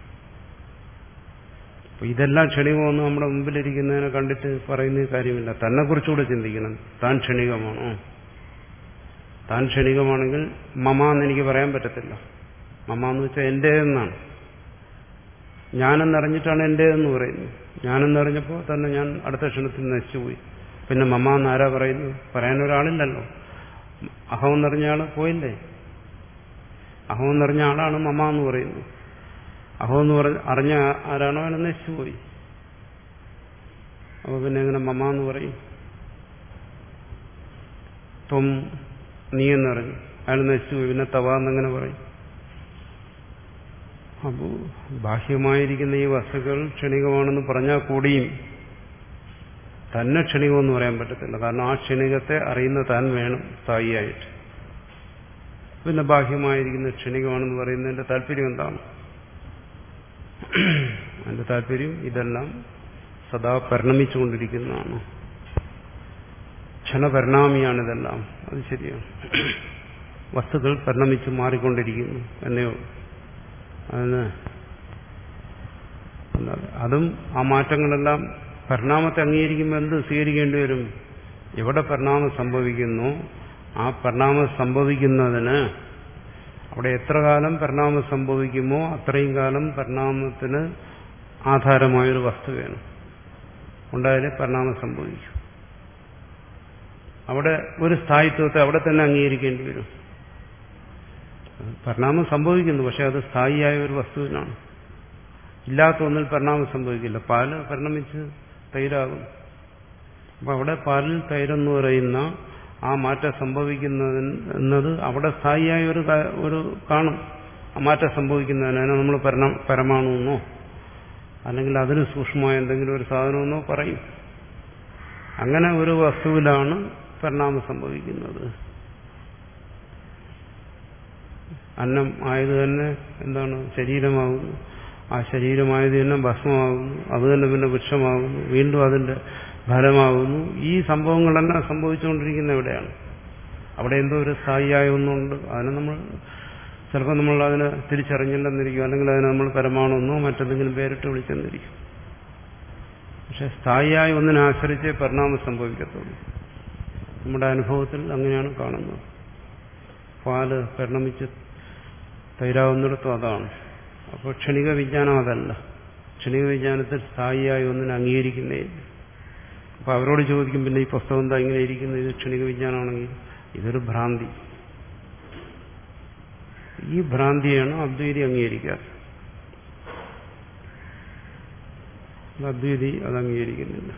അപ്പൊ ഇതെല്ലാം ക്ഷണികമെന്ന് നമ്മുടെ മുമ്പിലിരിക്കുന്നതിനെ കണ്ടിട്ട് പറയുന്ന കാര്യമില്ല. തന്നെ കുറിച്ചുകൂടെ ചിന്തിക്കണം. താൻ ക്ഷണികമാണോ? താൻ ക്ഷണികമാണെങ്കിൽ മമ എന്ന് എനിക്ക് പറയാൻ പറ്റത്തില്ല. മമ എന്ന് വെച്ചാൽ എന്റേതെന്നാണ്. ഞാനെന്നറിഞ്ഞിട്ടാണ് എന്റേതെന്ന് പറയുന്നത്. ഞാനെന്നറിഞ്ഞപ്പോൾ തന്നെ ഞാൻ അടുത്ത ക്ഷണത്തിൽ നശിച്ചുപോയി. പിന്നെ മമ എന്ന് ആരാ പറയുന്നു? പറയാനൊരാളില്ലല്ലോ. അഹം എന്നറിഞ്ഞ ആള് പോയില്ലേ? അഹം എന്നറിഞ്ഞ ആളാണ് മമ എന്ന് പറയുന്നത്. അഹം എന്ന് പറഞ്ഞ അറിഞ്ഞ ആരാണോ അവനെ നശിച്ചുപോയി. അപ്പൊ പിന്നെ എങ്ങനെ മമ എന്ന് പറയും? ത്വം നീ എന്നറിഞ്ഞു, അയാൾ നശിച്ചുപോയി, പിന്നെ തവ എന്നെങ്ങനെ പറയും? അപ്പോൾ ബാഹ്യമായിരിക്കുന്ന ഈ വസ്തുക്കൾ ക്ഷണികമാണെന്ന് പറഞ്ഞാൽ കൂടിയും തന്നെ ക്ഷണികമെന്ന് പറയാൻ പറ്റത്തില്ല. കാരണം ആ ക്ഷണികത്തെ അറിയുന്ന താൻ വേണം സ്ഥായിയായിട്ട്. പിന്നെ ബാഹ്യമായിരിക്കുന്ന ക്ഷണികമാണെന്ന് പറയുന്നതിന്റെ താല്പര്യം എന്താണ്? അതിന്റെ താല്പര്യം ഇതെല്ലാം സദാ പരിണമിച്ചുകൊണ്ടിരിക്കുന്നതാണ്. ക്ഷണപരിണാമിയാണിതെല്ലാം. അത് ശരിയാണ്. വസ്തുക്കൾ പരിണമിച്ച് മാറിക്കൊണ്ടിരിക്കുന്നു എന്നേ. അതിന് അതും ആ മാറ്റങ്ങളെല്ലാം പരിണാമത്തെ അംഗീകരിക്കുമ്പോൾ എന്ത് സ്വീകരിക്കേണ്ടി വരും? എവിടെ പരിണാമം സംഭവിക്കുന്നു ആ പരിണാമം സംഭവിക്കുന്നതിന് അവിടെ എത്ര കാലം പരിണാമം സംഭവിക്കുമോ അത്രയും കാലം പരിണാമത്തിന് ആധാരമായൊരു വസ്തു വേണം, ഉണ്ടായാലേ പരിണാമം സംഭവിക്കും. അവിടെ ഒരു സ്ഥായിത്വത്തെ അവിടെ തന്നെ അംഗീകരിക്കേണ്ടി വരും. പരിണാമം സംഭവിക്കുന്നു, പക്ഷെ അത് സ്ഥായിയായ ഒരു വസ്തുവിനാണ്. ഇല്ലാത്ത ഒന്നിൽ പരിണാമം സംഭവിക്കില്ല. പാല് പരിണമിച്ച് തൈരാകും. അപ്പൊ അവിടെ പാലിൽ തൈരെന്ന് പറയുന്ന ആ മാറ്റം സംഭവിക്കുന്നത് അവിടെ സ്ഥായിയായ ഒരു ഒരു കാണും. ആ മാറ്റം സംഭവിക്കുന്നതിന് അതിനെ നമ്മൾ പരമ പരമാണുവെന്നോ അല്ലെങ്കിൽ അതിന് സൂക്ഷ്മമായ എന്തെങ്കിലും ഒരു സാധനമെന്നോ പറയും. അങ്ങനെ ഒരു വസ്തുവിലാണ് പരിണാമം സംഭവിക്കുന്നത്. അന്നം ആയത് തന്നെ എന്താണ് ശരീരമാകുന്നു, ആ ശരീരമായത് തന്നെ ഭസ്മമാകുന്നു, അത് തന്നെ പിന്നെ വൃക്ഷമാകുന്നു, വീണ്ടും അതിന്റെ ഫലമാകുന്നു. ഈ സംഭവങ്ങളെല്ലാം സംഭവിച്ചുകൊണ്ടിരിക്കുന്ന എവിടെയാണ്? അവിടെ എന്തോ ഒരു സ്ഥായിയായ ഒന്നുണ്ട്. അതിനെ നമ്മൾ ചിലപ്പോൾ നമ്മൾ അതിനെ തിരിച്ചറിഞ്ഞില്ലെന്നിരിക്കും, അല്ലെങ്കിൽ അതിനെ നമ്മൾ പരമാണെന്നോ മറ്റെന്തെങ്കിലും പേരിട്ട് വിളിച്ചെന്നിരിക്കും. പക്ഷെ സ്ഥായിയായ ഒന്നിനെ ആശ്രയിച്ചേ പരിണാമം സംഭവിക്കത്തുള്ളൂ. നമ്മുടെ അനുഭവത്തിൽ അങ്ങനെയാണ് കാണുന്നത്. പാല് പരിണമിച്ച് തൈരാവുന്നിടത്തും അതാണ്. അപ്പോൾ ക്ഷണിക വിജ്ഞാനം അതല്ല. ക്ഷണിക വിജ്ഞാനത്തിൽ സ്ഥായിയായ ഒന്നിനെ അംഗീകരിക്കുന്നേ. അപ്പൊ അവരോട് ചോദിക്കും, പിന്നെ ഈ പുസ്തകം എന്താ ഇങ്ങനെ ഇരിക്കുന്നത്, ഇത് ക്ഷണിക വിജ്ഞാനമാണെങ്കിൽ ഇതൊരു ഭ്രാന്തി. ഈ ഭ്രാന്തിയാണ് അദ്വൈതി അംഗീകരിക്കാറ്. അദ്വൈതി അത് അംഗീകരിക്കുന്നില്ല.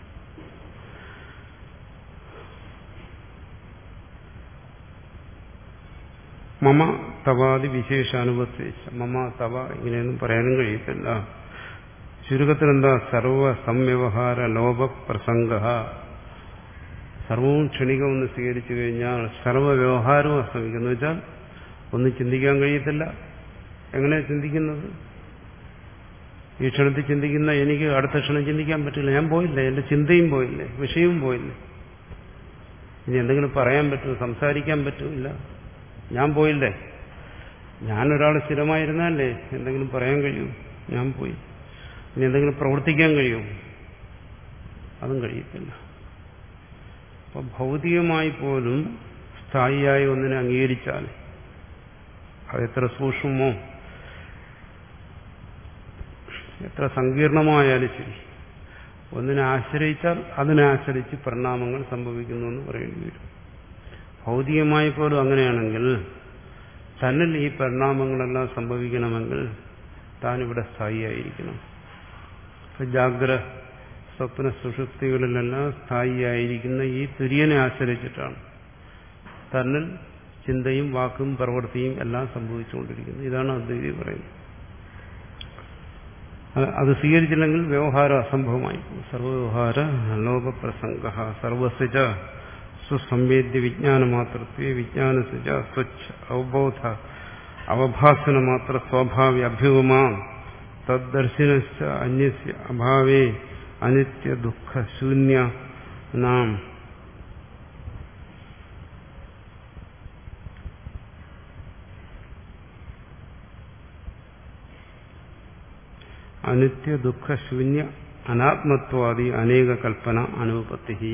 മമ തവാദി വിശേഷാനുപത്തിച്ച മമ തവ ഇങ്ങനെയൊന്നും പറയാനും കഴിയത്തില്ല. ചുരുക്കത്തിൽ എന്താ? സർവ സംവ്യവഹാര ലോപ പ്രസംഗ. സർവവും ക്ഷണികമെന്ന് സ്വീകരിച്ചു കഴിഞ്ഞാൽ സർവ വ്യവഹാരവും അസ്തമിക്കുന്നു. വെച്ചാൽ ഒന്നും ചിന്തിക്കാൻ കഴിയത്തില്ല. എങ്ങനെയാണ് ചിന്തിക്കുന്നത്? ഈ ക്ഷണത്തിൽ ചിന്തിക്കുന്ന എനിക്ക് അടുത്ത ക്ഷണം ചിന്തിക്കാൻ പറ്റില്ല. ഞാൻ പോയില്ലേ, എന്റെ ചിന്തയും പോയില്ലേ, വിഷയവും പോയില്ലേ. ഇനി എന്തെങ്കിലും പറയാൻ പറ്റുമോ, സംസാരിക്കാൻ പറ്റില്ല, ഞാൻ പോയില്ലേ. ഞാനൊരാൾ സ്ഥിരമായിരുന്നല്ലേ എന്തെങ്കിലും പറയാൻ കഴിയും, ഞാൻ പോയി. ഇനി എന്തെങ്കിലും പ്രവർത്തിക്കാൻ കഴിയും, അതും കഴിയത്തില്ല. അപ്പൊ ഭൗതികമായി പോലും സ്ഥായിയായ ഒന്നിനെ അംഗീകരിച്ചാൽ അതെത്ര സൂക്ഷ്മമോ എത്ര സങ്കീർണമായാലും ശരി, ഒന്നിനെ ആശ്രയിച്ചാൽ അതിനെ ആശ്രയിച്ച് പരിണാമങ്ങൾ സംഭവിക്കുന്നു എന്ന് പറയേണ്ടി വരും. ഭൗതികമായി പോലും അങ്ങനെയാണെങ്കിൽ തന്നിൽ ഈ പരിണാമങ്ങളെല്ലാം സംഭവിക്കണമെങ്കിൽ താനിവിടെ സ്ഥായിയായിരിക്കണം. ജാഗ്ര സ്വപ്ന സുഷുപ്തികളിലെല്ലാം സ്ഥായിയായിരിക്കുന്ന ഈ തുര്യനെ ആശ്രയിച്ചിട്ടാണ് തന്നിൽ ചിന്തയും വാക്കും പ്രവൃത്തിയും എല്ലാം സംഭവിച്ചുകൊണ്ടിരിക്കുന്നത്. ഇതാണ് അദ്വൈതി പറയുന്നത്. അത് സ്വീകരിച്ചില്ലെങ്കിൽ വ്യവഹാരം അസംഭവമായി. സർവവ്യവഹാര ലോപപ്രസംഗ സർവസ്യ സുസംവേദ്യ വിജ്ഞാനമാത്രത്വേ വിജ്ഞാനസ്യ സ്വച്ഛ അവബോധ അവഭാസന മാത്ര സ്വാഭാവ്യ അഭ്യുപമാ തദ്ദർശനസ്യ അന്യസ്യ അഭാവേ അനിത്യ ദുഃഖ ശൂന്യ നാം അനിത്യ ദുഃഖ ശൂന്യ അനാത്മത്വാദി അനേക കൽപ്പന അനുപത്തി.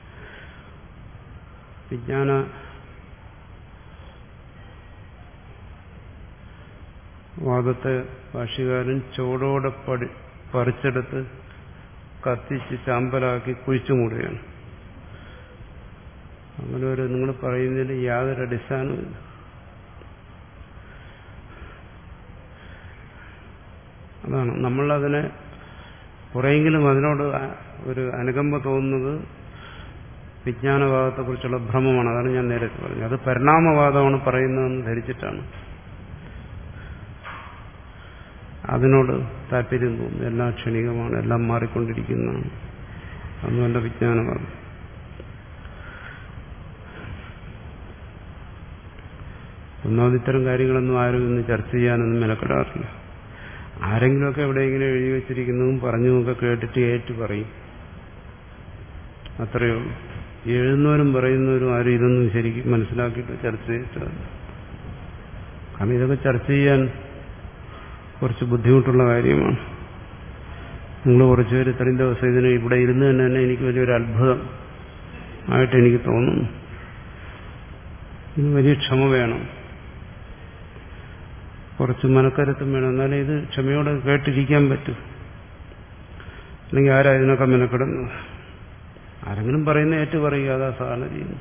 വിജ്ഞാന വാദത്തെ ഭാഷ്യകാരൻ ചോടോടെ പടി പറിച്ചെടുത്ത് കത്തിച്ച് ചാമ്പലാക്കി കുഴിച്ചു മൂടുകയാണ്. അങ്ങനെ ഒരു നിങ്ങൾ പറയുന്നതിൽ യാതൊരു അടിസ്ഥാനവുമില്ല. അതാണ് നമ്മളതിനെ കുറെയെങ്കിലും അതിനോട് ഒരു അനുകമ്പ തോന്നുന്നത് വിജ്ഞാനവാദത്തെക്കുറിച്ചുള്ള ഭ്രമമാണ്. അതാണ് ഞാൻ നേരത്തെ പറഞ്ഞത്. അത് പരിണാമവാദമാണ് പറയുന്നതെന്ന് ധരിച്ചിട്ടാണ് അതിനോട് താല്പര്യം തോന്നുന്നു. എല്ലാം ക്ഷണികമാണ്, എല്ലാം മാറിക്കൊണ്ടിരിക്കുന്നതാണ്. അതൊന്നുമല്ല വിജ്ഞാനവാദം. ഒന്നാമത് ഇത്തരം കാര്യങ്ങളൊന്നും ആരും ഇന്ന് ചർച്ച ചെയ്യാനൊന്നും മെനക്കെടാറില്ല. ആരെങ്കിലുമൊക്കെ എവിടെയെങ്കിലും എഴുതി വെച്ചിരിക്കുന്നതും പറഞ്ഞുമൊക്കെ കേട്ടിട്ട് ഏറ്റു പറയും, അത്രയേ ഉള്ളൂ. എഴുതുന്നവരും പറയുന്നവരും ആരും ഇതൊന്നും ശരിക്കും മനസ്സിലാക്കിയിട്ട് ചർച്ച ചെയ്തിട്ടില്ല. കാരണം ഇതൊക്കെ ചർച്ച ചെയ്യാൻ കുറച്ച് ബുദ്ധിമുട്ടുള്ള കാര്യമാണ്. നിങ്ങൾ കുറച്ചുപേര് ഇത്രയും ദിവസം ഇതിന് ഇവിടെ ഇരുന്ന് തന്നെ തന്നെ എനിക്ക് വലിയൊരു അത്ഭുതം. ആയിട്ട് എനിക്ക് തോന്നുന്നു. ഇത് വലിയ ക്ഷമ വേണം, കുറച്ച് മനക്കരുത്തും വേണം. എന്നാലേ ഇത് ക്ഷമയോടെ കേട്ടിരിക്കാൻ പറ്റും. അല്ലെങ്കിൽ ആരാ ഇതിനൊക്കെ മെനക്കെടുന്നത്? ആരെങ്കിലും പറയുന്ന ഏറ്റു പറയുക, അതാ സാധാരണ ചെയ്യുന്നു.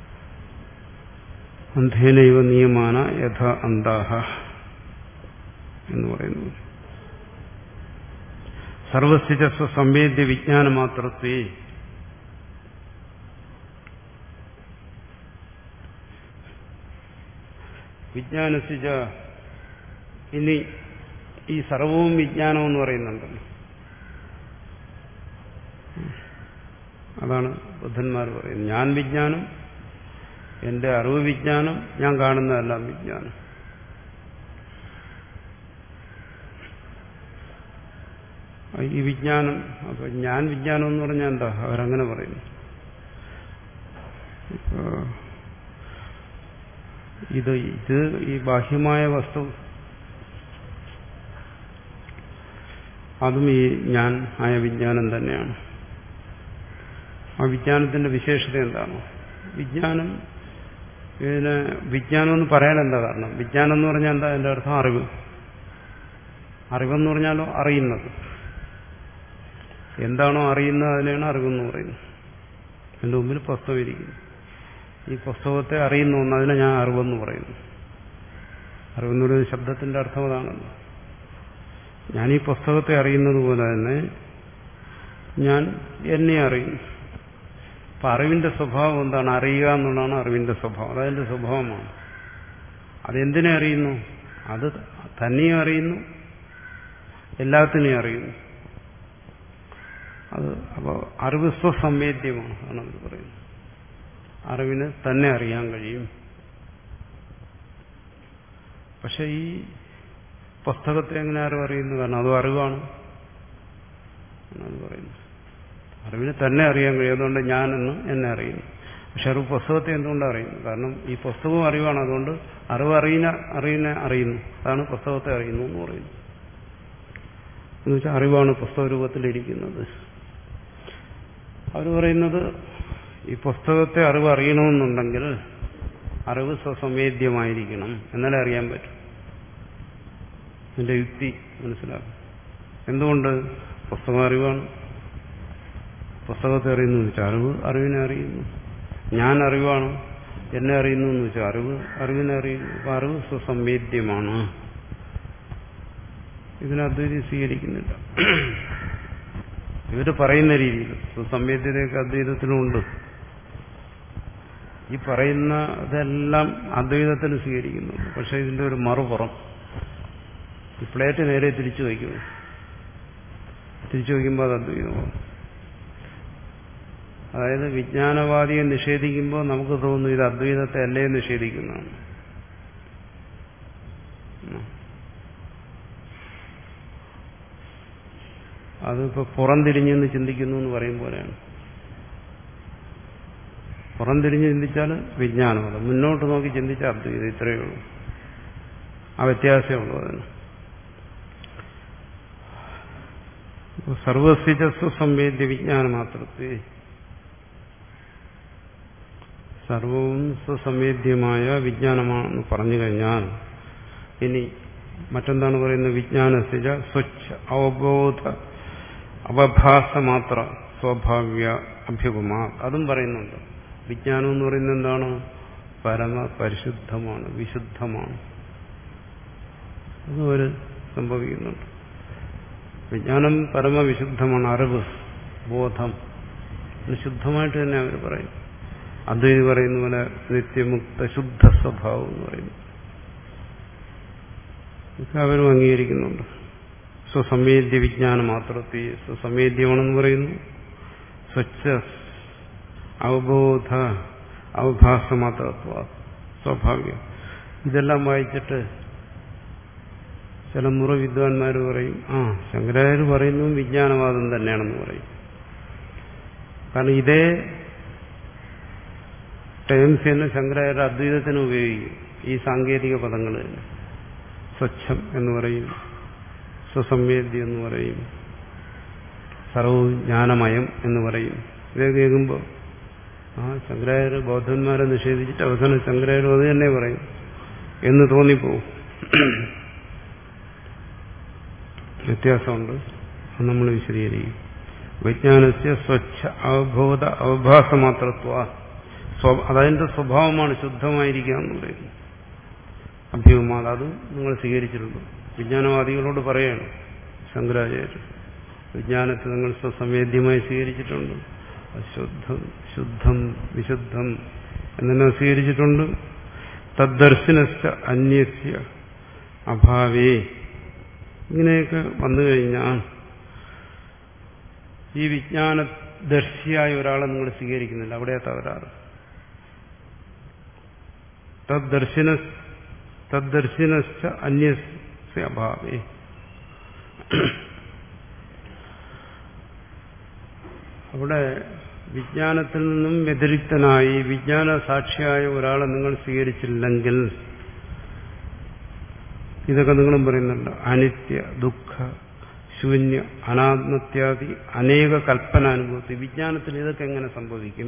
അന്ധേനൈവ നിയമാന യഥ അന്താഹ എന്ന് പറയുന്നു. സർവസ്യ സംവേദ്യ വിജ്ഞാന മാത്രത്വേ വിജ്ഞാനസിച്ച. ഇനി ഈ സർവവും വിജ്ഞാനം എന്ന് പറയുന്നുണ്ടല്ലോ, അതാണ് ബുദ്ധന്മാർ പറയുന്നത്. ഞാൻ വിജ്ഞാനം, എന്റെ അറിവ് വിജ്ഞാനം, ഞാൻ കാണുന്നതെല്ലാം വിജ്ഞാനം. ഈ വിജ്ഞാനം, അപ്പൊ ഞാൻ വിജ്ഞാനം എന്ന് പറഞ്ഞാൽ എന്താ? അവരങ്ങനെ പറയുന്നു. ഇത് ഇത് ഈ ബാഹ്യമായ വസ്തു, അതും ഈ ഞാൻ ആയ വിജ്ഞാനം തന്നെയാണ്. ആ വിജ്ഞാനത്തിന്റെ വിശേഷത എന്താണ്? വിജ്ഞാനം, ഇതിന് വിജ്ഞാനം എന്ന് പറയാൻ എന്താ കാരണം? വിജ്ഞാനം എന്ന് പറഞ്ഞാൽ എന്താ? അതിന്റെ അർത്ഥം അറിവ്. അറിവെന്ന് പറഞ്ഞാലോ അറിയുന്നത്. എന്താണോ അറിയുന്നത് അതിനെയാണ് അറിവെന്ന് പറയുന്നത്. എന്റെ മുമ്പിൽ പുസ്തകം ഇരിക്കുന്നു, ഈ പുസ്തകത്തെ അറിയുന്ന ഒന്ന്, അതിനെ ഞാൻ അറിവെന്ന് പറയുന്നു. അറിവെന്ന് പറയുന്ന ശബ്ദത്തിന്റെ അർത്ഥം അതാണല്ലോ. ഞാൻ ഈ പുസ്തകത്തെ അറിയുന്നത് പോലെ തന്നെ ഞാൻ എന്നെ അറിയുന്നു. അപ്പൊ അറിവിന്റെ സ്വഭാവം എന്താണ്? അറിയുക എന്നുള്ളതാണ് അറിവിന്റെ സ്വഭാവം. അതതിന്റെ സ്വഭാവമാണ്. അതെന്തിനെ അറിയുന്നു? അത് തന്നെയും അറിയുന്നു, എല്ലാത്തിനെയും അറിയുന്നു. അത് അപ്പോൾ അറിവ് സ്വസംവേദ്യമാണ് ആണ് അവർ പറയുന്നത്. അറിവിന് തന്നെ അറിയാൻ കഴിയും. പക്ഷെ ഈ പുസ്തകത്തെ എങ്ങനെ അറിവ് അറിയുന്നു? കാരണം അതും അറിവാണ് എന്നാണ് പറയുന്നത്. അറിവിന് തന്നെ അറിയാൻ കഴിയും, അതുകൊണ്ട് ഞാനെന്ന് എന്നെ അറിയുന്നു. പക്ഷെ അറിവ് പുസ്തകത്തെ എന്തുകൊണ്ടാണ് അറിയുന്നു? കാരണം ഈ പുസ്തകവും അറിവാണ്, അതുകൊണ്ട് അറിവ് അറിയുന്ന അറിയുന്ന അറിയുന്നു. അതാണ് പുസ്തകത്തെ അറിയുന്നു എന്ന് പറയുന്നു. എന്ന് വെച്ചാൽ അറിവാണ് പുസ്തക രൂപത്തിലിരിക്കുന്നത്. അവർ പറയുന്നത് ഈ പുസ്തകത്തെ അറിവ് അറിയണമെന്നുണ്ടെങ്കിൽ അറിവ് സ്വസംവേദ്യമായിരിക്കണം, എന്നാലേ അറിയാൻ പറ്റും. ഇതിന്റെ യുക്തി മനസ്സിലാക്കും. എന്തുകൊണ്ട്? പുസ്തകം അറിവാണ്, പുസ്തകത്തെ അറിയുന്നു എന്ന് വെച്ചാൽ അറിവ് അറിവിനെ അറിയുന്നു. ഞാൻ അറിവാണ്, എന്നെ അറിയുന്നു എന്ന് വെച്ചാൽ അറിവ് അറിവിനെ അറിയുന്നു. അപ്പൊ അറിവ് സ്വസംവേദ്യമാണ്. ഇതിനെ അദ്വൈതി സ്വീകരിക്കുന്നില്ല. ഇവര് പറയുന്ന രീതിയിൽ സ്വസംവേദ്യതയൊക്കെ അദ്വൈതത്തിനുമുണ്ട്. ഈ പറയുന്ന ഇതെല്ലാം അദ്വൈതത്തിന് സ്വീകരിക്കുന്നുണ്ട്. പക്ഷെ ഇതിന്റെ ഒരു മറുപുറം, ഈ പ്ലേറ്റ് നേരെ തിരിച്ചു വയ്ക്കുന്നു. തിരിച്ചു വയ്ക്കുമ്പോൾ അത് അദ്വൈതമാണ്. അതായത് വിജ്ഞാനവാദിയെ നിഷേധിക്കുമ്പോൾ നമുക്ക് തോന്നുന്നു ഇത് അദ്വൈതത്തെ അല്ലേ നിഷേധിക്കുന്നതാണ്. അതിപ്പോ പുറംതിരിഞ്ഞെന്ന് ചിന്തിക്കുന്നു എന്ന് പറയും പോലെയാണ്. പുറംതിരിഞ്ഞ് ചിന്തിച്ചാൽ വിജ്ഞാനമാണ്, മുന്നോട്ട് നോക്കി ചിന്തിച്ചാൽ അദ്വൈതം. ഇത്രയേ ഉള്ളൂ, ആ വ്യത്യാസമേ ഉള്ളൂ അതിന്. സർവസ്യ സംവേദ്യ വിജ്ഞാനം മാത്രത്തെ, സർവവും സ്വസംവേദ്യമായ വിജ്ഞാനമാണെന്ന് പറഞ്ഞു കഴിഞ്ഞാൽ ഇനി മറ്റെന്താണ് പറയുന്നത്? വിജ്ഞാനസ്യ സ്വച്ഛ അവബോധ അവഭാസമാത്ര സ്വാഭാവ്യ അഭ്യുപമാ, അതും പറയുന്നുണ്ട്. വിജ്ഞാനം എന്ന് പറയുന്നത് എന്താണ്? പരമ പരിശുദ്ധമാണ്, വിശുദ്ധമാണ്. അതും ഒരു സംഭവിക്കുന്നുണ്ട്. വിജ്ഞാനം പരമവിശുദ്ധമാണ്, അറിവ് ബോധം ശുദ്ധമായിട്ട് തന്നെ അവർ പറയും. അദ്വൈതി പറയുന്ന പോലെ നിത്യമുക്ത ശുദ്ധ സ്വഭാവം എന്ന് പറയുന്നു. ഇതൊക്കെ അവരും അംഗീകരിക്കുന്നുണ്ട്. സ്വസംവേദ്യ വിജ്ഞാനം മാത്രത്തെ സ്വസംവേദ്യമാണെന്ന് പറയുന്നു. സ്വച്ഛ അവബോധ അവഭാസമാത്രത്വ സ്വാഭാവികം. ഇതെല്ലാം വായിച്ചിട്ട് ചില മുറ വിദ്വാൻമാർ പറയും, ആ ശങ്കരാചാര്യർ പറയുന്നു വിജ്ഞാനവാദം തന്നെയാണെന്ന് പറയും. കാരണം ഇതേ ടേംസ് തന്നെ ശങ്കരാചാര്യ അദ്വൈതത്തിന് ഉപയോഗിക്കും. ഈ സാങ്കേതിക പദങ്ങൾ തന്നെ സ്വച്ഛം എന്ന് പറയും, സ്വസംവേദ്യം എന്ന് പറയും, സർവ്വജ്ഞാനമയം എന്ന് പറയും. ഇത് കേൾക്കുമ്പോൾ ആ ശങ്കരാചാര്യ ബൗദ്ധന്മാരെ നിഷേധിച്ചിട്ട് അവസാനം ശങ്കരാചാര്യം അത് തന്നെ പറയും എന്ന് തോന്നിപ്പോവും. വ്യത്യാസമുണ്ട്, അത് നമ്മൾ വിശദീകരിക്കും. വിജ്ഞാനസ്യ സ്വച്ഛ അവബോധ അവഭാസമാത്രത്വ, അതതിന്റെ സ്വഭാവമാണ് ശുദ്ധമായിരിക്കുക എന്ന് പറയുന്നത്. അഭ്യൂമാത് അത് നിങ്ങൾ സ്വീകരിച്ചിട്ടുണ്ട്. വിജ്ഞാനവാദികളോട് പറയണം ശങ്കരാചാര്യർ, വിജ്ഞാനത്തെ നിങ്ങൾ സ്വസംവേദ്യമായി സ്വീകരിച്ചിട്ടുണ്ട്, ശുദ്ധം ശുദ്ധം വിശുദ്ധം എന്നെല്ലാം സ്വീകരിച്ചിട്ടുണ്ട്. തദ്ദർശനശ്ച അന്യസ്യ അഭാവേ, ഇങ്ങനെയൊക്കെ വന്നു കഴിഞ്ഞാൽ ഈ വിജ്ഞാനദർശിയായ ഒരാളെ നിങ്ങൾ സ്വീകരിക്കുന്നില്ല, അവിടെയാ തകരാറ്. തദ്ദർശന തദ്ദർശനശ്ച അന്യസ്യ അഭാവേ, അവിടെ വിജ്ഞാനത്തിൽ നിന്നും വ്യതിരിക്തനായി വിജ്ഞാന സാക്ഷിയായ ഒരാളെ നിങ്ങൾ സ്വീകരിച്ചില്ലെങ്കിൽ, ഇതൊക്കെ നിങ്ങളും പറയുന്നുണ്ട്, അനിത്യ ദുഃഖ ശൂന്യ അനാത്മത്യാദി അനേക കൽപ്പന അനുഭവത്തി. വിജ്ഞാനത്തിൽ ഇതൊക്കെ എങ്ങനെ സംഭവിക്കും?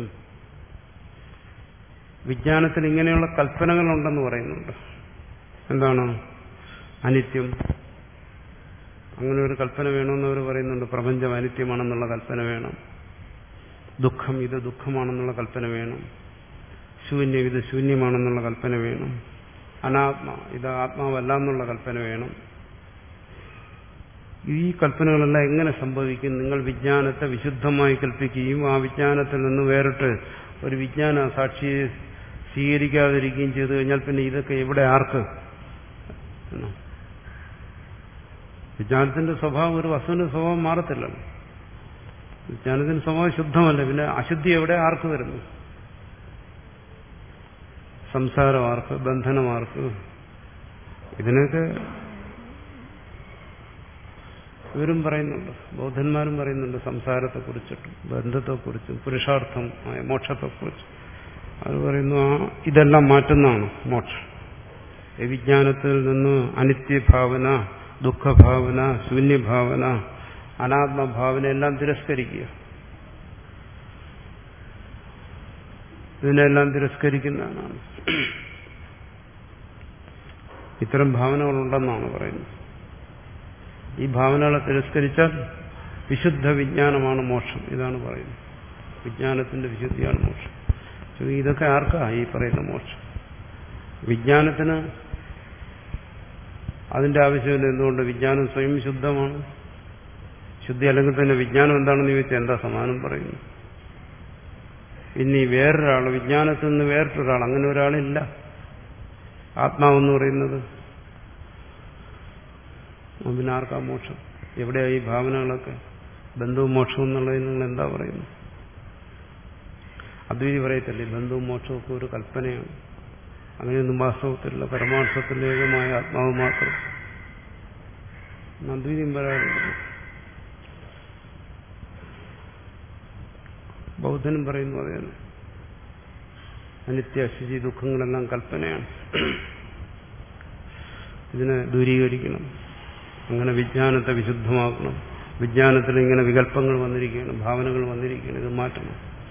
വിജ്ഞാനത്തിൽ ഇങ്ങനെയുള്ള കൽപ്പനകളുണ്ടെന്ന് പറയുന്നുണ്ട്. എന്താണ്? അനിത്യം, അങ്ങനെ ഒരു കൽപ്പന വേണമെന്ന് അവർ പറയുന്നുണ്ട്. പ്രപഞ്ചം അനിത്യമാണെന്നുള്ള കൽപ്പന വേണം. ദുഃഖം, ഇത് ദുഃഖമാണെന്നുള്ള കൽപ്പന വേണം. ശൂന്യം, ഇത് ശൂന്യമാണെന്നുള്ള കൽപ്പന വേണം. അനാത്മ, ഇത് ആത്മാവല്ല എന്നുള്ള കൽപ്പന വേണം. ഈ കൽപ്പനകളെല്ലാം എങ്ങനെ സംഭവിക്കും? നിങ്ങൾ വിജ്ഞാനത്തെ വിശുദ്ധമായി കൽപ്പിക്കുകയും ആ വിജ്ഞാനത്തിൽ നിന്ന് വേറിട്ട് ഒരു വിജ്ഞാന സാക്ഷിയെ സ്വീകരിക്കാതിരിക്കുകയും ചെയ്തു കഴിഞ്ഞാൽ പിന്നെ ഇതൊക്കെ എവിടെ ആർക്ക്? വിജ്ഞാനത്തിന്റെ സ്വഭാവം, ഒരു വസ്തുവിന്റെ സ്വഭാവം മാറത്തില്ലല്ലോ. വിജ്ഞാനത്തിന്റെ സ്വഭാവം ശുദ്ധമല്ല, പിന്നെ അശുദ്ധി എവിടെ ആർക്ക് വരുന്നു? സംസാരം ആർക്ക്? ബന്ധനം ആർക്ക്? ഇതിനൊക്കെ ഇവരും പറയുന്നുണ്ട്, ബൗദ്ധന്മാരും പറയുന്നുണ്ട് സംസാരത്തെക്കുറിച്ചിട്ടും ബന്ധത്തെക്കുറിച്ചും പുരുഷാർത്ഥമായ മോക്ഷത്തെക്കുറിച്ചും. അത് പറയുന്നു, ആ ഇതെല്ലാം മാറ്റുന്നതാണ് മോക്ഷം. ഈ വിജ്ഞാനത്തിൽ നിന്ന് അനിത്യഭാവന, ദുഃഖഭാവന, ശൂന്യഭാവന, അനാത്മഭാവന എല്ലാം തിരസ്കരിക്കുക. ഇതിനെല്ലാം തിരസ്കരിക്കുന്നതാണ്. ഇത്തരം ഭാവനകളുണ്ടെന്നാണ് പറയുന്നത്. ഈ ഭാവനകളെ തിരസ്കരിച്ചാൽ വിശുദ്ധ വിജ്ഞാനമാണ് മോക്ഷം, ഇതാണ് പറയുന്നത്. വിജ്ഞാനത്തിന്റെ വിശുദ്ധിയാണ് മോക്ഷം. ഇതൊക്കെ ആർക്കാ ഈ പറയുന്ന മോക്ഷം? വിജ്ഞാനത്തിന് അതിന്റെ ആവശ്യമില്ല. എന്തുകൊണ്ട്? വിജ്ഞാനം സ്വയം ശുദ്ധമാണ്. ശുദ്ധി അല്ലെങ്കിൽ തന്നെ വിജ്ഞാനം എന്താണെന്ന് ചോദിച്ചാൽ എന്താ സമാനം പറയുന്നു? ഇനി വേറൊരാൾ, വിജ്ഞാനത്തിൽ നിന്ന് വേറിട്ടൊരാൾ, അങ്ങനെ ഒരാളില്ല. ആത്മാവെന്ന് പറയുന്നത് പിന്നെ ആർക്കാ മോക്ഷം? എവിടെയാ ഈ ഭാവനകളൊക്കെ? ബന്ധവും മോക്ഷവും എന്നുള്ളതിൽ നിങ്ങൾ എന്താ പറയുന്നത്? അദ്വൈതി പറയത്തില്ലേ ബന്ധവും മോക്ഷവും ഒക്കെ ഒരു കൽപ്പനയാണ്, അങ്ങനെയൊന്നും വാസ്തവത്തിലുള്ള പരമാർത്ഥത്തിലേകമായ ആത്മാവ് മാത്രം. അദ്വൈതിയും പറയാറുണ്ട്. ബൗദ്ധനും പറയുന്നു അതേ. അനിത്യ അശുചി ദുഃഖങ്ങളെല്ലാം കൽപ്പനയാണ്, ഇതിനെ ദൂരീകരിക്കണം. അങ്ങനെ വിജ്ഞാനത്തെ വിശുദ്ധമാക്കണം. വിജ്ഞാനത്തിൽ ഇങ്ങനെ വികല്പങ്ങൾ വന്നിരിക്കുകയാണ്, ഭാവനകൾ വന്നിരിക്കുകയാണ്, ഇത് മാറ്റണം.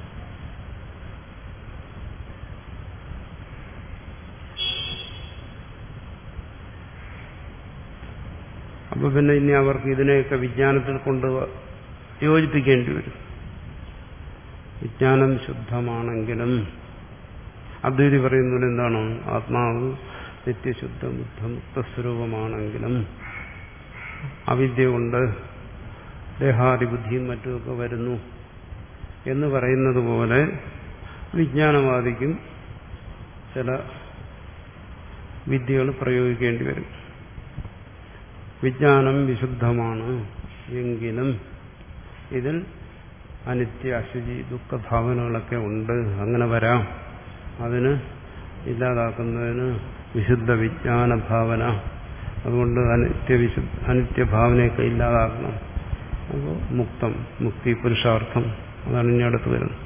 അപ്പൊ പിന്നെ ഇനി അവർക്ക് ഇതിനെയൊക്കെ വിജ്ഞാനത്തിൽ കൊണ്ട് യോജിപ്പിക്കേണ്ടി വരും. വിജ്ഞാനം ശുദ്ധമാണെങ്കിലും അദ്വൈതി പറയുന്നത് എന്താണ്? ആത്മാവ് നിത്യശുദ്ധ ബുദ്ധമുക്തസ്വരൂപമാണെങ്കിലും അവിദ്യ കൊണ്ട് ദേഹാദിബുദ്ധിയും മറ്റുമൊക്കെ വരുന്നു എന്ന് പറയുന്നത് പോലെ വിജ്ഞാനവാദിക്കും ചില വിദ്യകൾ പ്രയോഗിക്കേണ്ടി വരും. വിജ്ഞാനം വിശുദ്ധമാണ് എങ്കിലും ഇതിൽ അനിത്യ അശുചി ദുഃഖഭാവനകളൊക്കെ ഉണ്ട്, അങ്ങനെ വരാം. അതിന് ഇല്ലാതാക്കുന്നതിന് വിശുദ്ധ വിജ്ഞാന ഭാവന, അതുകൊണ്ട് അനിത്യ വിശുദ്ധ അനിത്യഭാവനയൊക്കെ ഇല്ലാതാക്കണം. അപ്പോൾ മുക്തം, മുക്തി, പുരുഷാർത്ഥം, അതാണ് ഇനി അടുത്ത് വരുന്നത്.